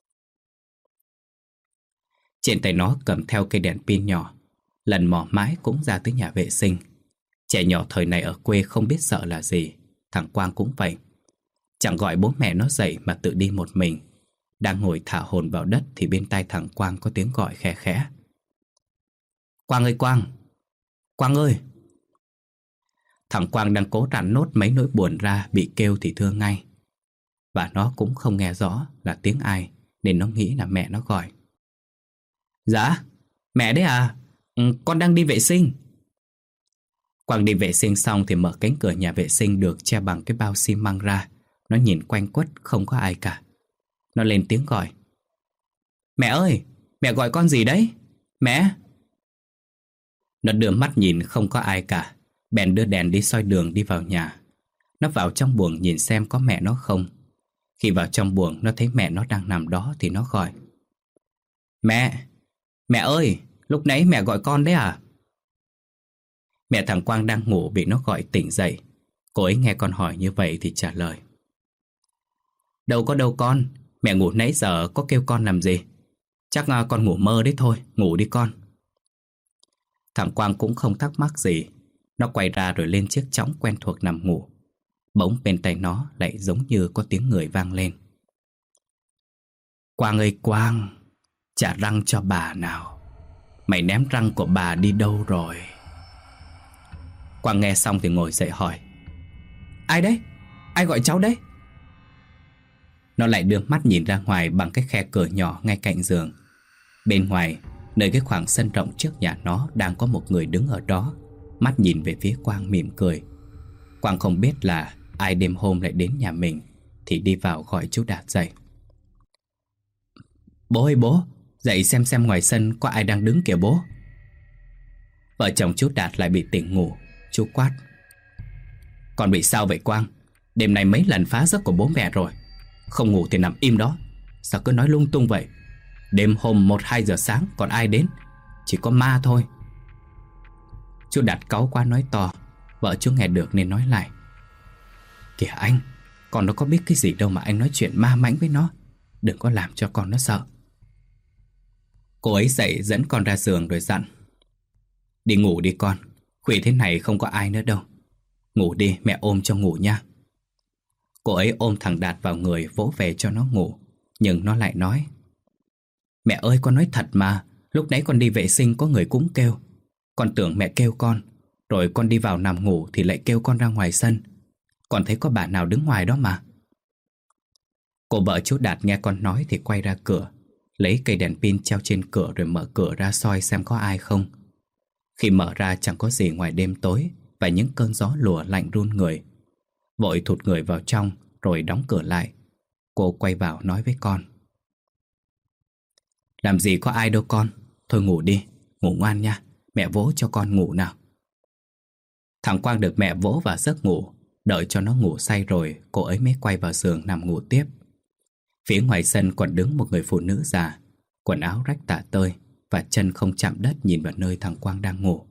Trên tay nó cầm theo cây đèn pin nhỏ, lần mò mãi cũng ra tới nhà vệ sinh. Trẻ nhỏ thời này ở quê không biết sợ là gì, thằng Quang cũng vậy. Chẳng gọi bố mẹ nó dậy mà tự đi một mình. Đang ngồi thả hồn vào đất thì bên tai thằng Quang có tiếng gọi khẽ khẽ. Quang ơi Quang! Quang ơi! Thằng Quang đang cố rặn nốt mấy nỗi buồn ra, bị kêu thì thưa ngay. Và nó cũng không nghe rõ là tiếng ai, nên nó nghĩ là mẹ nó gọi. Dạ, mẹ đấy à? Con đang đi vệ sinh. Quang đi vệ sinh xong thì mở cánh cửa nhà vệ sinh được che bằng cái bao xi măng ra. Nó nhìn quanh quất không có ai cả. Nó lên tiếng gọi. Mẹ ơi, mẹ gọi con gì đấy? Mẹ! Nó đưa mắt nhìn không có ai cả, bèn đưa đèn đi soi đường đi vào nhà. Nó vào trong buồng nhìn xem có mẹ nó không. Khi vào trong buồng nó thấy mẹ nó đang nằm đó thì nó gọi. Mẹ! Mẹ ơi! Lúc nãy mẹ gọi con đấy à? Mẹ thằng Quang đang ngủ bị nó gọi tỉnh dậy. Cô ấy nghe con hỏi như vậy thì trả lời. Đâu có đâu con, mẹ ngủ nãy giờ có kêu con làm gì. Chắc con ngủ mơ đấy thôi, ngủ đi con. Thằng Quang cũng không thắc mắc gì. Nó quay ra rồi lên chiếc chõng quen thuộc nằm ngủ. Bỗng bên tay nó lại giống như có tiếng người vang lên. Quang ơi Quang, trả răng cho bà nào. Mày ném răng của bà đi đâu rồi? Quang nghe xong thì ngồi dậy hỏi. Ai đấy? Ai gọi cháu đấy? Nó lại đưa mắt nhìn ra ngoài bằng cái khe cửa nhỏ ngay cạnh giường. Bên ngoài, nơi cái khoảng sân rộng trước nhà nó đang có một người đứng ở đó, mắt nhìn về phía Quang mỉm cười. Quang không biết là ai đêm hôm lại đến nhà mình, thì đi vào gọi chú Đạt dậy. Bố ơi bố, dậy xem ngoài sân có ai đang đứng kìa bố. Vợ chồng chú Đạt lại bị tỉnh ngủ. Chú quát. Con bị sao vậy Quang? Đêm nay mấy lần phá giấc của bố mẹ rồi. Không ngủ thì nằm im đó. Sao cứ nói lung tung vậy? Đêm hôm 1-2 giờ sáng còn ai đến? Chỉ có ma thôi. Chú Đạt cáu quá nói to. Vợ chú nghe được nên nói lại. Kìa anh, con nó có biết cái gì đâu mà anh nói chuyện ma mãnh với nó. Đừng có làm cho con nó sợ. Cô ấy dậy dẫn con ra giường rồi dặn. Đi ngủ đi con, khuya thế này không có ai nữa đâu. Ngủ đi, mẹ ôm cho ngủ nha. Cô ấy ôm thằng Đạt vào người vỗ về cho nó ngủ. Nhưng nó lại nói. Mẹ ơi con nói thật mà, lúc nãy con đi vệ sinh có người cũng kêu. Con tưởng mẹ kêu con, rồi con đi vào nằm ngủ thì lại kêu con ra ngoài sân. Con thấy có bà nào đứng ngoài đó mà. Cô vợ chú Đạt nghe con nói thì quay ra cửa, lấy cây đèn pin treo trên cửa rồi mở cửa ra soi xem có ai không. Khi mở ra chẳng có gì ngoài đêm tối và những cơn gió lùa lạnh run người. Vội thụt người vào trong rồi đóng cửa lại. Cô quay vào nói với con. Làm gì có ai đâu con. Thôi ngủ đi, ngủ ngoan nha. Mẹ vỗ cho con ngủ nào. Thằng Quang được mẹ vỗ vào giấc ngủ. Đợi cho nó ngủ say rồi, cô ấy mới quay vào giường nằm ngủ tiếp. Phía ngoài sân còn đứng một người phụ nữ già, quần áo rách tả tơi và chân không chạm đất nhìn vào nơi thằng Quang đang ngủ.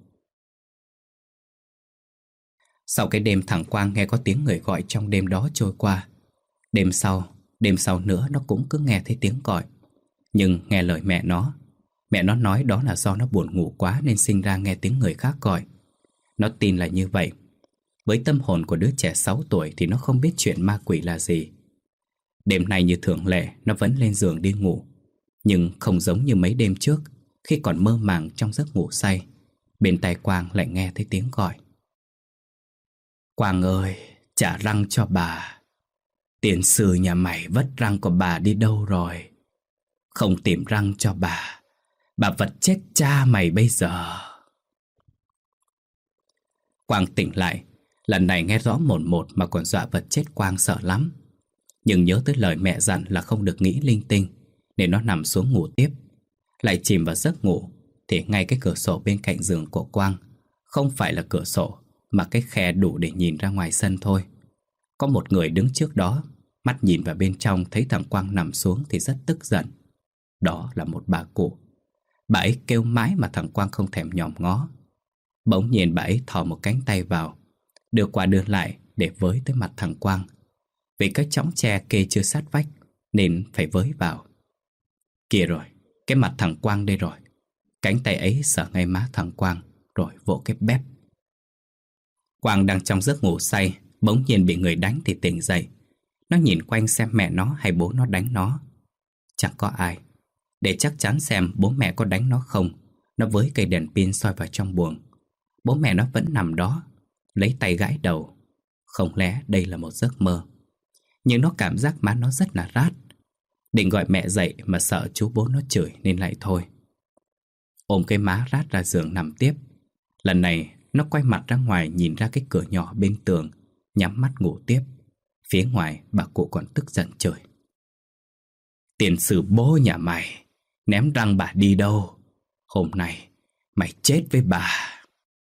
Sau cái đêm thằng Quang nghe có tiếng người gọi trong đêm đó trôi qua. Đêm sau nữa nó cũng cứ nghe thấy tiếng gọi. Nhưng nghe lời mẹ nó nói đó là do nó buồn ngủ quá nên sinh ra nghe tiếng người khác gọi. Nó tin là như vậy. Với tâm hồn của đứa trẻ 6 tuổi thì nó không biết chuyện ma quỷ là gì. Đêm nay như thường lệ nó vẫn lên giường đi ngủ. Nhưng không giống như mấy đêm trước, khi còn mơ màng trong giấc ngủ say. Bên tai Quang lại nghe thấy tiếng gọi. Quang ơi, trả răng cho bà. Tiền sư nhà mày vất răng của bà đi đâu rồi? Không tìm răng cho bà vật chết cha mày bây giờ. Quang tỉnh lại. Lần này nghe rõ mồn một mà còn dọa vật chết Quang sợ lắm. Nhưng nhớ tới lời mẹ dặn là không được nghĩ linh tinh, nên nó nằm xuống ngủ tiếp. Lại chìm vào giấc ngủ thì ngay cái cửa sổ bên cạnh giường của Quang không phải là cửa sổ, mà cái khe đủ để nhìn ra ngoài sân thôi. Có một người đứng trước đó, mắt nhìn vào bên trong thấy thằng Quang nằm xuống thì rất tức giận. Đó là một bà cụ. Bà ấy kêu mãi mà thằng Quang không thèm nhòm ngó. Bỗng nhiên bà ấy thò một cánh tay vào, đưa qua đưa lại để với tới mặt thằng Quang. Vì cái chõng tre kê chưa sát vách nên phải với vào. Kìa rồi, cái mặt thằng Quang đây rồi. Cánh tay ấy sờ ngay má thằng Quang rồi vỗ cái bép. Quang đang trong giấc ngủ say, bỗng nhiên bị người đánh thì tỉnh dậy. Nó nhìn quanh xem mẹ nó hay bố nó đánh nó. Chẳng có ai. Để chắc chắn xem bố mẹ có đánh nó không, nó với cây đèn pin soi vào trong buồng. Bố mẹ nó vẫn nằm đó, lấy tay gãi đầu. Không lẽ đây là một giấc mơ? Nhưng nó cảm giác má nó rất là rát. Định gọi mẹ dậy mà sợ chú bố nó chửi nên lại thôi. Ôm cái má rát ra giường nằm tiếp. Lần này nó quay mặt ra ngoài nhìn ra cái cửa nhỏ bên tường, nhắm mắt ngủ tiếp. Phía ngoài bà cụ còn tức giận chửi. Tiền sử bố nhà mày, ném răng bà đi đâu? Hôm nay mày chết với bà.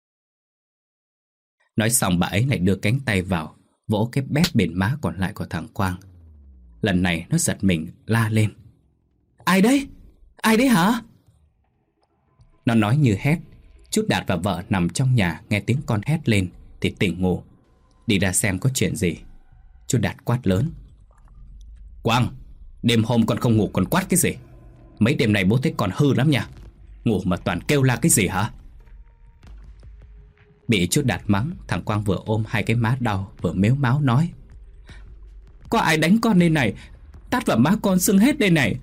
Nói xong bà ấy lại đưa cánh tay vào, vỗ cái bép bên má còn lại của thằng Quang. Lần này nó giật mình la lên. Ai đấy? Ai đấy hả? Nó nói như hét. Chú Đạt và vợ nằm trong nhà nghe tiếng con hét lên thì tỉnh ngủ. Đi ra xem có chuyện gì. Chú Đạt quát lớn. Quang, đêm hôm con không ngủ còn quát cái gì? Mấy đêm này bố thấy con hư lắm nha. Ngủ mà toàn kêu la cái gì hả? Bị chú Đạt mắng, thằng Quang vừa ôm hai cái má đau vừa mếu máo nói. Có ai đánh con đây này? Tát vào má con sưng hết đây này.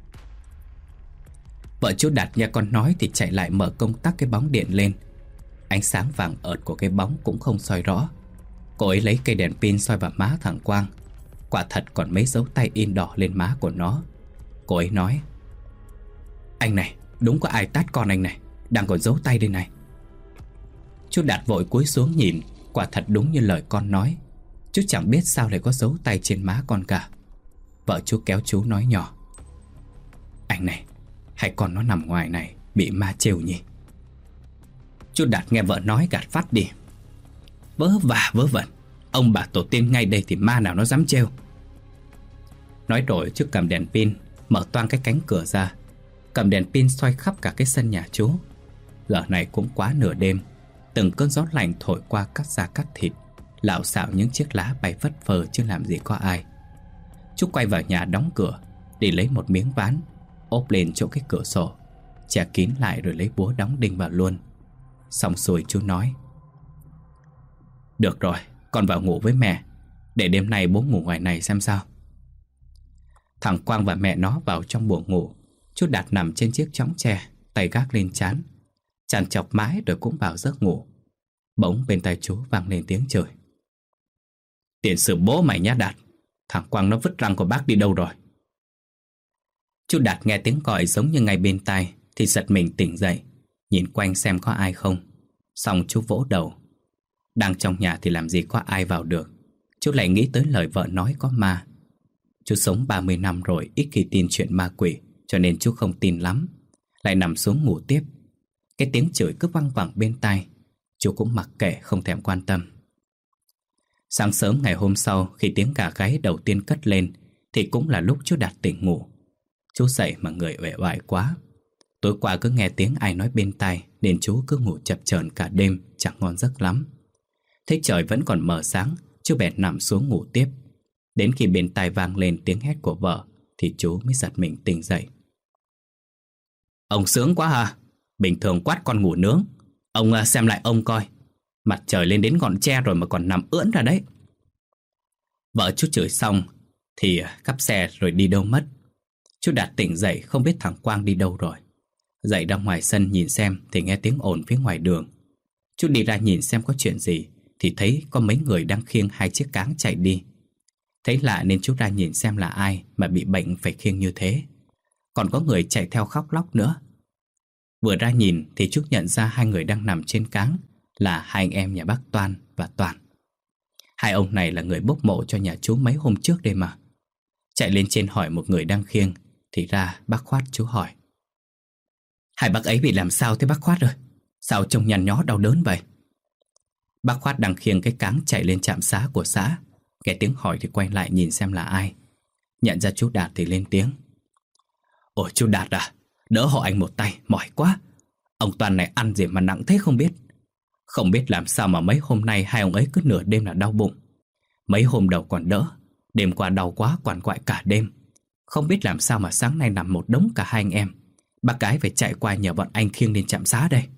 Vợ chú Đạt nghe con nói thì chạy lại mở công tắc cái bóng điện lên. Ánh sáng vàng ợt của cái bóng cũng không soi rõ. Cô ấy lấy cây đèn pin soi vào má thằng Quang. Quả thật còn mấy dấu tay in đỏ lên má của nó. Cô ấy nói. Anh này, đúng có ai tát con anh này, đang còn dấu tay đây này. Chú Đạt vội cúi xuống nhìn. Quả thật đúng như lời con nói. Chú chẳng biết sao lại có dấu tay trên má con cả. Vợ chú kéo chú nói nhỏ. Anh này, hay con nó nằm ngoài này bị ma trêu nhỉ? Chú Đạt nghe vợ nói gạt phát đi. Vớ vả vớ vẩn. Ông bà tổ tiên ngay đây thì ma nào nó dám trêu. Nói rồi chú cầm đèn pin mở toang cái cánh cửa ra, cầm đèn pin soi khắp cả cái sân nhà chú. Giờ này cũng quá nửa đêm. Từng cơn gió lạnh thổi qua cắt da cắt thịt, lạo xạo những chiếc lá bay phất phơ chứ làm gì có ai. Chú quay vào nhà đóng cửa, đi lấy một miếng ván, ốp lên chỗ cái cửa sổ, che kín lại rồi lấy búa đóng đinh vào luôn. Xong xuôi chú nói. Được rồi, con vào ngủ với mẹ, để đêm nay bố ngủ ngoài này xem sao. Thằng Quang và mẹ nó vào trong buồng ngủ. Chú Đạt nằm trên chiếc chõng tre, tay gác lên trán, trằn trọc mãi rồi cũng vào giấc ngủ. Bỗng bên tai chú vang lên tiếng chửi. Tiền sử bố mày nhá Đạt, thằng Quang nó vứt răng của bác đi đâu rồi? Chú Đạt nghe tiếng gọi giống như ngay bên tai thì giật mình tỉnh dậy, nhìn quanh xem có ai không. Xong chú vỗ đầu. Đang trong nhà thì làm gì có ai vào được. Chú lại nghĩ tới lời vợ nói có ma. Chú sống 30 năm rồi, ít khi tin chuyện ma quỷ, cho nên chú không tin lắm. Lại nằm xuống ngủ tiếp. Cái tiếng chửi cứ văng vẳng bên tai, chú cũng mặc kệ không thèm quan tâm. Sáng sớm ngày hôm sau, khi tiếng gà gáy đầu tiên cất lên thì cũng là lúc chú Đạt tỉnh ngủ. Chú dậy mà người uể oải quá. Tối qua cứ nghe tiếng ai nói bên tai nên chú cứ ngủ chập chờn cả đêm, chẳng ngon giấc lắm. Thấy trời vẫn còn mờ sáng, chú bèn nằm xuống ngủ tiếp. Đến khi bên tai vang lên tiếng hét của vợ thì chú mới giật mình tỉnh dậy. Ông sướng quá hả? Bình thường quát con ngủ nướng. Ông xem lại ông coi, mặt trời lên đến ngọn tre rồi mà còn nằm ưỡn ra đấy. Vợ chú chửi xong thì cắp xe rồi đi đâu mất. Chú Đạt tỉnh dậy không biết thằng Quang đi đâu rồi. Dậy ra ngoài sân nhìn xem thì nghe tiếng ồn phía ngoài đường. Chú đi ra nhìn xem có chuyện gì thì thấy có mấy người đang khiêng 2 chiếc cáng chạy đi. Thấy lạ nên chú ra nhìn xem là ai mà bị bệnh phải khiêng như thế. Còn có người chạy theo khóc lóc nữa. Vừa ra nhìn thì chú nhận ra 2 người đang nằm trên cáng là 2 anh em nhà bác Toan và Toàn. 2 ông này là người bốc mộ cho nhà chú mấy hôm trước đây mà. Chạy lên trên hỏi một người đang khiêng thì ra bác Khoát. Chú hỏi: "Hai bác ấy bị làm sao thế bác Khoát ơi? Sao trông nhăn nhó đau đớn vậy?" Bác Khoát đang khiêng cái cáng chạy lên trạm xá của xã. Nghe tiếng hỏi thì quay lại nhìn xem là ai. Nhận ra chú Đạt thì lên tiếng: "Ôi chú Đạt à, đỡ họ anh một tay, mỏi quá. Ông Toàn này ăn gì mà nặng thế không biết. Không biết làm sao mà mấy hôm nay 2 ông ấy cứ nửa đêm là đau bụng. Mấy hôm đầu còn đỡ, đêm qua đau quá quằn quại cả đêm. Không biết làm sao mà sáng nay nằm một đống cả 2 anh em. Bác gái phải chạy qua nhờ bọn anh khiêng lên trạm xá đây."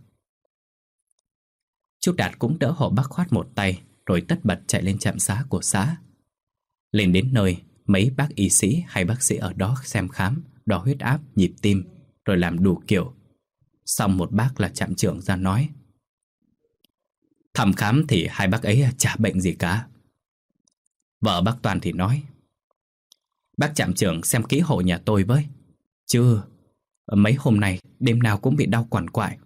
Chú Đạt cũng đỡ hộ bác Khoát một tay rồi tất bật chạy lên trạm xá của xã. Lên đến nơi, mấy bác y sĩ hay bác sĩ ở đó xem khám, đo huyết áp, nhịp tim, rồi làm đủ kiểu. Xong một bác là trạm trưởng ra nói: "Thăm khám thì 2 bác ấy chả bệnh gì cả." Vợ bác Toàn thì nói: "Bác trạm trưởng xem kỹ hộ nhà tôi với, chứ mấy hôm nay đêm nào cũng bị đau quằn quại."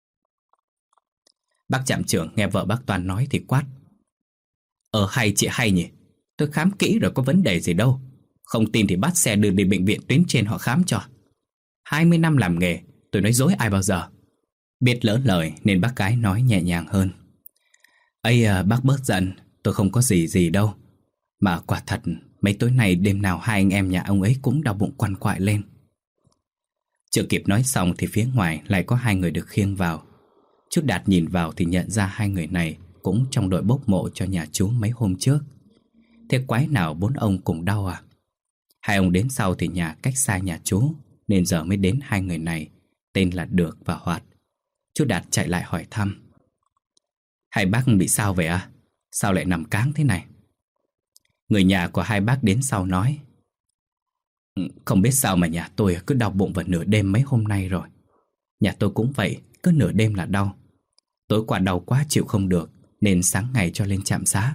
Bác trạm trưởng nghe vợ bác Toàn nói thì quát: Hay chị hay nhỉ, tôi khám kỹ rồi có vấn đề gì đâu. Không tin thì bắt xe đưa đi bệnh viện tuyến trên họ khám cho. 20 năm làm nghề, tôi nói dối ai bao giờ." Biết lỡ lời nên bác gái nói nhẹ nhàng hơn: Bác bớt giận, tôi không có gì đâu. Mà quả thật mấy tối nay đêm nào 2 anh em nhà ông ấy cũng đau bụng quằn quại lên." Chưa kịp nói xong thì phía ngoài lại có 2 người được khiêng vào. Chú Đạt nhìn vào thì nhận ra 2 người này cũng trong đội bốc mộ cho nhà chú mấy hôm trước. Thế quái nào 4 ông cùng đau à? 2 ông đến sau thì nhà cách xa nhà chú, nên giờ mới đến 2 người này, tên là Được và Hoạt. Chú Đạt chạy lại hỏi thăm: "Hai bác bị sao vậy à? Sao lại nằm cáng thế này?" Người nhà của 2 bác đến sau nói: Không biết sao mà nhà tôi cứ đau bụng vào nửa đêm mấy hôm nay rồi. Nhà tôi cũng vậy, cứ nửa đêm là đau. Tối qua đau quá chịu không được, nên sáng ngày cho lên trạm xá."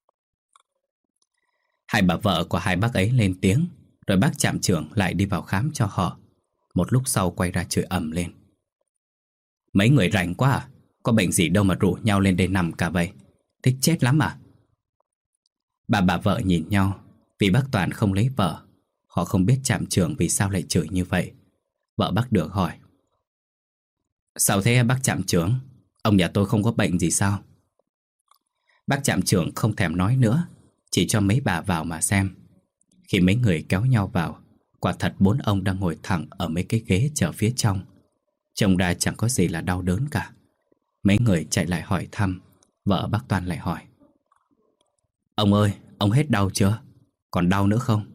2 bà vợ của 2 bác ấy lên tiếng, rồi bác trạm trưởng lại đi vào khám cho họ. Một lúc sau quay ra chửi ầm lên: "Mấy người rảnh quá à? Có bệnh gì đâu mà rủ nhau lên đây nằm cả vậy? Thích chết lắm à?" Bà vợ nhìn nhau, vì bác Toàn không lấy vợ. Họ không biết trạm trưởng vì sao lại chửi như vậy. Vợ bác Được hỏi: "Sao thế bác trạm trưởng? Ông nhà tôi không có bệnh gì sao?" Bác trạm trưởng không thèm nói nữa, chỉ cho mấy bà vào mà xem. Khi mấy người kéo nhau vào, quả thật 4 ông đang ngồi thẳng ở mấy cái ghế chờ phía trong. Trông ra chẳng có gì là đau đớn cả. Mấy người chạy lại hỏi thăm. Vợ bác Toàn lại hỏi: "Ông ơi, ông hết đau chưa? Còn đau nữa không?"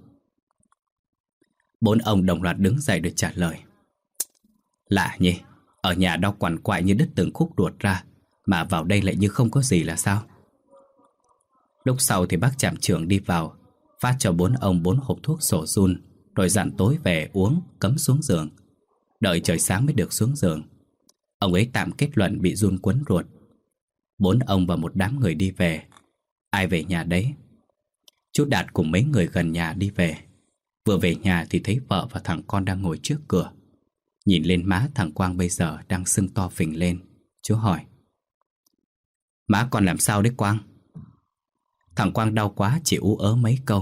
4 ông đồng loạt đứng dậy để trả lời: "Lạ nhỉ, ở nhà đau quằn quại như đứt từng khúc ruột ra, mà vào đây lại như không có gì là sao?" Lúc sau thì bác trạm trưởng đi vào, phát cho 4 ông 4 hộp thuốc sổ run, rồi dặn tối về uống, cấm xuống giường. Đợi trời sáng mới được xuống giường. Ông ấy tạm kết luận bị run quấn ruột. 4 ông và một đám người đi về. Ai về nhà đấy. Chú Đạt cùng mấy người gần nhà đi về. Vừa về nhà thì thấy vợ và thằng con đang ngồi trước cửa. Nhìn lên má thằng Quang bây giờ đang sưng to phình lên. Chú hỏi: "Má con làm sao đấy Quang?" Thằng Quang đau quá chỉ ú ớ mấy câu: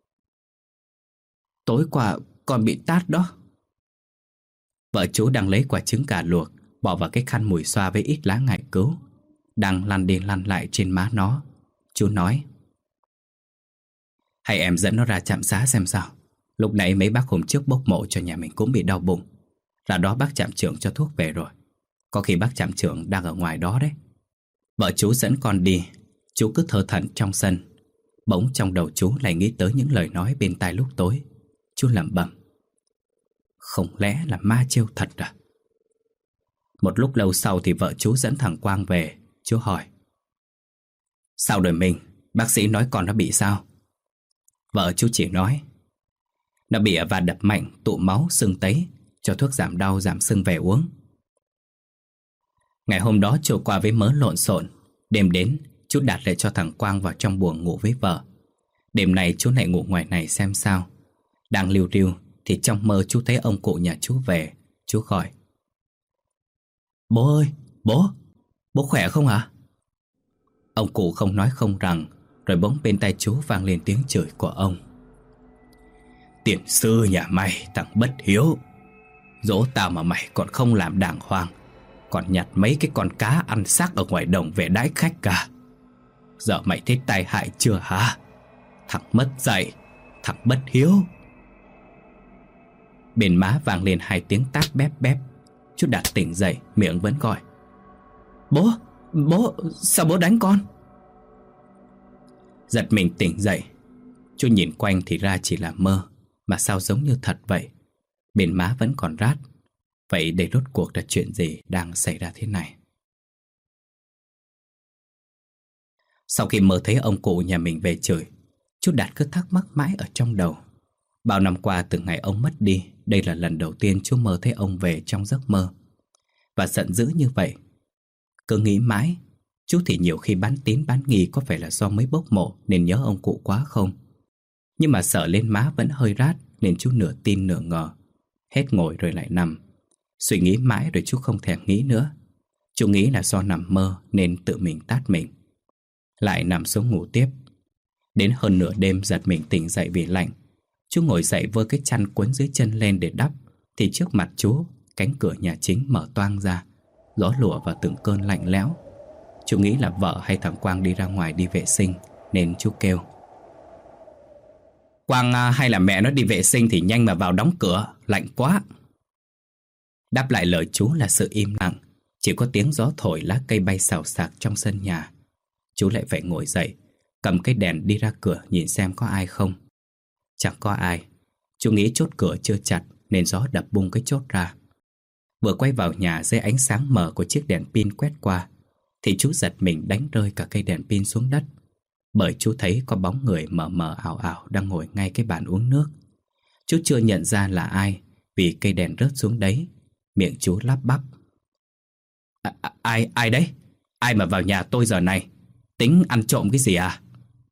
"Tối qua con bị tát đó." Vợ chú đang lấy quả trứng gà luộc bỏ vào cái khăn mùi xoa với ít lá ngải cứu, đang lăn đi lăn lại trên má nó. Chú nói: "Hay em dẫn nó ra trạm xá xem sao. Lúc nãy mấy bác hôm trước bốc mộ cho nhà mình cũng bị đau bụng. Ra đó bác trạm trưởng cho thuốc về rồi. Có khi bác trạm trưởng đang ở ngoài đó đấy." Vợ chú dẫn con đi. Chú cứ thơ thẩn trong sân. Bỗng trong đầu chú lại nghĩ tới những lời nói bên tai lúc tối. Chú lẩm bẩm: "Không lẽ là ma trêu thật à?" Một lúc lâu sau thì vợ chú dẫn thằng Quang về. Chú hỏi: "Sao rồi mình? Bác sĩ nói con nó bị sao?" Vợ chú chỉ nói: "Nó bị va đập mạnh, tụ máu, sưng tấy, cho thuốc giảm đau giảm sưng về uống. Ngày hôm đó trôi qua với mớ lộn xộn. Đêm đến, chú Đạt lại cho thằng Quang vào trong buồng ngủ với vợ. Đêm này chú lại ngủ ngoài này xem sao. Đang liu riu thì trong mơ chú thấy ông cụ nhà chú về. Chú gọi: "Bố ơi, bố khỏe không hả?" Ông cụ không nói không rằng, rồi bỗng bên tai chú vang lên tiếng chửi của ông: "Tiền sư nhà mày, thằng bất hiếu, dỗ tao mà mày còn không làm đàng hoàng, còn nhặt mấy cái con cá ăn xác ở ngoài đồng về đãi khách cả. Giờ mày thấy tai hại chưa hả? Thằng mất dạy, thằng bất hiếu." Bên má vang lên 2 tiếng tát bép bép. Chú Đạt tỉnh dậy, miệng vẫn gọi: Bố, sao bố đánh con?" Giật mình tỉnh dậy, chú nhìn quanh thì ra chỉ là mơ, mà sao giống như thật vậy. Bên má vẫn còn rát. Vậy để rốt cuộc là chuyện gì đang xảy ra thế này? Sau khi mơ thấy ông cụ nhà mình về chửi, chú Đạt cứ thắc mắc mãi ở trong đầu. Bao năm qua từ ngày ông mất đi, đây là lần đầu tiên chú mơ thấy ông về trong giấc mơ. Và giận dữ như vậy. Cứ nghĩ mãi, chú thì nhiều khi bán tín bán nghi có phải là do mới bốc mộ nên nhớ ông cụ quá không. Nhưng mà sợ lên má vẫn hơi rát nên chú nửa tin nửa ngờ. Hết ngồi rồi lại nằm. Suy nghĩ mãi rồi chú không thèm nghĩ nữa. Chú nghĩ là do nằm mơ nên tự mình tát mình. Lại nằm xuống ngủ tiếp. Đến hơn nửa đêm giật mình tỉnh dậy vì lạnh. Chú ngồi dậy vơ cái chăn cuốn dưới chân lên để đắp, thì trước mặt chú, cánh cửa nhà chính mở toang ra. Gió lùa vào từng cơn lạnh lẽo. Chú nghĩ là vợ hay thằng Quang đi ra ngoài đi vệ sinh nên chú kêu: "Quang hay là mẹ nó đi vệ sinh thì nhanh mà vào đóng cửa, lạnh quá." Đáp lại lời chú là sự im lặng. Chỉ có tiếng gió thổi lá cây bay xào xạc trong sân nhà. Chú lại phải ngồi dậy, cầm cái đèn đi ra cửa nhìn xem có ai không. Chẳng có ai. Chú nghĩ chốt cửa chưa chặt nên gió đập bung cái chốt ra. Vừa quay vào nhà dưới ánh sáng mờ của chiếc đèn pin quét qua thì chú giật mình đánh rơi cả cây đèn pin xuống đất. Bởi chú thấy có bóng người mờ mờ ảo ảo đang ngồi ngay cái bàn uống nước. Chú chưa nhận ra là ai vì cây đèn rớt xuống đấy. Miệng chú lắp bắp: Ai đấy? Ai mà vào nhà tôi giờ này? Tính ăn trộm cái gì à?"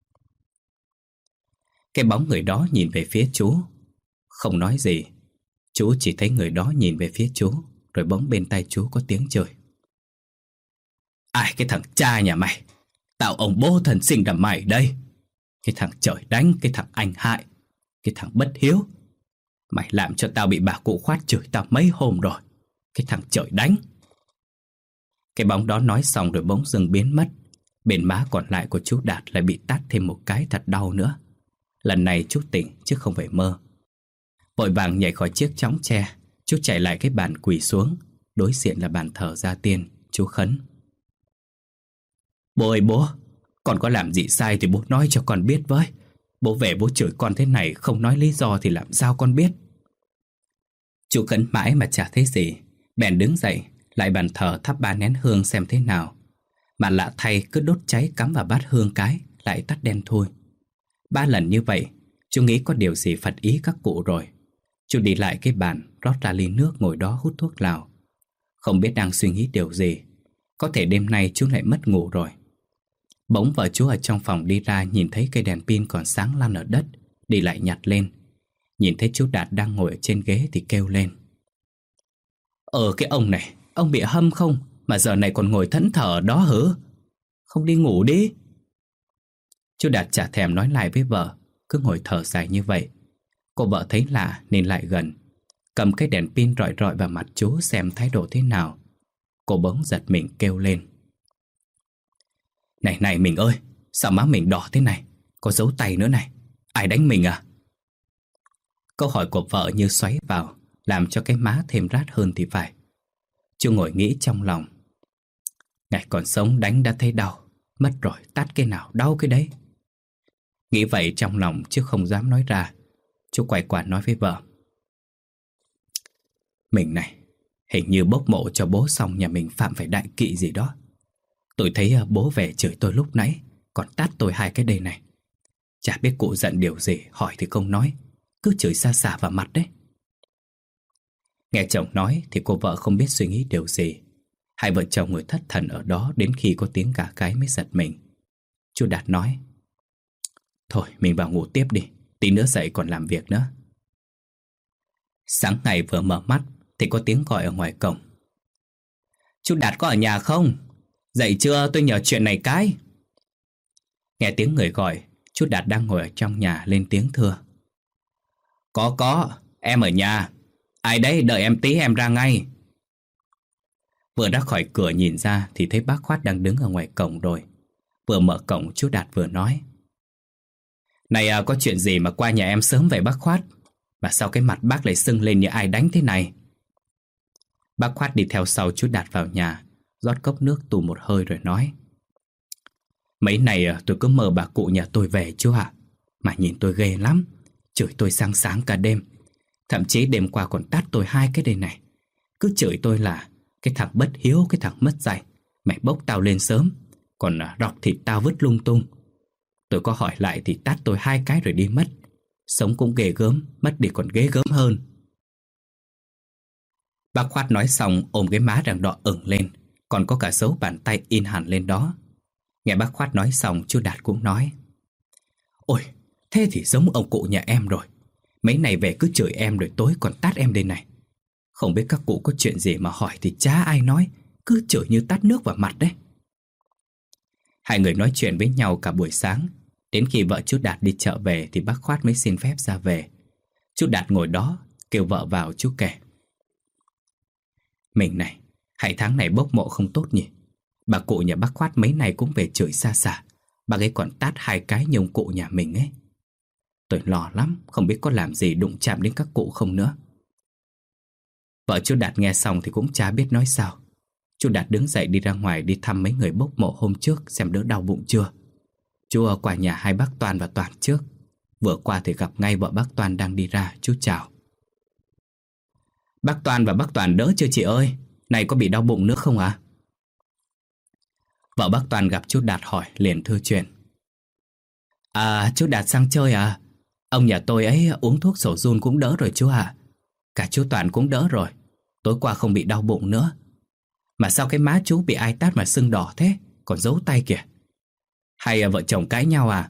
Cái bóng người đó nhìn về phía chú, không nói gì. Chú chỉ thấy người đó nhìn về phía chú, rồi bỗng bên tai chú có tiếng chửi: "Ai cái thằng cha nhà mày? Tao ông bố thần sinh ra mày đây. Cái thằng trời đánh, cái thằng anh hại, cái thằng bất hiếu. Mày làm cho tao bị bà cụ Khoát chửi tao mấy hôm rồi. Cái thằng trời đánh." Cái bóng đó nói xong rồi bỗng dưng biến mất. Bên má còn lại của chú Đạt lại bị tát thêm một cái thật đau nữa. Lần này chú tỉnh chứ không phải mơ. Vội vàng nhảy khỏi chiếc chõng tre, chú chạy lại cái bàn quỳ xuống. Đối diện là bàn thờ gia tiên. Chú khấn: "Bố ơi bố, con có làm gì sai thì bố nói cho con biết với. Bố về bố chửi con thế này không nói lý do thì làm sao con biết." Chú khấn mãi mà chả thấy gì, bèn đứng dậy lại bàn thờ thắp 3 nén hương xem thế nào. Mà lạ thay cứ đốt cháy cắm vào bát hương cái lại tắt đen thui. 3 lần như vậy, chú nghĩ có điều gì phật ý các cụ rồi. Chú đi lại cái bàn, rót ra ly nước ngồi đó hút thuốc lào. Không biết đang suy nghĩ điều gì. Có thể đêm nay chú lại mất ngủ rồi. Bỗng vợ chú ở trong phòng đi ra nhìn thấy cây đèn pin còn sáng lăn ở đất, đi lại nhặt lên. Nhìn thấy chú Đạt đang ngồi ở trên ghế thì kêu lên: Cái ông này, ông bị hâm không mà giờ này còn ngồi thẫn thờ ở đó hử? Không đi ngủ đi." Chú Đạt chả thèm nói lại với vợ, cứ ngồi thở dài như vậy. Cô vợ thấy lạ nên lại gần, cầm cái đèn pin rọi rọi vào mặt chú xem thái độ thế nào. Cô bỗng giật mình kêu lên: Này mình ơi, sao má mình đỏ thế này? Có dấu tay nữa này. Ai đánh mình à?" Câu hỏi của vợ như xoáy vào, làm cho cái má thêm rát hơn thì phải. Chú ngồi nghĩ trong lòng: Ngày còn sống đánh đã thấy đau, mất rồi tát cái nào đau cái đấy. Nghĩ vậy trong lòng chứ không dám nói ra. Chú quay qua nói với vợ: Mình này, hình như bốc mộ cho bố xong nhà mình phạm phải đại kỵ gì đó. Tôi thấy bố về chửi tôi lúc nãy, còn tát tôi 2 cái đây này. Chả biết cụ giận điều gì, hỏi thì không nói, cứ chửi xa xả vào mặt đấy. Nghe chồng nói thì cô vợ không biết suy nghĩ điều gì. Hai vợ chồng ngồi thất thần ở đó đến khi có tiếng gà gáy mới giật mình. Chú Đạt nói: Thôi mình vào ngủ tiếp đi, tí nữa dậy còn làm việc nữa. Sáng ngày vừa mở mắt thì có tiếng gọi ở ngoài cổng: Chú Đạt có ở nhà không? Dậy chưa, tôi nhờ chuyện này cái. Nghe tiếng người gọi, chú Đạt đang ngồi ở trong nhà lên tiếng thưa: Có, em ở nhà. Ai đấy, đợi em tí em ra ngay. Vừa ra khỏi cửa nhìn ra thì thấy bác Khoát đang đứng ở ngoài cổng rồi. Vừa mở cổng chú Đạt vừa nói: Này có chuyện gì mà qua nhà em sớm vậy bác Khoát? Mà sao cái mặt bác lại sưng lên như ai đánh thế này? Bác Khoát đi theo sau chú Đạt vào nhà, rót cốc nước tù một hơi rồi nói: Mấy này tôi cứ mơ bà cụ nhà tôi về chú ạ. Mà nhìn tôi ghê lắm, chửi tôi sáng sáng cả đêm. Thậm chí đêm qua còn tát tôi 2 cái đây này. Cứ chửi tôi là cái thằng bất hiếu, cái thằng mất dạy, mày bốc tao lên sớm, còn rọc thịt tao vứt lung tung. Tôi có hỏi lại thì tát tôi 2 cái rồi đi mất. Sống cũng ghê gớm, mất đi còn ghê gớm hơn. Bác Khoát nói xong ôm cái má đang đỏ ửng lên, còn có cả dấu bàn tay in hẳn lên đó. Nghe bác Khoát nói xong, chú Đạt cũng nói: Ôi, thế thì giống ông cụ nhà em rồi. Mấy này về cứ chửi em rồi tối còn tát em đây này. Không biết các cụ có chuyện gì mà hỏi thì chả ai nói, cứ chửi như tát nước vào mặt đấy. Hai người nói chuyện với nhau cả buổi sáng. Đến khi vợ chú Đạt đi chợ về thì bác Khoát mới xin phép ra về. Chú Đạt ngồi đó kêu vợ vào chú kể: Mình này, 2 tháng này bốc mộ không tốt nhỉ. Bà cụ nhà bác Khoát mấy này cũng về chửi xa xả. Bà ấy còn tát 2 cái như ông cụ nhà mình ấy. Tôi lo lắm, không biết có làm gì đụng chạm đến các cụ không nữa. Vợ chú Đạt nghe xong thì cũng chả biết nói sao. Chú Đạt đứng dậy đi ra ngoài đi thăm mấy người bốc mộ hôm trước xem đỡ đau bụng chưa. Chú ở qua nhà hai bác Toàn và Toàn trước. Vừa qua thì gặp ngay vợ bác Toàn đang đi ra, chú chào: Bác Toàn và bác Toàn đỡ chưa chị ơi? Này có bị đau bụng nữa không ạ? Vợ bác Toàn gặp chú Đạt hỏi liền thưa chuyện: Chú Đạt sang chơi à? Ông nhà tôi ấy uống thuốc sổ giun cũng đỡ rồi chú ạ. Cả chú Toàn cũng đỡ rồi. Tối qua không bị đau bụng nữa. Mà sao cái má chú bị ai tát mà sưng đỏ thế? Còn dấu tay kìa. Hay vợ chồng cãi nhau à?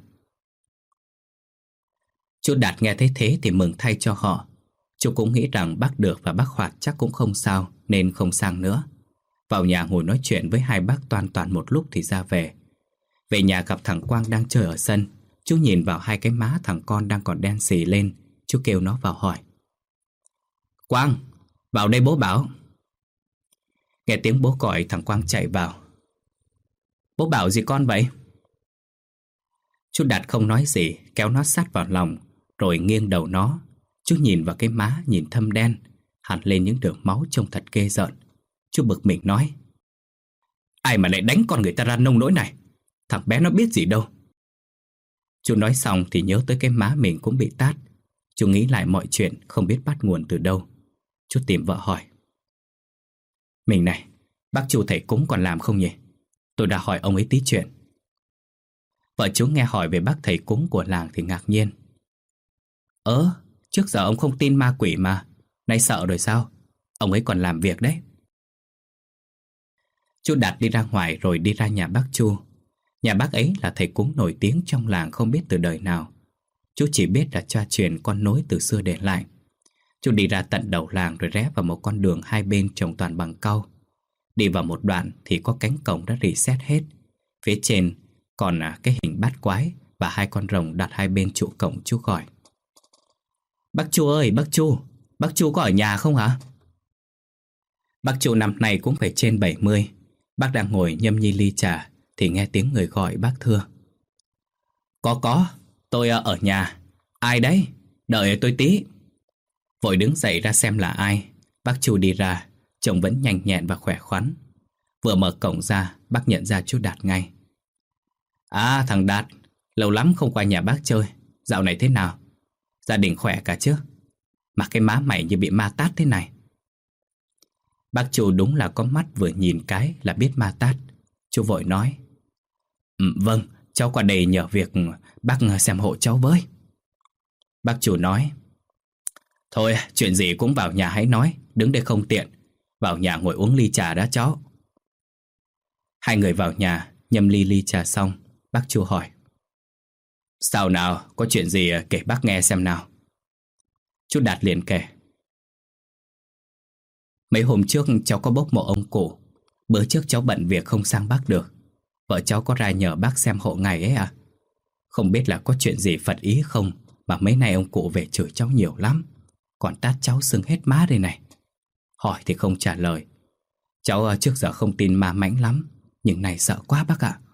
Chú Đạt nghe thấy thế thì mừng thay cho họ. Chú cũng nghĩ rằng bác Được và bác Hoạt chắc cũng không sao nên không sang nữa. Vào nhà ngồi nói chuyện với hai bác Toàn Toàn một lúc thì ra về. Về nhà gặp thằng Quang đang chơi ở sân. Chú nhìn vào 2 cái má thằng con đang còn đen xì lên. Chú kêu nó vào hỏi: Quang, vào đây bố bảo. Nghe tiếng bố gọi thằng Quang chạy vào. Bố bảo gì con vậy? Chú Đạt không nói gì, kéo nó sát vào lòng rồi nghiêng đầu nó. Chú nhìn vào cái má nhìn thâm đen, hằn lên những đường máu trông thật ghê rợn. Chú bực mình nói: Ai mà lại đánh con người ta ra nông nỗi này? Thằng bé nó biết gì đâu. Chú nói xong thì nhớ tới cái má mình cũng bị tát. Chú nghĩ lại mọi chuyện không biết bắt nguồn từ đâu. Chú tìm vợ hỏi: Mình này, bác chú thầy cúng còn làm không nhỉ? Tôi đã hỏi ông ấy tí chuyện. Vợ chú nghe hỏi về bác thầy cúng của làng thì ngạc nhiên: Trước giờ ông không tin ma quỷ mà, nay sợ rồi sao? Ông ấy còn làm việc đấy. Chú Đạt đi ra ngoài rồi đi ra nhà bác Chu. Nhà bác ấy là thầy cúng nổi tiếng trong làng không biết từ đời nào. Chú chỉ biết là cha truyền con nối từ xưa để lại. Chú đi ra tận đầu làng rồi rẽ vào một con đường hai bên trồng toàn bằng cau. Đi vào một đoạn thì có cánh cổng đã rỉ sét hết. Phía trên còn cái hình bát quái và 2 con rồng đặt hai bên trụ cổng. Chú gọi: Bác Chu ơi, bác Chu có ở nhà không hả? Bác Chu năm nay cũng phải trên 70. Bác đang ngồi nhâm nhi ly trà thì nghe tiếng người gọi bác thưa: Có, tôi ở nhà. Ai đấy? Đợi tôi tí. Vội đứng dậy ra xem là ai. Bác Chu đi ra, trông vẫn nhanh nhẹn và khỏe khoắn. Vừa mở cổng ra, bác nhận ra chú Đạt ngay. Thằng Đạt, lâu lắm không qua nhà bác chơi. Dạo này thế nào? Gia đình khỏe cả chứ? Mà cái má mày như bị ma tát thế này. Bác Chu đúng là có mắt vừa nhìn cái là biết ma tát. Chú vội nói: Vâng, cháu qua đây nhờ việc bác xem hộ cháu với. Bác Chu nói: Thôi, chuyện gì cũng vào nhà hãy nói, đứng đây không tiện. Vào nhà ngồi uống ly trà đã cháu. Hai người vào nhà, nhâm ly trà xong, bác Chu hỏi. Sao nào, có chuyện gì kể bác nghe xem nào. Chú Đạt liền kể. Mấy hôm trước cháu có bốc mộ ông cụ. Bữa trước cháu bận việc không sang bác được. Vợ cháu có ra nhờ bác xem hộ ngày ấy à. Không biết là có chuyện gì Phật ý không, mà mấy nay ông cụ về chửi cháu nhiều lắm. Còn tát cháu sưng hết má đây này. Hỏi thì không trả lời. Cháu trước giờ không tin ma mãnh lắm, nhưng này sợ quá bác ạ.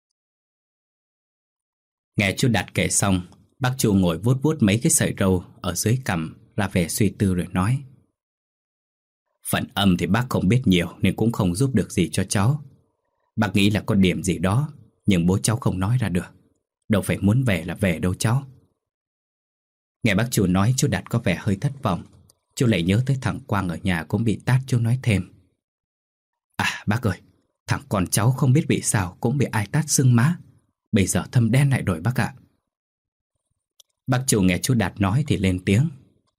Nghe chú Đạt kể xong, bác Chu ngồi vuốt vuốt mấy cái sợi râu ở dưới cằm, ra vẻ suy tư rồi nói. Phần âm thì bác không biết nhiều nên cũng không giúp được gì cho cháu. Bác nghĩ là có điểm gì đó, nhưng bố cháu không nói ra được. Đâu phải muốn về là về đâu cháu. Nghe bác Chu nói, chú Đạt có vẻ hơi thất vọng. Chú lại nhớ tới thằng Quang ở nhà cũng bị tát. Chú nói thêm. À bác ơi, thằng con cháu không biết bị sao cũng bị ai tát sưng má. Bây giờ thâm đen lại rồi bác ạ. Bác Chu nghe chú Đạt nói thì lên tiếng.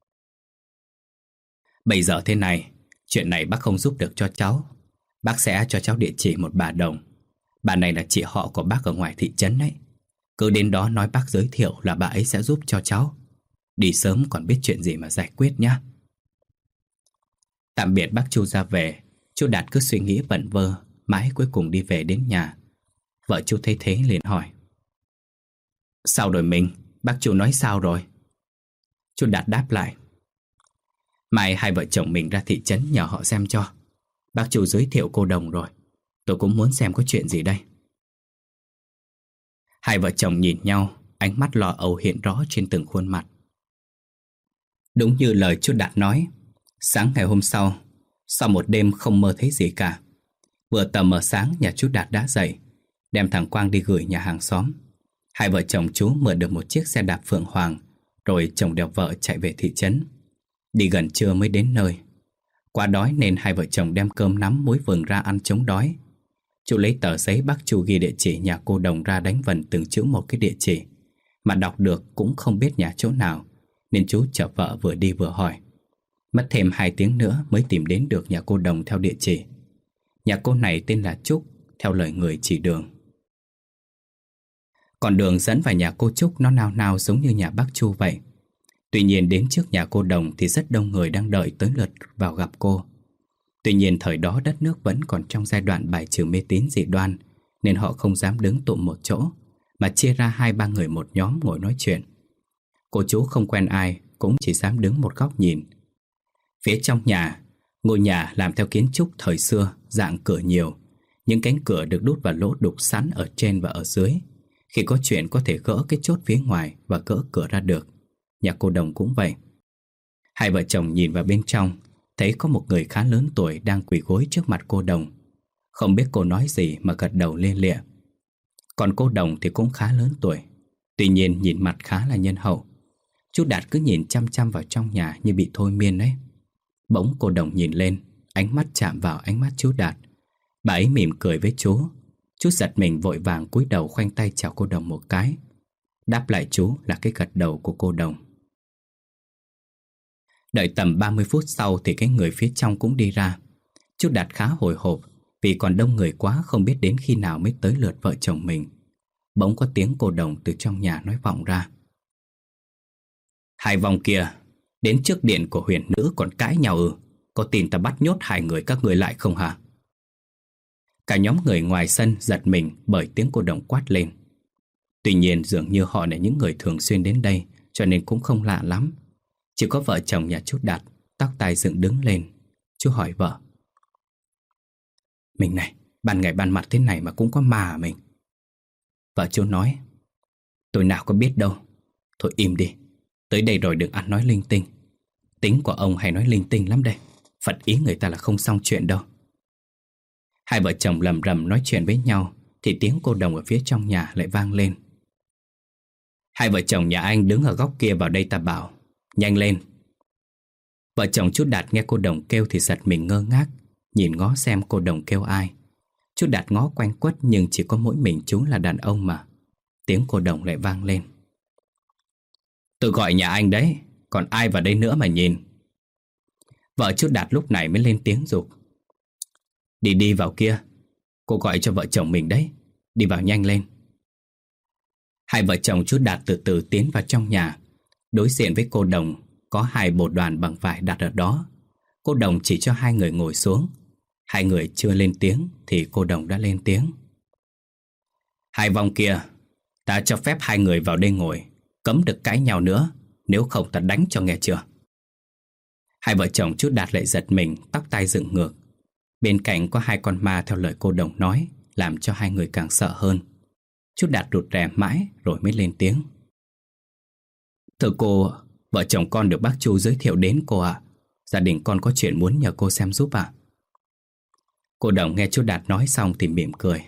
Bây giờ thế này, chuyện này bác không giúp được cho cháu. Bác sẽ cho cháu địa chỉ một bà Đồng. Bà này là chị họ của bác ở ngoài thị trấn ấy. Cứ đến đó nói bác giới thiệu là bà ấy sẽ giúp cho cháu. Đi sớm còn biết chuyện gì mà giải quyết nhá. Tạm biệt bác Chu ra về. Chú Đạt cứ suy nghĩ vẩn vơ, mãi cuối cùng đi về đến nhà. Vợ Chu thấy thế liền hỏi. Sao rồi mình? Bác Chu nói sao rồi? Chú Đạt đáp lại. Mai hai vợ chồng mình ra thị trấn nhờ họ xem cho. Bác Chu giới thiệu cô Đồng rồi. Tôi cũng muốn xem có chuyện gì đây. Hai vợ chồng nhìn nhau, ánh mắt lo âu hiện rõ trên từng khuôn mặt. Đúng như lời chú Đạt nói, sáng ngày hôm sau một đêm không mơ thấy gì cả, vừa tờ mờ sáng nhà chú Đạt đã dậy, đem thằng Quang đi gửi nhà hàng xóm. Hai vợ chồng chú mượn được một chiếc xe đạp Phượng Hoàng, rồi chồng đèo vợ chạy về thị trấn. Đi gần trưa mới đến nơi. Quá đói nên hai vợ chồng đem cơm nắm muối vừng ra ăn chống đói. Chú lấy tờ giấy bác Chu ghi địa chỉ nhà cô Đồng ra đánh vần từng chữ một cái địa chỉ, mà đọc được cũng không biết nhà chỗ nào, nên chú chở vợ vừa đi vừa hỏi. Mất thêm 2 tiếng nữa mới tìm đến được nhà cô Đồng theo địa chỉ. Nhà cô này tên là Trúc, theo lời người chỉ đường. Còn đường dẫn vào nhà cô Trúc nó nao nao giống như nhà bác Chu vậy. Tuy nhiên đến trước nhà cô Đồng thì rất đông người đang đợi tới lượt vào gặp cô. Tuy nhiên thời đó đất nước vẫn còn trong giai đoạn bài trừ mê tín dị đoan, nên họ không dám đứng tụm một chỗ, mà chia ra 2-3 người một nhóm ngồi nói chuyện. Cô chú không quen ai, cũng chỉ dám đứng một góc nhìn. Phía trong nhà, ngôi nhà làm theo kiến trúc thời xưa, dạng cửa nhiều. Những cánh cửa được đút vào lỗ đục sẵn ở trên và ở dưới. Khi có chuyện có thể gỡ cái chốt phía ngoài và gỡ cửa ra được. Nhà cô Đồng cũng vậy. Hai vợ chồng nhìn vào bên trong, thấy có một người khá lớn tuổi đang quỳ gối trước mặt cô Đồng. Không biết cô nói gì mà gật đầu lia lịa. Còn cô Đồng thì cũng khá lớn tuổi, tuy nhiên nhìn mặt khá là nhân hậu. Chú Đạt cứ nhìn chăm chăm vào trong nhà như bị thôi miên ấy. Bỗng cô Đồng nhìn lên, ánh mắt chạm vào ánh mắt chú Đạt. Bà ấy mỉm cười với chú. Chú giật mình vội vàng cúi đầu khoanh tay chào cô Đồng một cái. Đáp lại chú là cái gật đầu của cô Đồng. Đợi tầm 30 phút sau thì cái người phía trong cũng đi ra. Chú Đạt khá hồi hộp vì còn đông người quá, không biết đến khi nào mới tới lượt vợ chồng mình. Bỗng có tiếng cô Đồng từ trong nhà nói vọng ra. Hai vòng kia, đến trước điện của huyền nữ còn cãi nhau ư? Có tin ta bắt nhốt 2 người các người lại không hả? Cả nhóm người ngoài sân giật mình bởi tiếng cô Đồng quát lên. Tuy nhiên dường như họ là những người thường xuyên đến đây, cho nên cũng không lạ lắm. Chỉ có vợ chồng nhà chú Đạt tóc tai dựng đứng lên. Chú hỏi vợ. Mình này, ban ngày ban mặt thế này mà cũng có ma à mình? Vợ chú nói. Tôi nào có biết đâu. Thôi im đi, tới đây rồi đừng ăn nói linh tinh. Tính của ông hay nói linh tinh lắm đây. Phật ý người ta là không xong chuyện đâu. Hai vợ chồng lầm rầm nói chuyện với nhau thì tiếng cô Đồng ở phía trong nhà lại vang lên. Hai vợ chồng nhà anh đứng ở góc kia vào đây ta bảo. Nhanh lên. Vợ chồng chú Đạt nghe cô Đồng kêu thì giật mình ngơ ngác, nhìn ngó xem cô Đồng kêu ai. Chú Đạt ngó quanh quất nhưng chỉ có mỗi mình chú là đàn ông mà. Tiếng cô Đồng lại vang lên. Tôi gọi nhà anh đấy, còn ai vào đây nữa mà nhìn. Vợ chú Đạt lúc này mới lên tiếng giục. Đi vào kia, cô gọi cho vợ chồng mình đấy, đi vào nhanh lên. Hai vợ chồng chú Đạt từ từ tiến vào trong nhà. Đối diện với cô Đồng có hai bộ đoàn bằng vải đặt ở đó. Cô Đồng chỉ cho hai người ngồi xuống. Hai người chưa lên tiếng thì cô Đồng đã lên tiếng. Hai vong kia, ta cho phép hai người vào đây ngồi, cấm được cãi nhau nữa, nếu không ta đánh cho nghe chưa. Hai vợ chồng chú Đạt lại giật mình, tóc tai dựng ngược. Bên cạnh có hai con ma theo lời cô Đồng nói, làm cho hai người càng sợ hơn. Chú Đạt rụt rè mãi rồi mới lên tiếng. Thưa cô, vợ chồng con được bác Chu giới thiệu đến cô ạ. Gia đình con có chuyện muốn nhờ cô xem giúp ạ. Cô Đồng nghe chú Đạt nói xong thì mỉm cười.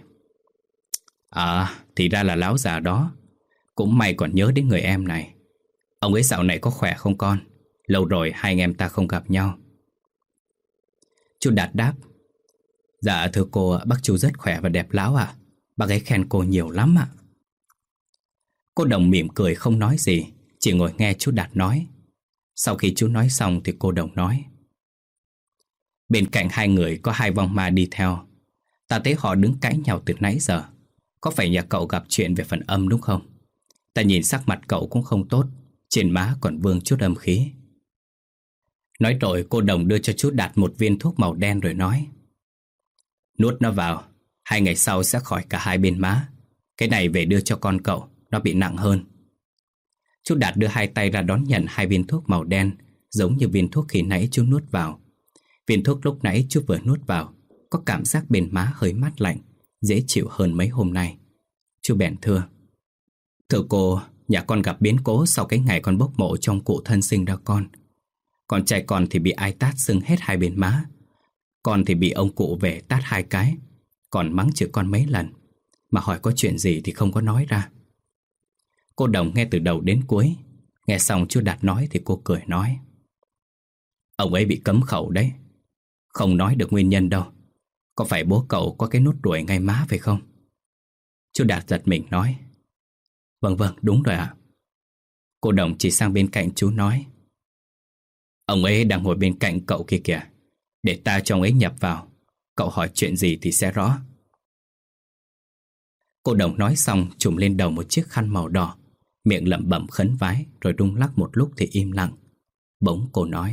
Thì ra là lão già đó. Cũng may còn nhớ đến người em này. Ông ấy dạo này có khỏe không con? Lâu rồi hai anh em ta không gặp nhau. Chú Đạt đáp. Dạ thưa cô, bác Chu rất khỏe và đẹp lão ạ. Bác ấy khen cô nhiều lắm ạ. Cô Đồng mỉm cười không nói gì, chỉ ngồi nghe chú Đạt nói. Sau khi chú nói xong thì cô Đồng nói. Bên cạnh hai người có hai vong ma đi theo. Ta thấy họ đứng cãi nhau từ nãy giờ. Có phải nhà cậu gặp chuyện về phần âm đúng không? Ta nhìn sắc mặt cậu cũng không tốt, trên má còn vương chút âm khí. Nói rồi cô Đồng đưa cho chú Đạt một viên thuốc màu đen rồi nói. Nuốt nó vào, 2 ngày sau sẽ khỏi cả hai bên má. Cái này về đưa cho con cậu, nó bị nặng hơn. Chú Đạt đưa hai tay ra đón nhận hai viên thuốc màu đen, giống như viên thuốc khi nãy chú nuốt vào. Viên thuốc lúc nãy chú vừa nuốt vào có cảm giác bên má hơi mát lạnh, dễ chịu hơn mấy hôm nay. Chú bèn thưa. Thưa cô, nhà con gặp biến cố sau cái ngày con bốc mộ trong cụ thân sinh ra con. Con trai con thì bị ai tát sưng hết hai bên má. Con thì bị ông cụ về tát 2 cái. Còn mắng chửi con mấy lần, mà hỏi có chuyện gì thì không có nói ra. Cô Đồng nghe từ đầu đến cuối. Nghe xong chú Đạt nói thì cô cười nói. Ông ấy bị cấm khẩu đấy. Không nói được nguyên nhân đâu. Có phải bố cậu có cái nốt ruồi ngay má phải không? Chú Đạt giật mình nói. Vâng, đúng rồi ạ. Cô Đồng chỉ sang bên cạnh chú nói. Ông ấy đang ngồi bên cạnh cậu kia kìa. Để ta cho ông ấy nhập vào. Cậu hỏi chuyện gì thì sẽ rõ. Cô Đồng nói xong trùm lên đầu một chiếc khăn màu đỏ, miệng lẩm bẩm khấn vái rồi rung lắc một lúc thì im lặng. Bỗng cô nói.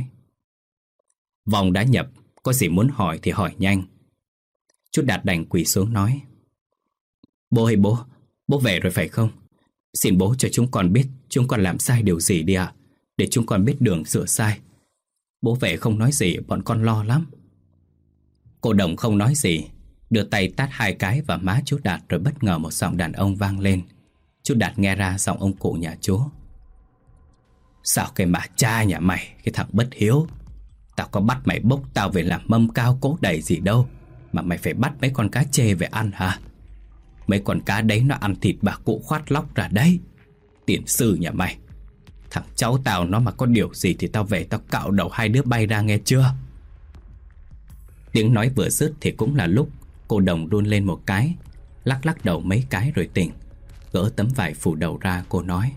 Vong đã nhập, có gì muốn hỏi thì hỏi nhanh. Chú Đạt đành quỳ xuống nói. Bố ơi bố về rồi phải không? Xin bố cho chúng con biết chúng con làm sai điều gì đi ạ, để chúng con biết đường sửa sai. Bố về không nói gì, bọn con lo lắm. Cô Đồng không nói gì, đưa tay tát 2 cái vào má chú Đạt rồi bất ngờ một giọng đàn ông vang lên. Chú Đạt nghe ra giọng ông cụ nhà chú. Sao cái mà cha nhà mày, cái thằng bất hiếu. Tao có bắt mày bốc tao về làm mâm cao cỗ đầy gì đâu, mà mày phải bắt mấy con cá chê về ăn hả? Mấy con cá đấy nó ăn thịt bà cụ khoát lóc ra đấy. Tiền sư nhà mày. Thằng cháu tao nó mà có điều gì thì tao về tao cạo đầu hai đứa bay ra nghe chưa? Tiếng nói vừa dứt thì cũng là lúc cô Đồng run lên một cái, lắc đầu mấy cái rồi tỉnh. Gỡ tấm vải phủ đầu ra cô nói.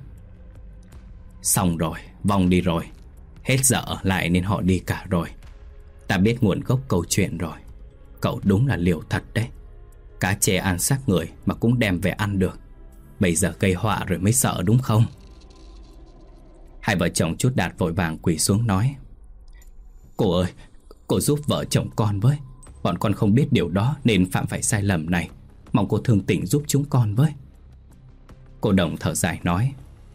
Xong rồi, vong đi rồi. Hết giờ ở lại nên họ đi cả rồi. Ta biết nguồn gốc câu chuyện rồi. Cậu đúng là liều thật đấy. Cá chê ăn xác người mà cũng đem về ăn được. Bây giờ gây họa rồi mới sợ đúng không? Hai vợ chồng chú Đạt vội vàng quỳ xuống nói. Cô ơi, cô giúp vợ chồng con với. Bọn con không biết điều đó nên phạm phải sai lầm này. Mong cô thương tình giúp chúng con với. Cô Đồng thở dài nói.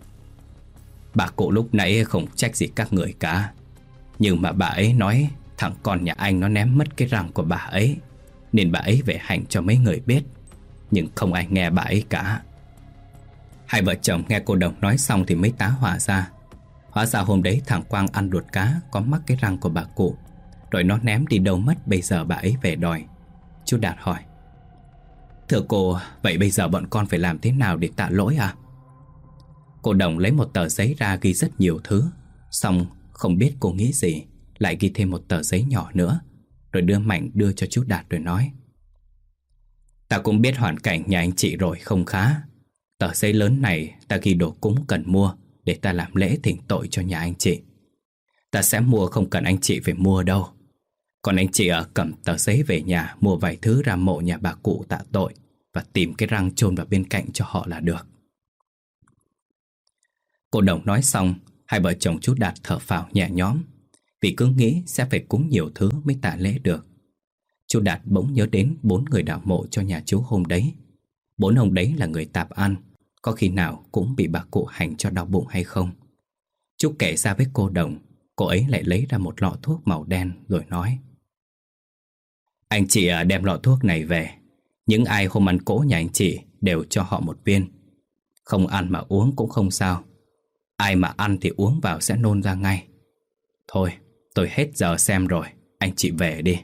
Bà cụ lúc nãy không trách gì các người cả. Nhưng mà bà ấy nói thằng con nhà anh nó ném mất cái răng của bà ấy, nên bà ấy về hành cho mấy người biết. Nhưng không ai nghe bà ấy cả. Hai vợ chồng nghe cô Đồng nói xong thì mới tá hỏa ra. Hóa ra hôm đấy thằng Quang ăn ruột cá có mắc cái răng của bà cụ, rồi nó ném đi đâu mất. Bây giờ bà ấy về đòi. Chú Đạt hỏi. Thưa cô, vậy bây giờ bọn con phải làm thế nào để tạ lỗi à? Cô Đồng lấy một tờ giấy ra ghi rất nhiều thứ. Xong không biết cô nghĩ gì, lại ghi thêm một tờ giấy nhỏ nữa, rồi đưa Mạnh đưa cho chú Đạt rồi nói. Ta cũng biết hoàn cảnh nhà anh chị rồi không khá. Tờ giấy lớn này ta ghi đồ cúng cần mua, để ta làm lễ thỉnh tội cho nhà anh chị. Ta sẽ mua, không cần anh chị phải mua đâu. Còn anh chị cầm tờ giấy về nhà, mua vài thứ ra mộ nhà bà cụ tạ tội và tìm cái răng chôn vào bên cạnh cho họ là được. Cô Đồng nói xong, hai vợ chồng chú Đạt thở phào nhẹ nhõm, vì cứ nghĩ sẽ phải cúng nhiều thứ mới tạ lễ được. Chú Đạt bỗng nhớ đến 4 người đào mộ cho nhà chú hôm đấy. 4 ông đấy là người tạp ăn, có khi nào cũng bị bà cụ hành cho đau bụng hay không? Chú kể ra với cô Đồng, cô ấy lại lấy ra một lọ thuốc màu đen rồi nói: Anh chị đem lọ thuốc này về, những ai hôm ăn cỗ nhà anh chị đều cho họ 1 viên. Không ăn mà uống cũng không sao. Ai mà ăn thì uống vào sẽ nôn ra ngay. Thôi, tôi hết giờ xem rồi, anh chị về đi.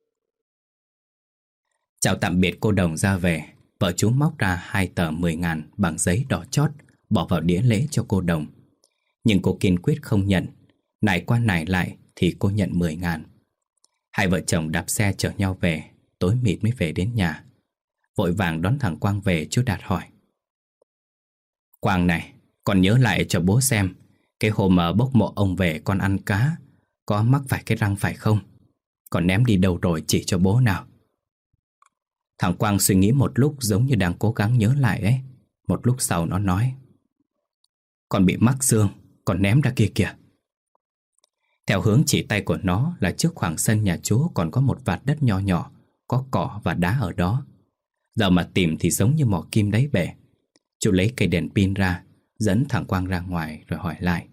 Chào tạm biệt cô Đồng ra về, vợ chú móc ra 2 tờ 10.000 bằng giấy đỏ chót bỏ vào đĩa lễ cho cô Đồng. Nhưng cô kiên quyết không nhận, nài qua nài lại thì cô nhận 10.000. Hai vợ chồng đạp xe chở nhau về, tối mịt mới về đến nhà. Vội vàng đón thằng Quang về, chú Đạt hỏi: Quang này, con nhớ lại cho bố xem, cái hôm mà bốc mộ ông về con ăn cá, có mắc phải cái răng phải không? Con ném đi đâu rồi, chỉ cho bố nào. Thằng Quang suy nghĩ một lúc giống như đang cố gắng nhớ lại ấy. Một lúc sau nó nói: Con bị mắc xương, con ném ra kia kìa. Theo hướng chỉ tay của nó là trước khoảng sân nhà chú còn có một vạt đất nho nhỏ, có cỏ và đá ở đó. Giờ mà tìm thì giống như mỏ kim đáy bể. Chú lấy cây đèn pin ra, dẫn thằng Quang ra ngoài rồi hỏi lại: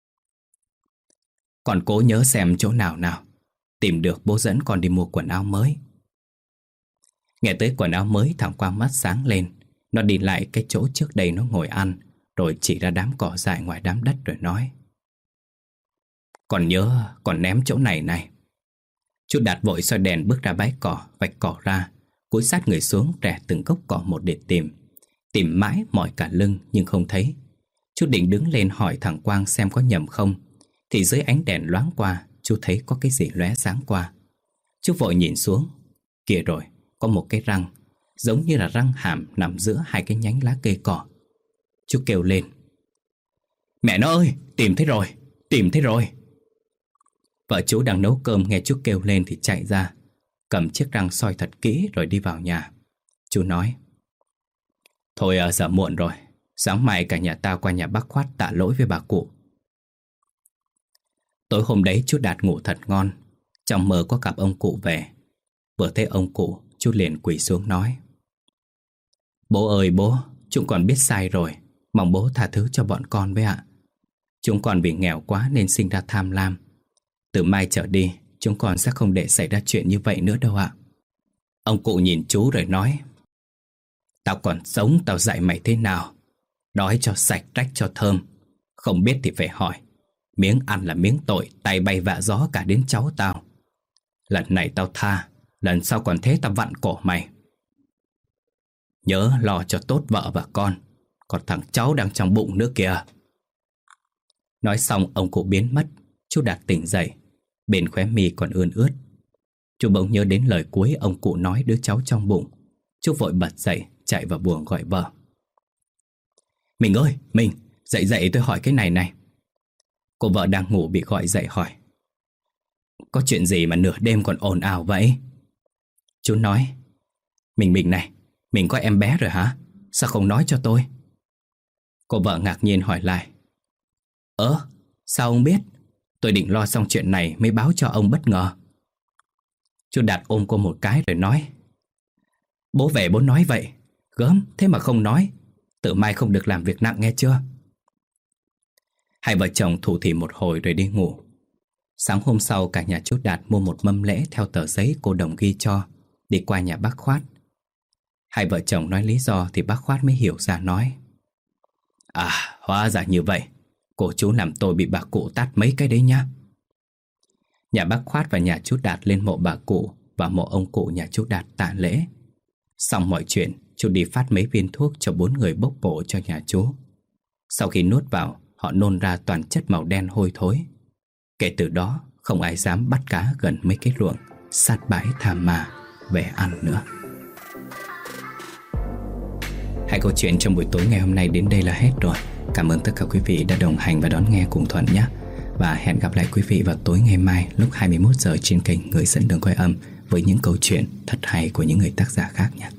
Con cố nhớ xem chỗ nào nào, tìm được bố dẫn con đi mua quần áo mới. Nghe tới quần áo mới, thằng Quang mắt sáng lên. Nó đi lại cái chỗ trước đây nó ngồi ăn, rồi chỉ ra đám cỏ dại ngoài đám đất rồi nói: Con nhớ con ném chỗ này này. Chú Đạt vội soi đèn bước ra bãi cỏ, vạch cỏ ra, cúi sát người xuống rẻ từng gốc cỏ một để tìm. Tìm mãi mỏi cả lưng nhưng không thấy. Chú định đứng lên hỏi thằng Quang xem có nhầm không, thì dưới ánh đèn loáng qua, chú thấy có cái gì lóe sáng qua. Chú vội nhìn xuống, kìa rồi, có một cái răng, giống như là răng hàm nằm giữa 2 cái nhánh lá cây cỏ. Chú kêu lên: Mẹ nó ơi, tìm thấy rồi, tìm thấy rồi. Vợ chú đang nấu cơm nghe chú kêu lên thì chạy ra, cầm chiếc răng soi thật kỹ rồi đi vào nhà. Chú nói: Thôi giờ muộn rồi, sáng mai cả nhà ta qua nhà bác Khoát tạ lỗi với bà cụ. Tối hôm đấy chú Đạt ngủ thật ngon. Trong mơ có gặp ông cụ về. Vừa thấy ông cụ, chú liền quỳ xuống nói: Bố ơi bố, chúng con biết sai rồi, mong bố tha thứ cho bọn con với ạ. Chúng con vì nghèo quá nên sinh ra tham lam. Từ mai trở đi, chúng con sẽ không để xảy ra chuyện như vậy nữa đâu ạ. Ông cụ nhìn chú rồi nói: Tao còn sống tao dạy mày thế nào? Đói cho sạch, rách cho thơm. Không biết thì phải hỏi. Miếng ăn là miếng tội, tay bay vạ gió cả đến cháu tao. Lần này tao tha, lần sau còn thế tao vặn cổ mày. Nhớ lo cho tốt vợ và con, còn thằng cháu đang trong bụng nữa kìa. Nói xong ông cụ biến mất. Chú Đạt tỉnh dậy, bên khóe mi còn ươn ướt. Chú bỗng nhớ đến lời cuối ông cụ nói đứa cháu trong bụng. Chú vội bật dậy, chạy vào buồng gọi vợ: Mình ơi, mình, dậy dậy tôi hỏi cái này này. Cô vợ đang ngủ bị gọi dậy hỏi: Có chuyện gì mà nửa đêm còn ồn ào vậy? Chú nói: Mình này, mình có em bé rồi hả? Sao không nói cho tôi? Cô vợ ngạc nhiên hỏi lại: Sao ông biết? Tôi định lo xong chuyện này mới báo cho ông bất ngờ. Chú Đạt ôm cô một cái rồi nói: Bố về bố nói vậy. Gớm thế mà không nói. Từ mai không được làm việc nặng nghe chưa? Hai vợ chồng thủ thỉ một hồi rồi đi ngủ. Sáng hôm sau cả nhà chú Đạt mua một mâm lễ theo tờ giấy cô Đồng ghi cho, đi qua nhà bác Khoát. Hai vợ chồng nói lý do thì bác Khoát mới hiểu ra nói: Hóa ra như vậy. Cô chú làm tôi bị bà cụ tát mấy cái đấy nhá. Nhà bác Khoát và nhà chú Đạt lên mộ bà cụ và mộ ông cụ nhà chú Đạt tạ lễ. Xong mọi chuyện, chú đi phát mấy viên thuốc cho 4 người bốc mộ cho nhà chú. Sau khi nuốt vào, họ nôn ra toàn chất màu đen hôi thối. Kể từ đó, không ai dám bắt cá gần mấy cái ruộng sát bãi Tha Ma về ăn nữa. Hai câu chuyện trong buổi tối ngày hôm nay đến đây là hết rồi. Cảm ơn tất cả quý vị đã đồng hành và đón nghe cùng Thuận nhé. Và hẹn gặp lại quý vị vào tối ngày mai lúc 21 giờ trên kênh Người Dẫn Đường Quay Âm với những câu chuyện thật hay của những người tác giả khác nhé.